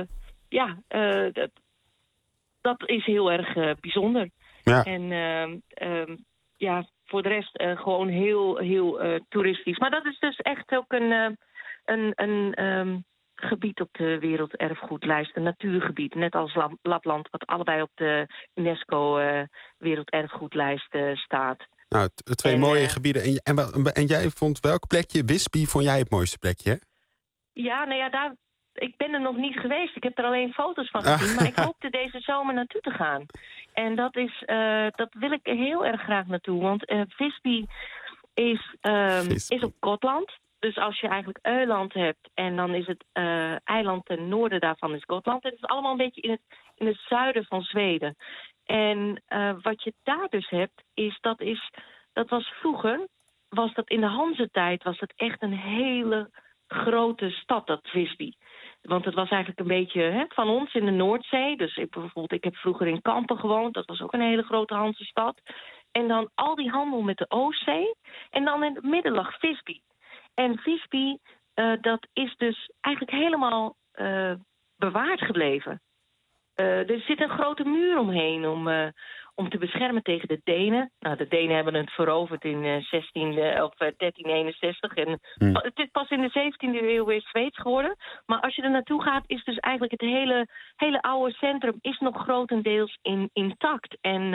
dat is heel erg bijzonder. Ja. En voor de rest gewoon heel toeristisch. Maar dat is dus echt ook een gebied op de werelderfgoedlijst, een natuurgebied, net als Lapland, wat allebei op de UNESCO werelderfgoedlijst staat. Nou, twee mooie gebieden. En jij vond welk plekje, Visby, vond jij het mooiste plekje? Hè? Ja, ik ben er nog niet geweest. Ik heb er alleen foto's van gezien, maar ik hoopte deze zomer naartoe te gaan. En dat wil ik heel erg graag naartoe, want Visby is op Gotland. Dus als je eigenlijk Öland hebt en dan is het eiland ten noorden daarvan is Gotland. Het is allemaal een beetje in het zuiden van Zweden. En wat je daar dus hebt, dat was vroeger, was dat in de Hanzetijd, was dat echt een hele grote stad, dat Visby. Want het was eigenlijk een beetje van ons in de Noordzee. Dus ik heb vroeger in Kampen gewoond, dat was ook een hele grote Hanzestad. En dan al die handel met de Oostzee. En dan in het midden lag Visby. En Visby, dat is dus eigenlijk helemaal bewaard gebleven. Er zit een grote muur omheen om te beschermen tegen de Denen. Nou, de Denen hebben het veroverd in 1361. En het is pas in de 17e eeuw weer Zweeds geworden. Maar als je er naartoe gaat, is dus eigenlijk het hele oude centrum is nog grotendeels intact. En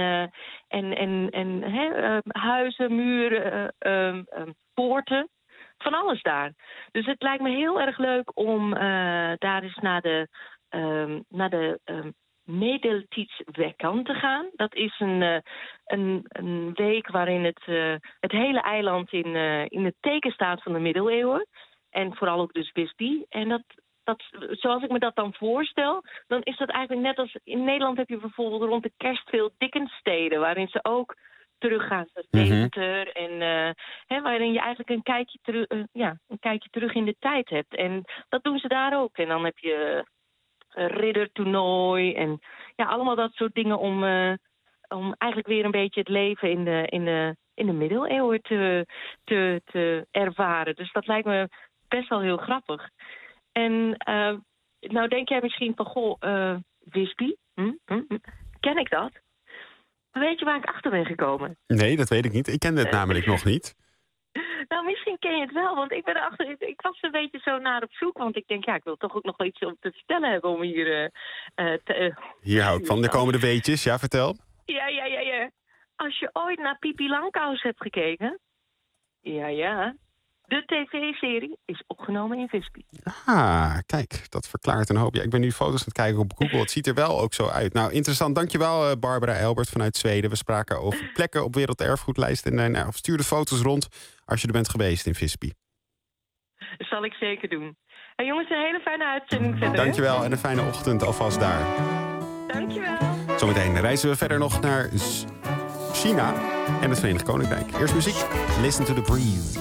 huizen, muren, poorten. Van alles daar. Dus het lijkt me heel erg leuk om daar eens naar de Medeltidsveckan te gaan. Dat is een week waarin het hele eiland in het teken staat van de middeleeuwen. En vooral ook dus Visby. En dat, zoals ik me dat dan voorstel, dan is dat eigenlijk net als in Nederland heb je bijvoorbeeld rond de kerst veel Dickenssteden, waarin ze ook teruggaan naar Deventer en waarin je eigenlijk een kijkje terug in de tijd hebt. En dat doen ze daar ook. En dan heb je riddertoernooi en allemaal dat soort dingen om eigenlijk weer een beetje het leven in de middeleeuwen te ervaren. Dus dat lijkt me best wel heel grappig. En nou denk jij misschien van, Visby? Ken ik dat? Weet je waar ik achter ben gekomen? Nee, dat weet ik niet. Ik ken het namelijk nog niet. Nou, misschien ken je het wel, want ik was een beetje zo naar op zoek. Want ik denk, ik wil toch ook nog wel iets om te vertellen hebben om hier Hier hou ik van, de komende weetjes. Ja, vertel. Ja. Als je ooit naar Pipi Langkous hebt gekeken... Ja. De tv-serie is opgenomen in Visby. Ah, kijk, dat verklaart een hoop. Ja, ik ben nu foto's aan het kijken op Google. Het ziet er wel ook zo uit. Nou, interessant. Dankjewel, Barbara Elbert vanuit Zweden. We spraken over plekken op werelderfgoedlijst. En stuur de foto's rond als je er bent geweest in Visby. Dat zal ik zeker doen. Hey, jongens, een hele fijne uitzending verder. Dankjewel en een fijne ochtend alvast daar. Dankjewel. Zometeen reizen we verder nog naar China en het Verenigd Koninkrijk. Eerst muziek. Listen to the breeze.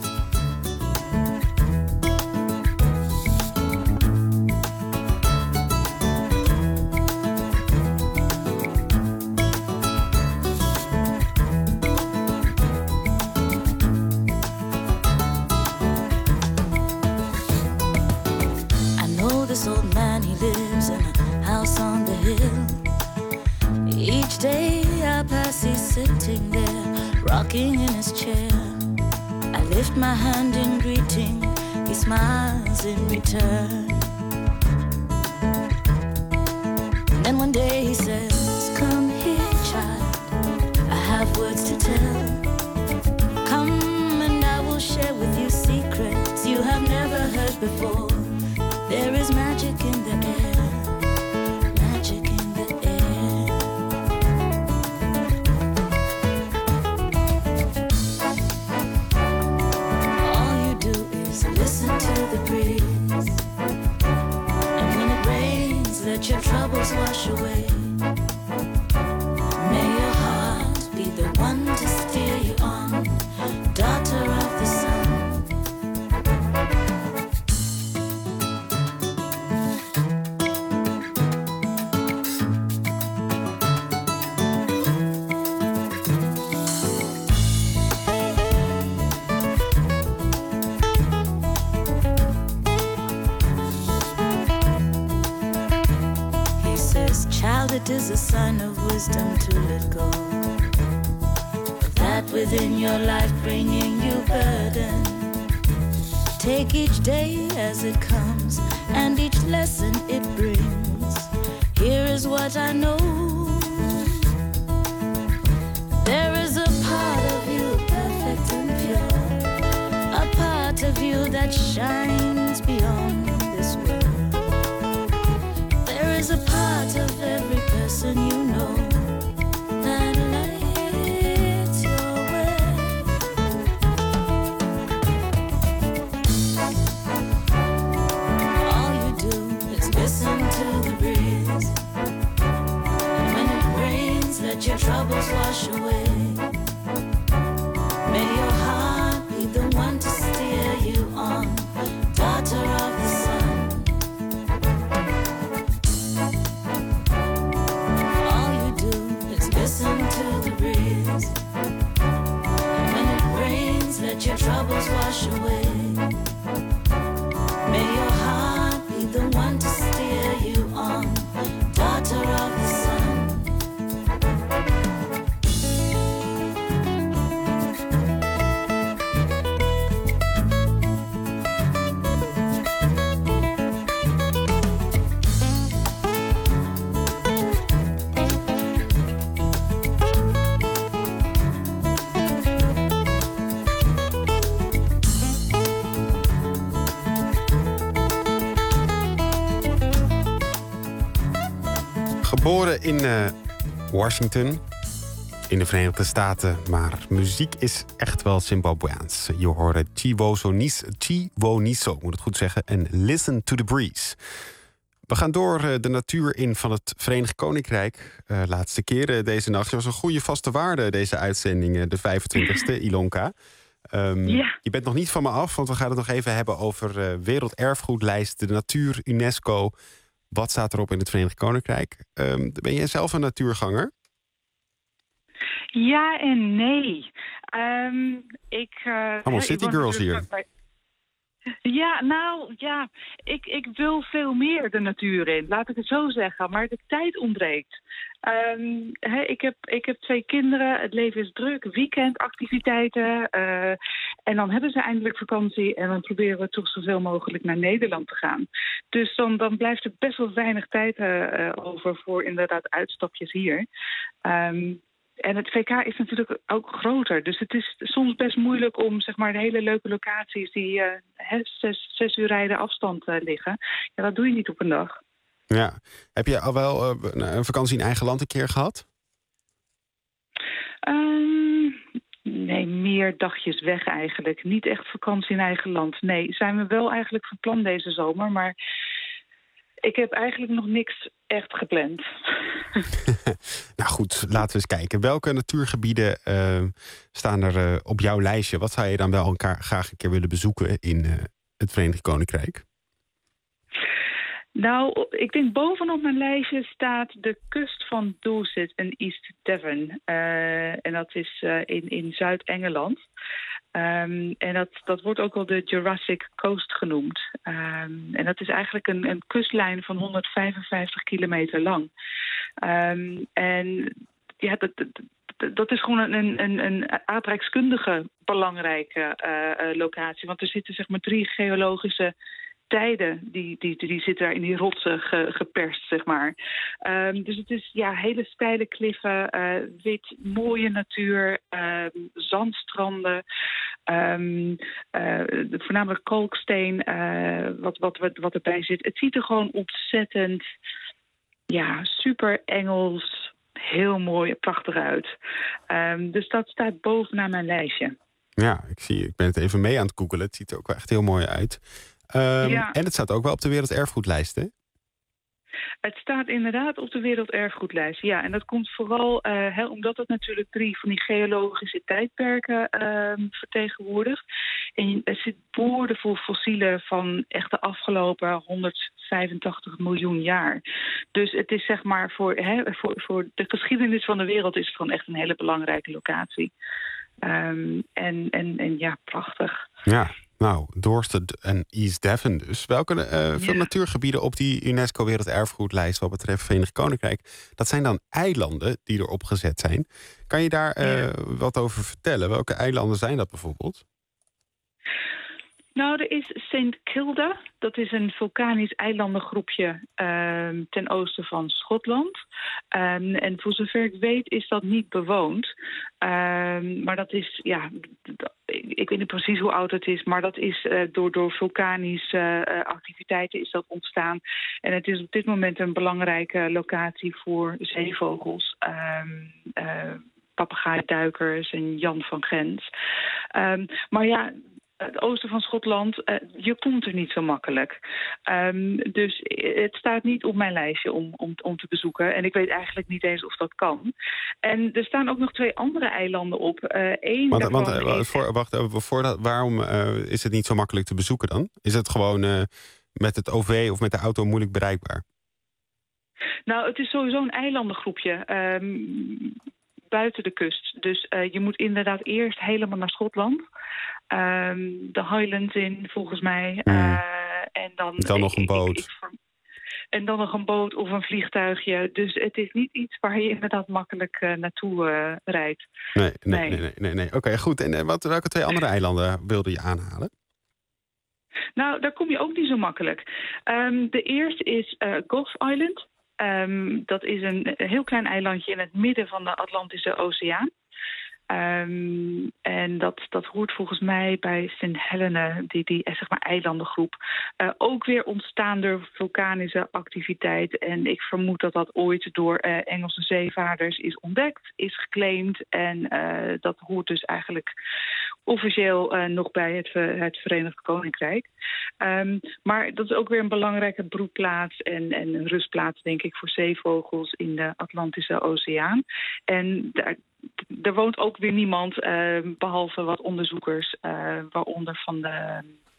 This old man, he lives in a house on the hill. Each day I pass, he's sitting there, rocking in his chair. I lift my hand in greeting, he smiles in return. And then one day he says, come here, child, I have words to tell. Come and I will share with you secrets you have never heard before. There is magic in the air, magic in the air. All you do is listen to the breeze. And when it rains, let your troubles wash away. May your heart be the one to steer you on, daughter of the sun. It is a sign of wisdom to let go of that within your life bringing you burden. Take each day as it comes and each lesson it brings. Here is what I know. There is a part of you perfect and pure, a part of you that shines beyond this world. There is a part of every person you know that lights your way. All you do is listen to the breeze. And when it rains, let your troubles wash away. May your heart be the one to steer you on, daughter of the sun. Listen to the breeze. And when it rains, let your troubles wash away. May your heart be the one to steer you on, daughter of the sun. Geboren in Washington, in de Verenigde Staten. Maar muziek is echt wel Zimbabweaans. Je hoorde Chiwoniso, moet het goed zeggen. En Listen to the Breeze. We gaan door de natuur in van het Verenigd Koninkrijk. Laatste keer deze nacht. Je was een goede vaste waarde, deze uitzending, de 25e, Ilonka. Ja. Je bent nog niet van me af, want we gaan het nog even hebben over Werelderfgoedlijst, de natuur, UNESCO. Wat staat erop in het Verenigd Koninkrijk? Ben jij zelf een natuurganger? Ja en nee. Allemaal citygirls hier. Ja, nou ja, ik wil veel meer de natuur in, laat ik het zo zeggen. Maar de tijd ontbreekt. Ik heb 2 kinderen, het leven is druk, weekendactiviteiten. En dan hebben ze eindelijk vakantie en dan proberen we toch zoveel mogelijk naar Nederland te gaan. Dus dan blijft er best wel weinig tijd over voor inderdaad uitstapjes hier. En het VK is natuurlijk ook groter. Dus het is soms best moeilijk om zeg maar de hele leuke locaties die 6 uur rijden afstand liggen. Ja, dat doe je niet op een dag. Ja. Heb je al wel een vakantie in eigen land een keer gehad? Nee, meer dagjes weg eigenlijk. Niet echt vakantie in eigen land. Nee, zijn we wel eigenlijk van plan deze zomer, maar ik heb eigenlijk nog niks echt gepland. Nou goed, laten we eens kijken. Welke natuurgebieden staan er op jouw lijstje? Wat zou je dan wel graag een keer willen bezoeken in het Verenigd Koninkrijk? Nou, ik denk bovenop mijn lijstje staat de kust van Dorset en East Devon. En dat is in Zuid-Engeland. En dat wordt ook wel de Jurassic Coast genoemd. En dat is eigenlijk een kustlijn van 155 kilometer lang. En ja, dat is gewoon een aardrijkskundige belangrijke locatie. Want er zitten zeg maar 3 geologische tijden die zitten daar in die rotsen geperst, zeg maar. Dus het is hele steile kliffen, wit, mooie natuur, zandstranden, voornamelijk kalksteen, wat erbij zit. Het ziet er gewoon ontzettend, super Engels, heel mooi, prachtig uit. Dus dat staat bovenaan mijn lijstje. Ja, ik ben het even mee aan het googelen. Het ziet er ook wel echt heel mooi uit. En het staat ook wel op de werelderfgoedlijst, hè? Het staat inderdaad op de werelderfgoedlijst, ja. En dat komt vooral omdat het natuurlijk 3 van die geologische tijdperken vertegenwoordigt. En er zit boordevol fossielen van echt de afgelopen 185 miljoen jaar. Dus het is zeg maar voor de geschiedenis van de wereld is het gewoon echt een hele belangrijke locatie. En ja, prachtig. Ja. Nou, Dorset en East Devon dus. Welke veel natuurgebieden op die UNESCO Werelderfgoedlijst wat betreft Verenigd Koninkrijk, dat zijn dan eilanden die erop gezet zijn. Kan je daar wat over vertellen? Welke eilanden zijn dat bijvoorbeeld? Nou, er is St. Kilda. Dat is een vulkanisch eilandengroepje ten oosten van Schotland. En voor zover ik weet is dat niet bewoond. Maar dat is, ik weet niet precies hoe oud het is, maar dat is door vulkanische activiteiten is dat ontstaan. En het is op dit moment een belangrijke locatie voor zeevogels. Papegaaiduikers en Jan van Gens. Maar ja, het oosten van Schotland, je komt er niet zo makkelijk. Dus het staat niet op mijn lijstje om te bezoeken. En ik weet eigenlijk niet eens of dat kan. En er staan ook nog 2 andere eilanden op. Waarom is het niet zo makkelijk te bezoeken dan? Is het gewoon met het OV of met de auto moeilijk bereikbaar? Nou, het is sowieso een eilandengroepje buiten de kust. Dus je moet inderdaad eerst helemaal naar Schotland. De Highlands in, volgens mij. En dan nog een boot. En dan nog een boot of een vliegtuigje. Dus het is niet iets waar je inderdaad makkelijk naartoe rijdt. Nee. Oké, goed. En welke 2 andere eilanden wilde je aanhalen? Nou, daar kom je ook niet zo makkelijk. De eerste is Gough Island. Dat is een heel klein eilandje in het midden van de Atlantische Oceaan. En dat hoort volgens mij bij St. Helena, die zeg maar eilandengroep. Ook weer ontstaan door vulkanische activiteit. En ik vermoed dat dat ooit door Engelse zeevaarders is ontdekt, is geclaimd. En dat hoort dus eigenlijk officieel nog bij het Verenigd Koninkrijk. Maar dat is ook weer een belangrijke broedplaats en rustplaats, denk ik, voor zeevogels in de Atlantische Oceaan. En er woont ook weer niemand, behalve wat onderzoekers, waaronder van de,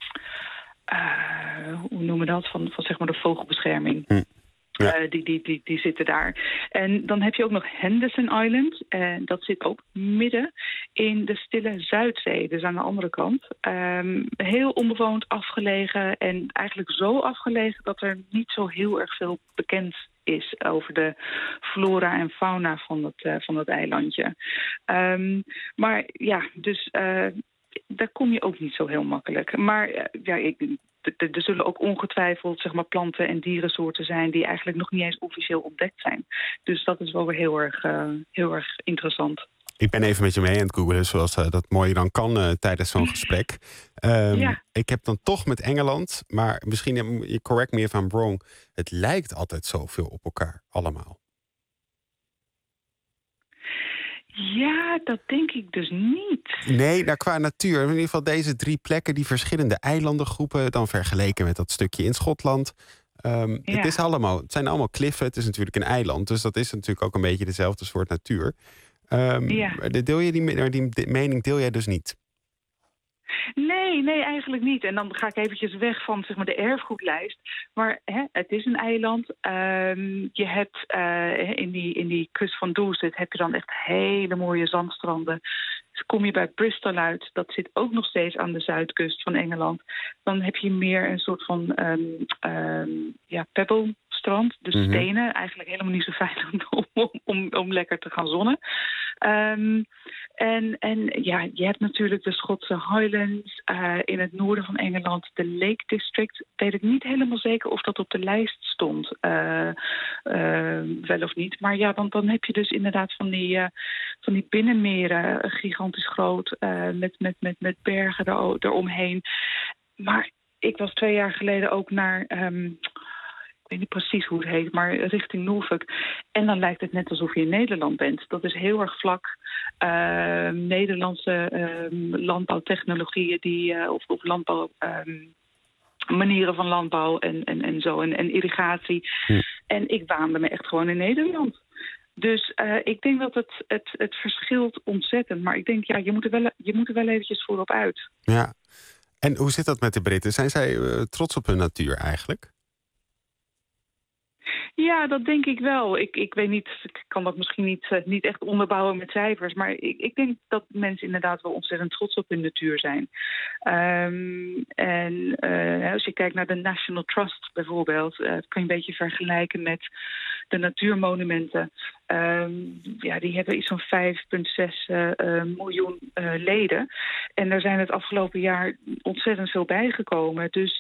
hoe noemen we dat, van zeg maar de vogelbescherming. Ja. Die zitten daar. En dan heb je ook nog Henderson Island. Dat zit ook midden in de stille Zuidzee, dus aan de andere kant. Heel onbewoond, afgelegen en eigenlijk zo afgelegen dat er niet zo heel erg veel bekend is over de flora en fauna van dat eilandje. Maar ja, dus daar kom je ook niet zo heel makkelijk. Maar er zullen ook ongetwijfeld zeg maar, planten- en dierensoorten zijn die eigenlijk nog niet eens officieel ontdekt zijn. Dus dat is wel weer heel erg interessant. Ik ben even met je mee aan het googlen, zoals dat mooi dan kan tijdens zo'n gesprek. Ik heb dan toch met Engeland, maar misschien, correct me if I'm wrong, het lijkt altijd zoveel op elkaar allemaal. Ja, dat denk ik dus niet. Nee, nou, qua natuur. In ieder geval deze 3 plekken, die verschillende eilandengroepen, dan vergeleken met dat stukje in Schotland. Het zijn allemaal kliffen. Het is natuurlijk een eiland, dus dat is natuurlijk ook een beetje dezelfde soort natuur. Die mening deel jij dus niet? Nee, eigenlijk niet. En dan ga ik eventjes weg van zeg maar, de erfgoedlijst. Maar het is een eiland. Je hebt in die kust van Dorset heb je dan echt hele mooie zandstranden. Dus kom je bij Bristol uit, dat zit ook nog steeds aan de zuidkust van Engeland. Dan heb je meer een soort van pebblestrand, dus stenen. Eigenlijk helemaal niet zo fijn om lekker te gaan zonnen. Je hebt natuurlijk de Schotse Highlands in het noorden van Engeland, de Lake District. Weet ik niet helemaal zeker of dat op de lijst stond, wel of niet. Maar ja, dan heb je dus inderdaad van die binnenmeren, gigantisch groot, met bergen eromheen. Maar ik was 2 jaar geleden ook naar, ik weet niet precies hoe het heet, maar richting Norfolk. En dan lijkt het net alsof je in Nederland bent. Dat is heel erg vlak. Nederlandse landbouwtechnologieën of landbouw... manieren van landbouw en zo, en irrigatie. En ik waande me echt gewoon in Nederland. Dus ik denk dat het verschilt ontzettend. Maar ik denk, ja, je moet er wel eventjes voorop uit. Ja. En hoe zit dat met de Britten? Zijn zij trots op hun natuur eigenlijk? Ja, dat denk ik wel. Ik weet niet, ik kan dat misschien niet echt onderbouwen met cijfers. Maar ik denk dat mensen inderdaad wel ontzettend trots op hun natuur zijn. Als je kijkt naar de National Trust bijvoorbeeld, dat kan je een beetje vergelijken met de natuurmonumenten. Die hebben iets van 5,6 miljoen leden. En er zijn het afgelopen jaar ontzettend veel bijgekomen. Dus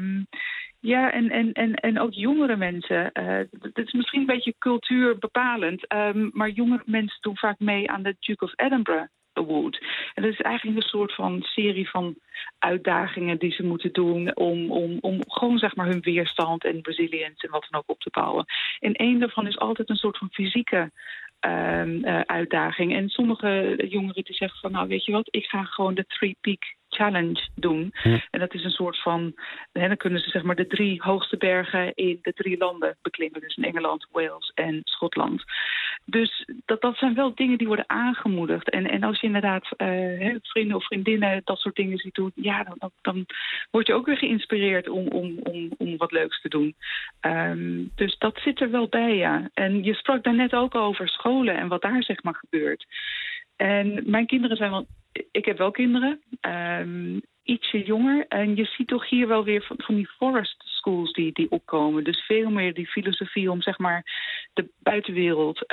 en ook jongere mensen. Het is misschien een beetje cultuurbepalend. Maar jongere mensen doen vaak mee aan de Duke of Edinburgh Award. En dat is eigenlijk een soort van serie van uitdagingen die ze moeten doen om gewoon zeg maar hun weerstand en resilience en wat dan ook op te bouwen. En één daarvan is altijd een soort van fysieke uitdaging. En sommige jongeren die zeggen van, nou weet je wat, ik ga gewoon de 3 Peak Challenge doen. En dat is een soort van, dan kunnen ze zeg maar de 3 hoogste bergen in de 3 landen beklimmen. Dus in Engeland, Wales en Schotland. Dus dat zijn wel dingen die worden aangemoedigd. En als je inderdaad vrienden of vriendinnen dat soort dingen ziet doen, ja, dan word je ook weer geïnspireerd om wat leuks te doen. Dus dat zit er wel bij, ja. En je sprak daar net ook over scholen en wat daar zeg maar gebeurt. En mijn kinderen zijn wel... Ik heb wel kinderen, ietsje jonger. En je ziet toch hier wel weer van die forest schools die opkomen. Dus veel meer die filosofie om zeg maar de buitenwereld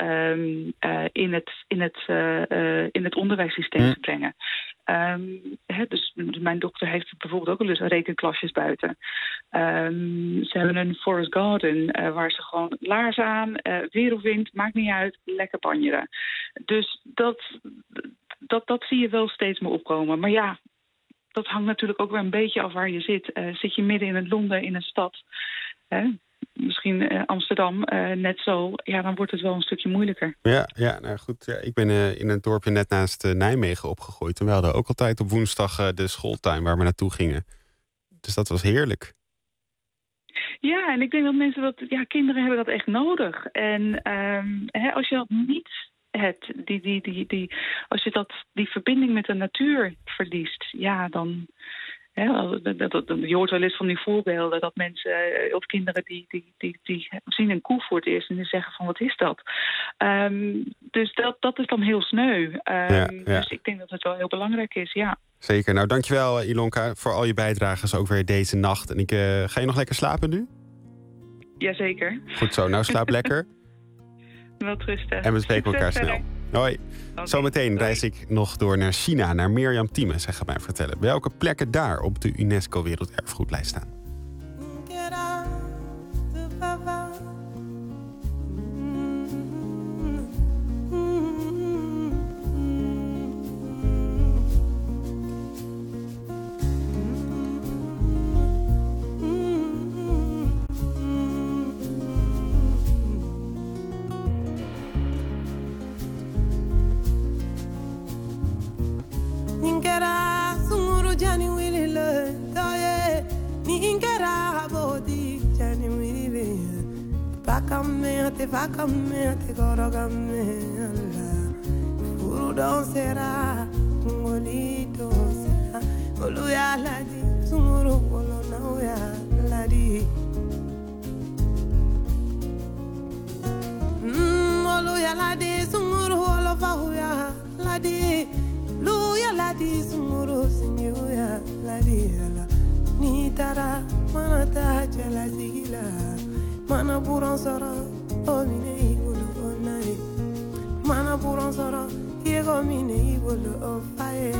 in het onderwijssysteem te brengen. Dus mijn dochter heeft bijvoorbeeld ook wel eens rekenklasjes buiten. Ze hebben een forest garden waar ze gewoon laarzen aan, weer of wind, maakt niet uit, lekker banjeren. Dus dat zie je wel steeds meer opkomen. Maar ja, dat hangt natuurlijk ook weer een beetje af waar je zit. Zit je midden in het Londen, in een stad, misschien Amsterdam, net zo, ja, dan wordt het wel een stukje moeilijker. Ja, nou goed. Ja, ik ben in een dorpje net naast Nijmegen opgegroeid. En we hadden ook altijd op woensdag de schooltuin waar we naartoe gingen. Dus dat was heerlijk. Ja, en ik denk dat mensen kinderen hebben dat echt nodig. En als je dat niet hebt, als je die verbinding met de natuur verliest, ja, dan... je hoort wel eens van die voorbeelden dat mensen of kinderen die zien een koe voor het eerst en die zeggen van wat is dat? Dus dat is dan heel sneu. Dus ik denk dat het wel heel belangrijk is, ja. Zeker. Nou, dankjewel Ilonka voor al je bijdrages ook weer deze nacht. En ga je nog lekker slapen nu? Jazeker. Goed zo. Nou, slaap lekker. Wel rusten. En we spreken elkaar snel. Hoi. Okay. Zometeen reis ik nog door naar China, naar Mirjam Thieme. Zij gaat mij vertellen welke plekken daar op de UNESCO Werelderfgoedlijst staan. vakame, te vakame, te gorogame, Allah. Furu donsera, ngoli donsera, oluya ladi, sumuru olona uya ladi. Oluya ladi, sumuru olofa uya ladi. Luya ladi, sumuru singuya ladi. Ni tara, mana ta jala zigila. Mana buran sara, o mine igolo o nai. Mana buran sara, yego mine igolo o fae.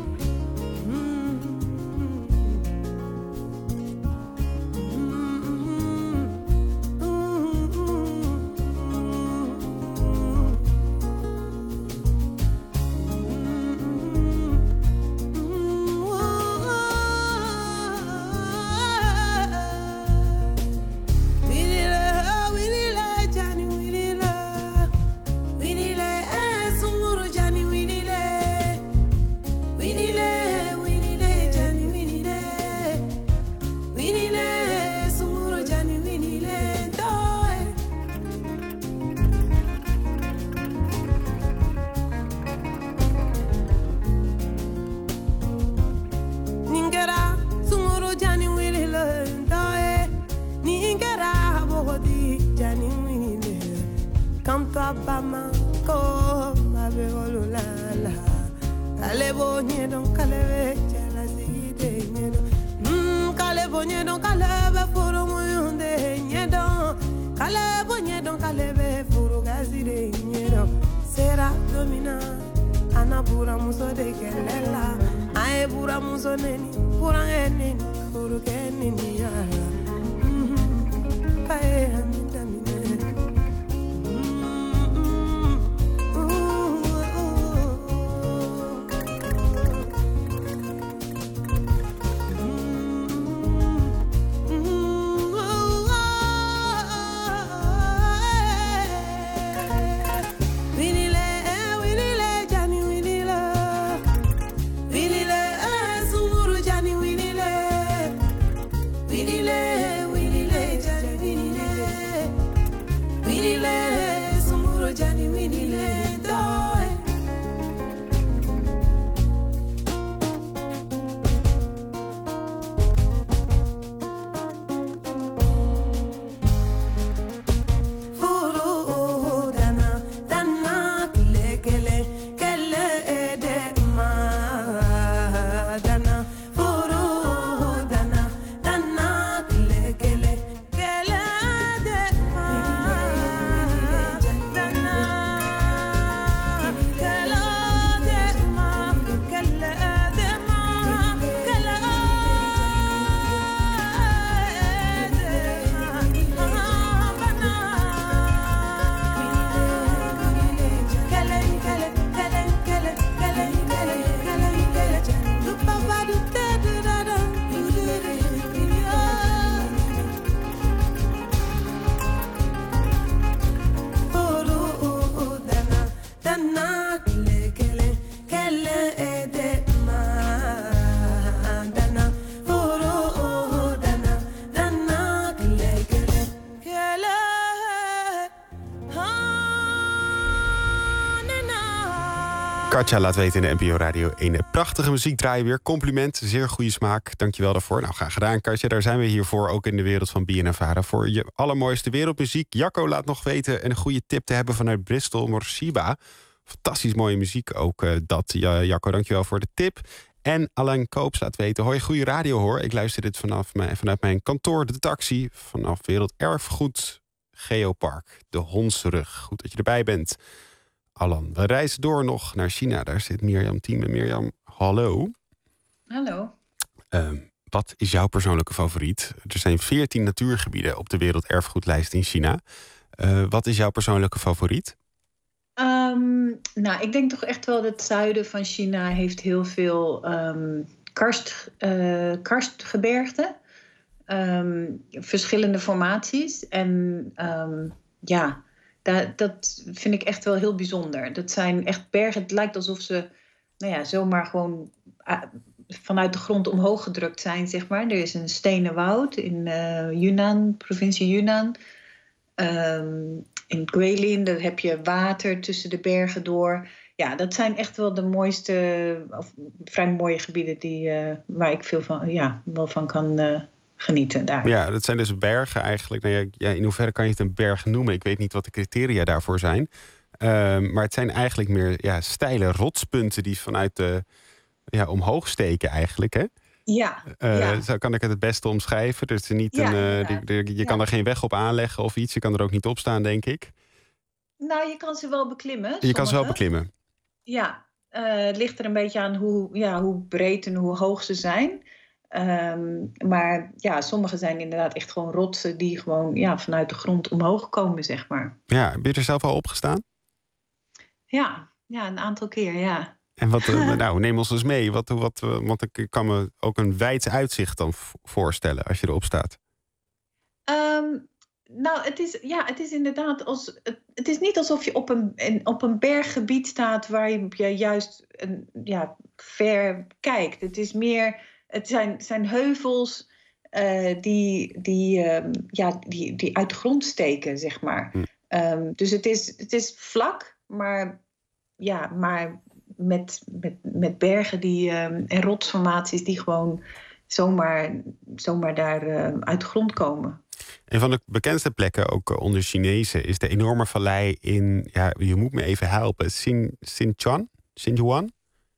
Katja laat weten in de NPO Radio 1. Prachtige muziek draaien weer. Compliment, zeer goede smaak. Dankjewel daarvoor. Nou, graag gedaan, Katja. Daar zijn we hiervoor, ook in de wereld van BNNVARA. Voor je allermooiste wereldmuziek. Jacco laat nog weten een goede tip te hebben vanuit Bristol, Morsiba. Fantastisch mooie muziek, ook dat. Jacco, dankjewel voor de tip. En Alain Koops laat weten: hoi, goede radio hoor. Ik luister dit vanuit mijn kantoor, de taxi, vanaf Werelderfgoed Geopark, de Hondsrug. Goed dat je erbij bent. Alan, we reizen door nog naar China. Daar zit Mirjam Thieme. Mirjam, hallo. Hallo. Wat is jouw persoonlijke favoriet? Er zijn 14 natuurgebieden op de werelderfgoedlijst in China. Wat is jouw persoonlijke favoriet? Nou, ik denk toch echt wel dat het zuiden van China heeft heel veel karstgebergten. Verschillende formaties. En ja, dat vind ik echt wel heel bijzonder. Dat zijn echt bergen. Het lijkt alsof ze zomaar gewoon vanuit de grond omhoog gedrukt zijn, zeg maar. Er is een stenen woud in Yunnan, provincie Yunnan. In Guilin, daar heb je water tussen de bergen door. Ja, dat zijn echt wel de mooiste, of vrij mooie gebieden waar ik veel van, wel van kan genieten daar. Ja, dat zijn dus bergen eigenlijk. Nou ja, in hoeverre kan je het een berg noemen? Ik weet niet wat de criteria daarvoor zijn. Maar het zijn eigenlijk meer steile rotspunten die vanuit omhoog steken eigenlijk, hè? Ja, Zo kan ik het beste omschrijven. Dus je kan er geen weg op aanleggen of iets. Je kan er ook niet op staan, denk ik. Nou, je kan ze wel beklimmen. Je kan ze wel beklimmen. Ja, het ligt er een beetje aan hoe breed en hoe hoog ze zijn. Maar ja, sommige zijn inderdaad echt gewoon rotsen die gewoon vanuit de grond omhoog komen, zeg maar. Ja, heb je er zelf al opgestaan? Ja, een aantal keer, ja. En neem ons eens mee. Want ik kan me ook een wijd uitzicht dan voorstellen als je erop staat. Nou, het is inderdaad het is niet alsof je op een berggebied staat waar je juist ver kijkt. Het is meer, het zijn heuvels die uit de grond steken, zeg maar. Dus het is vlak, maar met bergen en rotsformaties die gewoon zomaar daar uit de grond komen. Een van de bekendste plekken, ook onder Chinezen, is de enorme vallei in, je moet me even helpen, Sichuan? Sichuan?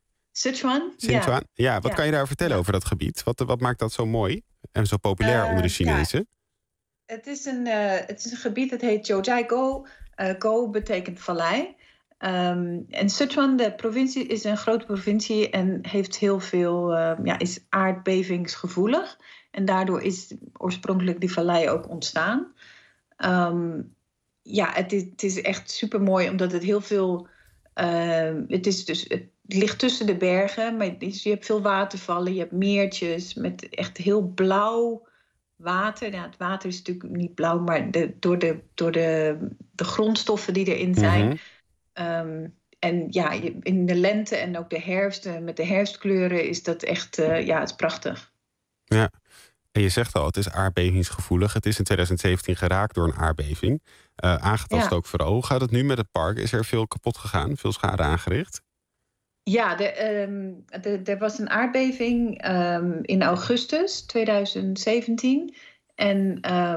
Ja, wat kan je daar vertellen over dat gebied? Wat maakt dat zo mooi en zo populair onder de Chinezen? Het is een gebied dat heet Zhoujiagou. Go betekent vallei. En Sichuan, de provincie, is een grote provincie en heeft heel veel, is aardbevingsgevoelig. En daardoor is oorspronkelijk die vallei ook ontstaan. Het is echt super mooi, omdat het heel veel. Het ligt tussen de bergen, maar je hebt veel watervallen, je hebt meertjes met echt heel blauw water. Ja, het water is natuurlijk niet blauw, maar door de grondstoffen die erin zijn. In de lente en ook de herfst, met de herfstkleuren, is dat echt, het is prachtig. Ja, en je zegt al, het is aardbevingsgevoelig. Het is in 2017 geraakt door een aardbeving. Aangetast ook vooral. Hoe gaat het nu met het park? Is er veel kapot gegaan? Veel schade aangericht? Ja, er was een aardbeving in augustus 2017. En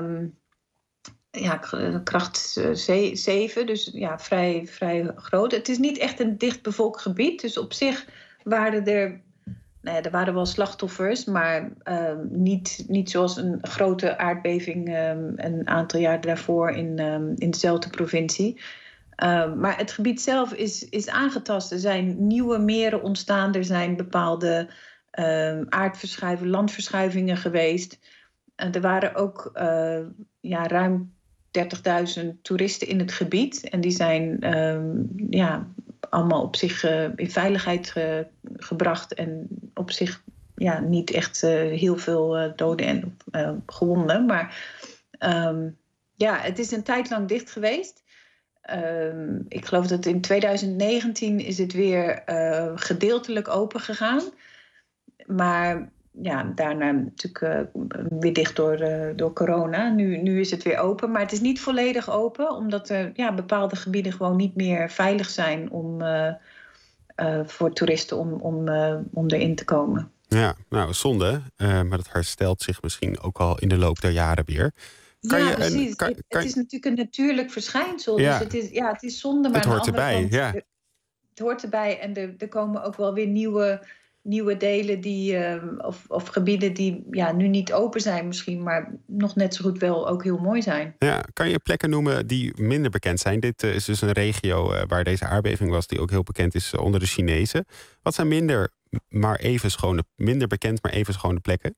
kracht 7, dus vrij groot. Het is niet echt een dichtbevolkt gebied. Dus op zich waren er waren wel slachtoffers, maar niet zoals een grote aardbeving een aantal jaar daarvoor in dezelfde provincie. Maar het gebied zelf is aangetast. Er zijn nieuwe meren ontstaan. Er zijn bepaalde landverschuivingen geweest. Er waren ook ruim 30.000 toeristen in het gebied. En die zijn allemaal op zich in veiligheid gebracht. En op zich niet echt heel veel doden en gewonden. Maar het is een tijd lang dicht geweest. Ik geloof dat in 2019 is het weer gedeeltelijk open gegaan. Maar daarna natuurlijk weer dicht door corona. Nu is het weer open, maar het is niet volledig open, omdat er bepaalde gebieden gewoon niet meer veilig zijn voor toeristen om erin te komen. Ja, nou, zonde. Maar dat herstelt zich misschien ook al in de loop der jaren weer. Precies. Het is natuurlijk een natuurlijk verschijnsel. Ja. Dus het is zonde, maar het hoort erbij. Het hoort erbij en er komen ook wel weer nieuwe delen of gebieden die nu niet open zijn misschien, maar nog net zo goed wel ook heel mooi zijn. Ja, kan je plekken noemen die minder bekend zijn? Dit is dus een regio waar deze aardbeving was, die ook heel bekend is onder de Chinezen. Wat zijn minder bekend, maar even schone plekken?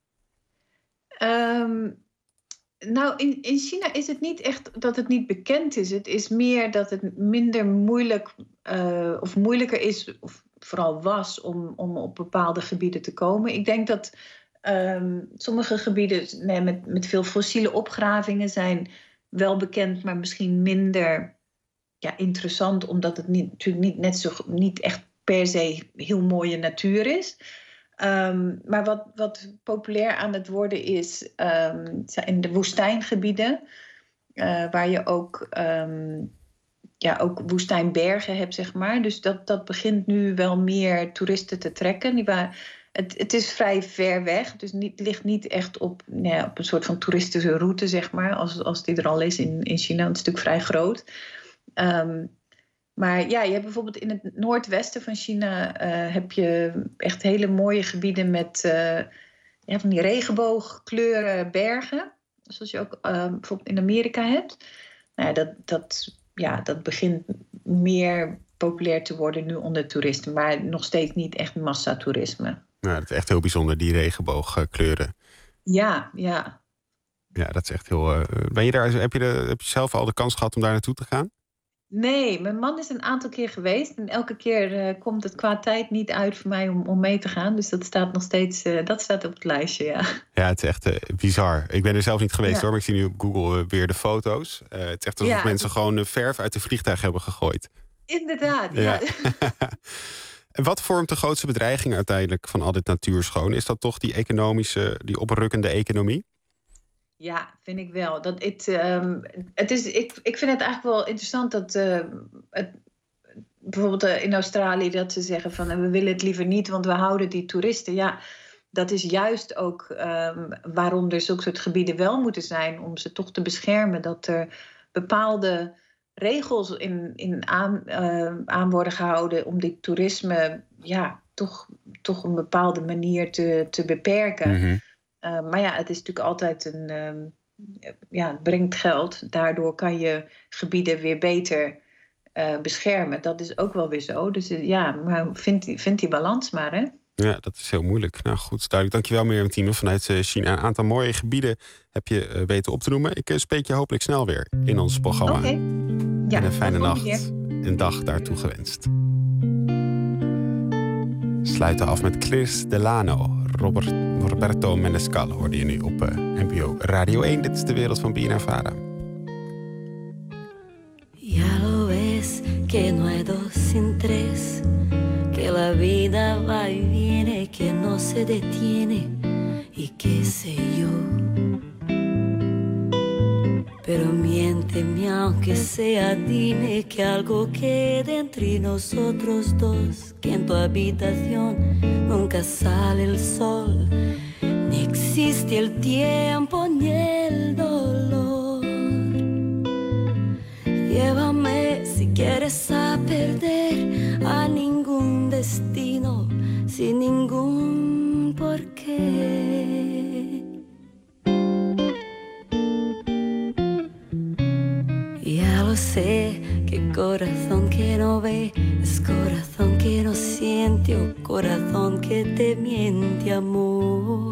In China is het niet echt dat het niet bekend is. Het is meer dat het minder moeilijk of moeilijker is, of vooral was, om op bepaalde gebieden te komen. Ik denk dat sommige gebieden met veel fossiele opgravingen zijn wel bekend, maar misschien minder interessant, omdat het natuurlijk niet echt per se heel mooie natuur is. Maar wat populair aan het worden is in de woestijngebieden. waar je ook, ook woestijnbergen hebt, zeg maar. Dus dat begint nu wel meer toeristen te trekken. Het is vrij ver weg, dus het ligt niet echt op een soort van toeristische route, zeg maar, als die er al is in China. Het is natuurlijk vrij groot. Maar ja, je hebt bijvoorbeeld in het noordwesten van China heb je echt hele mooie gebieden met van die regenboogkleuren bergen. Zoals je ook bijvoorbeeld in Amerika hebt. Nou ja, dat begint meer populair te worden nu onder toeristen. Maar nog steeds niet echt massatoerisme. Nou, dat is echt heel bijzonder, die regenboogkleuren. Ja. Ja, dat is echt heel... Ben je daar, heb je zelf al de kans gehad om daar naartoe te gaan? Nee, mijn man is een aantal keer geweest. En elke keer komt het qua tijd niet uit voor mij om mee te gaan. Dus dat staat nog steeds dat staat op het lijstje, ja. Ja, het is echt bizar. Ik ben er zelf niet geweest hoor, maar ik zie nu op Google weer de foto's. Het is echt alsof mensen gewoon verf uit de vliegtuig hebben gegooid. Inderdaad, ja. En wat vormt de grootste bedreiging uiteindelijk van al dit natuurschoon? Is dat toch die oprukkende economie? Ja, vind ik wel. Ik vind het eigenlijk wel interessant dat bijvoorbeeld in Australië dat ze zeggen van we willen het liever niet, want we houden die toeristen. Ja, dat is juist ook waarom er zulke soort gebieden wel moeten zijn, om ze toch te beschermen. Dat er bepaalde regels aan worden gehouden om dit toerisme toch een bepaalde manier te beperken. Mm-hmm. Maar ja, het is natuurlijk altijd het brengt geld. Daardoor kan je gebieden weer beter beschermen. Dat is ook wel weer zo. Dus maar vind die balans maar, hè? Ja, dat is heel moeilijk. Nou goed, duidelijk. Dankjewel Mirjam Thieme vanuit China. Een aantal mooie gebieden heb je weten op te noemen. Ik spreek je hopelijk snel weer in ons programma. Oké. Ja, en een fijne nacht en dag daartoe gewenst. Sluiten af met Chris Delano. Roberto Menescal hoorde je nu op NPO Radio 1. Dit is de wereld van BNN-Vara. Ya lo ves que no hay dos sin tres, que la vida va y viene, que no se detiene y qué sé yo. Pero miénteme aunque sea, dime que algo quede entre nosotros dos, que en tu habitación nunca sale el sol, ni existe el tiempo ni el dolor. Llévame si quieres a perder a ningún destino, sin ningún porqué. Ya lo sé, que corazón que no ve es corazón que no siente, o corazón que te miente, amor.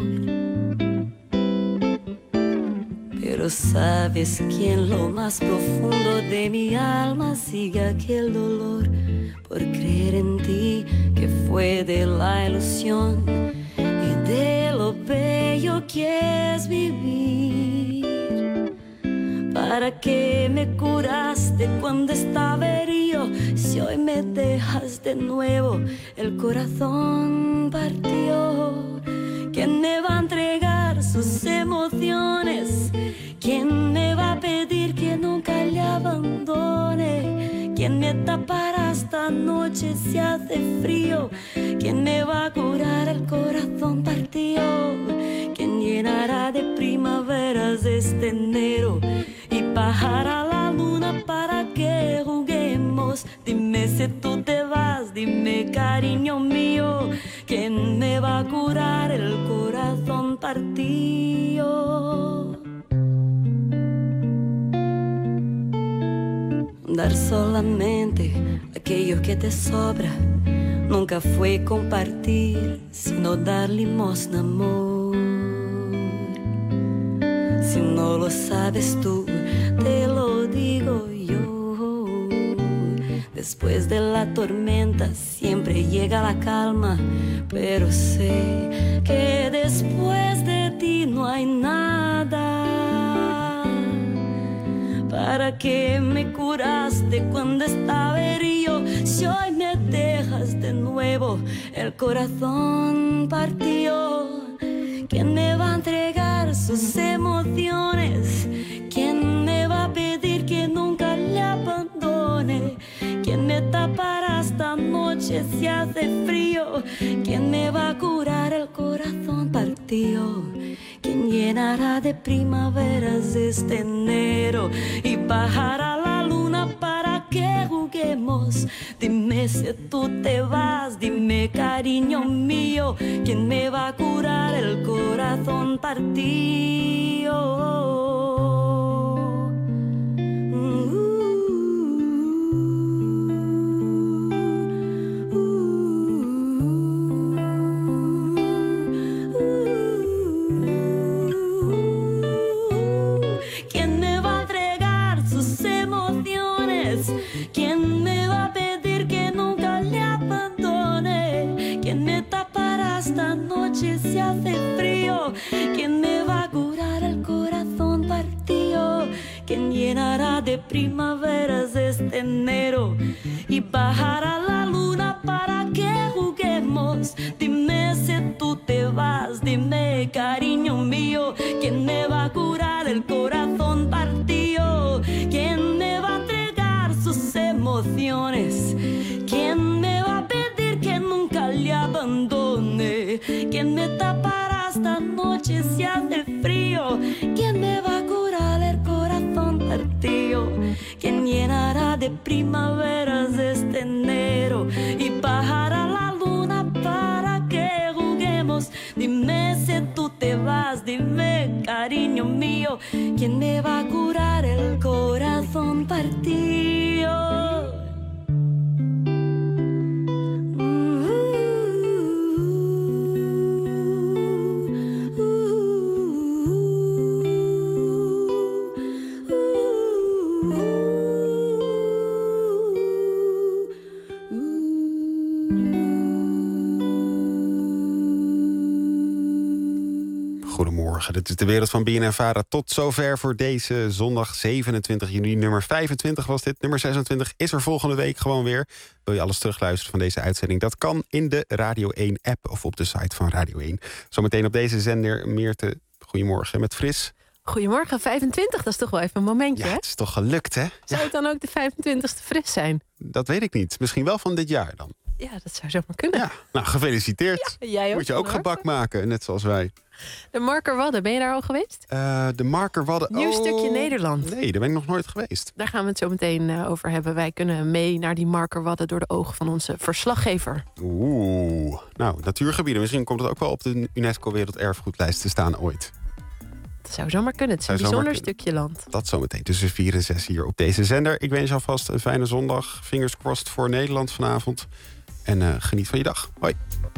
Pero sabes que en lo más profundo de mi alma sigue aquel dolor por creer en ti, que fue de la ilusión y de lo bello que es vivir. ¿Para qué me curaste cuando estaba herido? Si hoy me dejas de nuevo, el corazón partió. ¿Quién me va a entregar sus emociones? ¿Quién me va a pedir que nunca le abandone? ¿Quién me tapará esta noche si hace frío? ¿Quién me va a curar el corazón partido? ¿Quién llenará de primaveras este enero y bajará la luna para que juguemos? Dime si tú te vas, dime cariño mío, ¿quién me va a curar el corazón partido? Dar solamente aquello que te sobra nunca fue compartir, sino dar limosna, amor. Si no lo sabes tú, te lo digo yo. Después de la tormenta siempre llega la calma, pero sé que después de ti no hay nada. ¿Para qué me curaste cuando estaba herido? Si hoy me dejas de nuevo, el corazón partió. ¿Quién me va a entregar sus emociones? ¿Quién me va a pedir si hace frío? ¿Quién me va a curar el corazón partido? ¿Quién llenará de primaveras este enero y bajará la luna para que juguemos? Dime si tú te vas, dime cariño mío, ¿quién me va a curar el corazón partido? Si hace frío, ¿quién me va a curar el corazón partido? ¿Quién llenará de primaveras este enero y bajará la luna para que juguemos? Dime si tú te vas, dime cariño mío, ¿quién me va a curar el corazón partido? ¿Quién me va a entregar sus emociones? ¿Quién me va a pedir que nunca le abandone? ¿Quién me tapará esta noche si hace frío? ¿Quién me va a curar el corazón partido? ¿Quién llenará de primaveras este enero y bajará la luna para que juguemos? Dime si tú te vas, dime cariño mío, ¿quién me va a curar el corazón partido? Goedemorgen, dit is de wereld van BNN-Vara. Tot zover voor deze zondag 27 juni. Nummer 25 was dit. Nummer 26 is er volgende week gewoon weer. Wil je alles terugluisteren van deze uitzending? Dat kan in de Radio 1-app of op de site van Radio 1. Zometeen op deze zender Meerte. Goedemorgen met Fris. Goedemorgen, 25, dat is toch wel even een momentje, hè? Ja, het is toch gelukt, hè? Zou het dan ook de 25e Fris zijn? Dat weet ik niet. Misschien wel van dit jaar dan. Ja, dat zou zomaar kunnen. Ja, nou, gefeliciteerd. Ja, jij ook. Moet je ook gebak maken, net zoals wij. De Marker Wadden, ben je daar al geweest? De Marker Wadden. Nieuw stukje Nederland. Nee, daar ben ik nog nooit geweest. Daar gaan we het zo meteen over hebben. Wij kunnen mee naar die Marker Wadden door de ogen van onze verslaggever. Oeh, nou, natuurgebieden. Misschien komt het ook wel op de UNESCO Werelderfgoedlijst te staan ooit. Dat zou zomaar kunnen. Het is een bijzonder stukje land. Dat zometeen tussen 4 en 6 hier op deze zender. Ik wens je alvast een fijne zondag. Fingers crossed voor Nederland vanavond. En geniet van je dag. Hoi.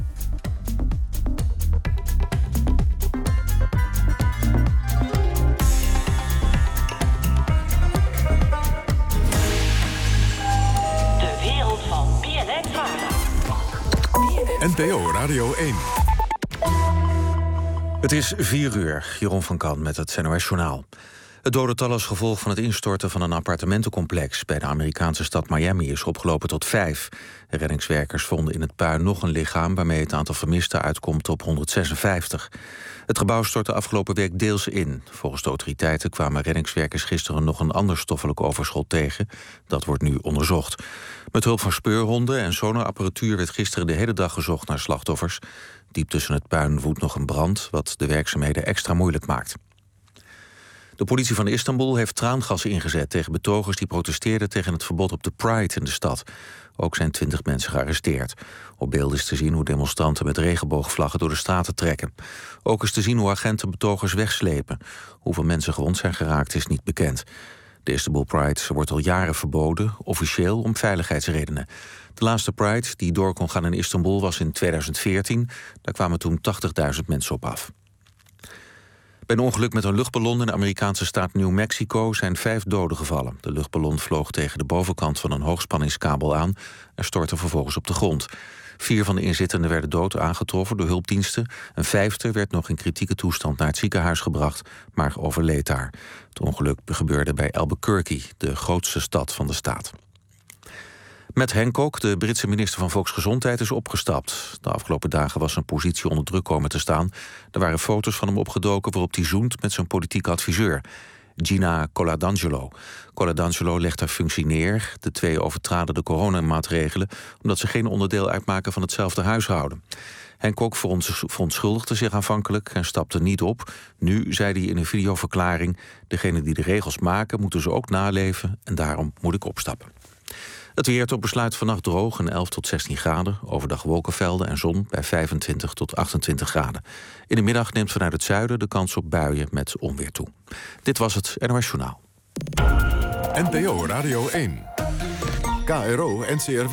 De wereld van BNN-Vara. NPO Radio 1. Het is 4 uur. Jeroen van Kan met het NOS-journaal. Het dodental als gevolg van het instorten van een appartementencomplex bij de Amerikaanse stad Miami is opgelopen tot 5. Reddingswerkers vonden in het puin nog een lichaam waarmee het aantal vermisten uitkomt op 156. Het gebouw stortte afgelopen week deels in. Volgens de autoriteiten kwamen reddingswerkers gisteren nog een ander stoffelijk overschot tegen. Dat wordt nu onderzocht. Met hulp van speurhonden en sonarapparatuur werd gisteren de hele dag gezocht naar slachtoffers. Diep tussen het puin woedt nog een brand, wat de werkzaamheden extra moeilijk maakt. De politie van Istanbul heeft traangas ingezet tegen betogers die protesteerden tegen het verbod op de Pride in de stad. Ook zijn 20 mensen gearresteerd. Op beelden is te zien hoe demonstranten met regenboogvlaggen door de straten trekken. Ook is te zien hoe agenten betogers wegslepen. Hoeveel mensen gewond zijn geraakt is niet bekend. De Istanbul Pride wordt al jaren verboden, officieel om veiligheidsredenen. De laatste Pride die door kon gaan in Istanbul was in 2014. Daar kwamen toen 80.000 mensen op af. Bij een ongeluk met een luchtballon in de Amerikaanse staat New Mexico zijn 5 doden gevallen. De luchtballon vloog tegen de bovenkant van een hoogspanningskabel aan en stortte vervolgens op de grond. 4 van de inzittenden werden dood aangetroffen door hulpdiensten. Een 5e werd nog in kritieke toestand naar het ziekenhuis gebracht, maar overleed daar. Het ongeluk gebeurde bij Albuquerque, de grootste stad van de staat. Matt Hancock, de Britse minister van Volksgezondheid, is opgestapt. De afgelopen dagen was zijn positie onder druk komen te staan. Er waren foto's van hem opgedoken waarop hij zoent met zijn politieke adviseur. Gina Coladangelo. Coladangelo legt haar functie neer. De twee overtraden de coronamaatregelen omdat ze geen onderdeel uitmaken van hetzelfde huishouden. Henk Kok verontschuldigde zich aanvankelijk en stapte niet op. Nu zei hij in een videoverklaring: degenen die de regels maken moeten ze ook naleven en daarom moet ik opstappen. Het weer tot besluit vannacht droog en 11 tot 16 graden. Overdag wolkenvelden en zon bij 25 tot 28 graden. In de middag neemt vanuit het zuiden de kans op buien met onweer toe. Dit was het NOS Journaal. NPO Radio 1. KRO NCRW.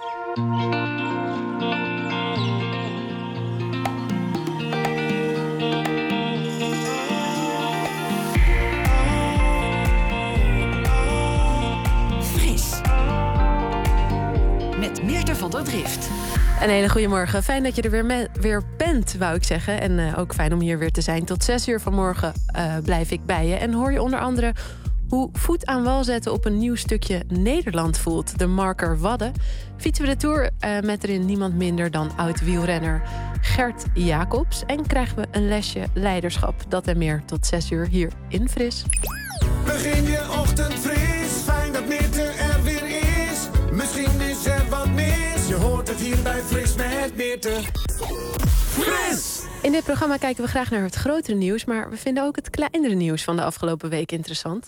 Met Meerte van der Drift. Een hele goede morgen. Fijn dat je er weer bent, wou ik zeggen. En ook fijn om hier weer te zijn. Tot 6 uur vanmorgen blijf ik bij je. En hoor je onder andere hoe voet aan wal zetten op een nieuw stukje Nederland voelt. De marker Wadden. Fietsen we de Tour met erin niemand minder dan oud-wielrenner Gert Jacobs. En krijgen we een lesje leiderschap. Dat en meer tot 6 uur hier in Fris. Begin je ochtend fris, fijn dat Meerte er weer is. Misschien is er wat mis, je hoort het hier bij Fris met Meerte. Fris! In dit programma kijken we graag naar het grotere nieuws, maar we vinden ook het kleinere nieuws van de afgelopen week interessant.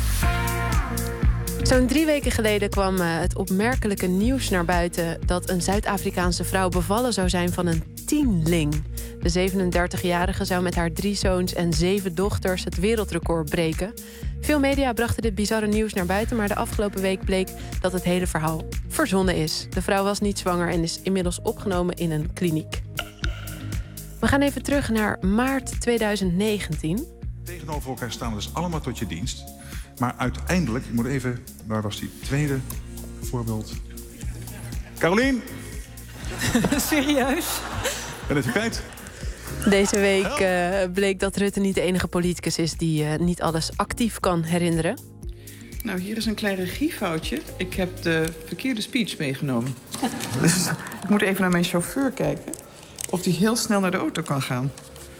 Zo'n 3 weken geleden kwam het opmerkelijke nieuws naar buiten dat een Zuid-Afrikaanse vrouw bevallen zou zijn van een tienling. De 37-jarige zou met haar 3 zoons en 7 dochters het wereldrecord breken. Veel media brachten dit bizarre nieuws naar buiten, maar de afgelopen week bleek dat het hele verhaal verzonnen is. De vrouw was niet zwanger en is inmiddels opgenomen in een kliniek. We gaan even terug naar maart 2019. Tegenover elkaar staan we dus allemaal tot je dienst. Maar uiteindelijk, ik moet even... Waar was die tweede voorbeeld? Carolien? Serieus? Ben het je kwijt? Deze week bleek dat Rutte niet de enige politicus is die niet alles actief kan herinneren. Nou, hier is een klein regiefoutje. Ik heb de verkeerde speech meegenomen. Dus ik moet even naar mijn chauffeur kijken of die heel snel naar de auto kan gaan.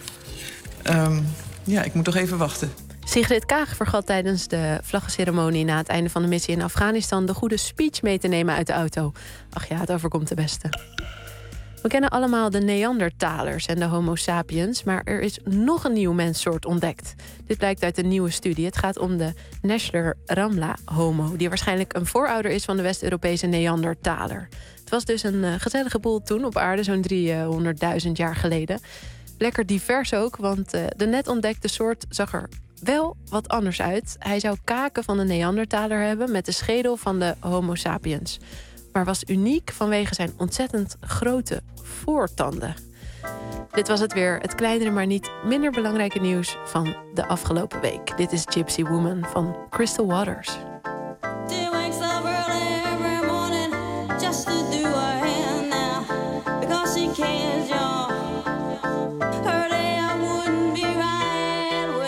Ja, ik moet toch even wachten. Sigrid Kaag vergat tijdens de vlaggenceremonie na het einde van de missie in Afghanistan de goede speech mee te nemen uit de auto. Ach ja, het overkomt de beste. We kennen allemaal de Neandertalers en de Homo sapiens, maar er is nog een nieuw menssoort ontdekt. Dit blijkt uit een nieuwe studie. Het gaat om de Neschler-Ramla-homo, die waarschijnlijk een voorouder is van de West-Europese Neandertaler. Het was dus een gezellige boel toen op aarde, zo'n 300.000 jaar geleden. Lekker divers ook, want de net ontdekte soort zag er wel wat anders uit. Hij zou kaken van de Neandertaler hebben met de schedel van de Homo sapiens. Maar was uniek vanwege zijn ontzettend grote voortanden. Dit was het weer, het kleinere maar niet minder belangrijke nieuws van de afgelopen week. Dit is Gypsy Woman van Crystal Waters.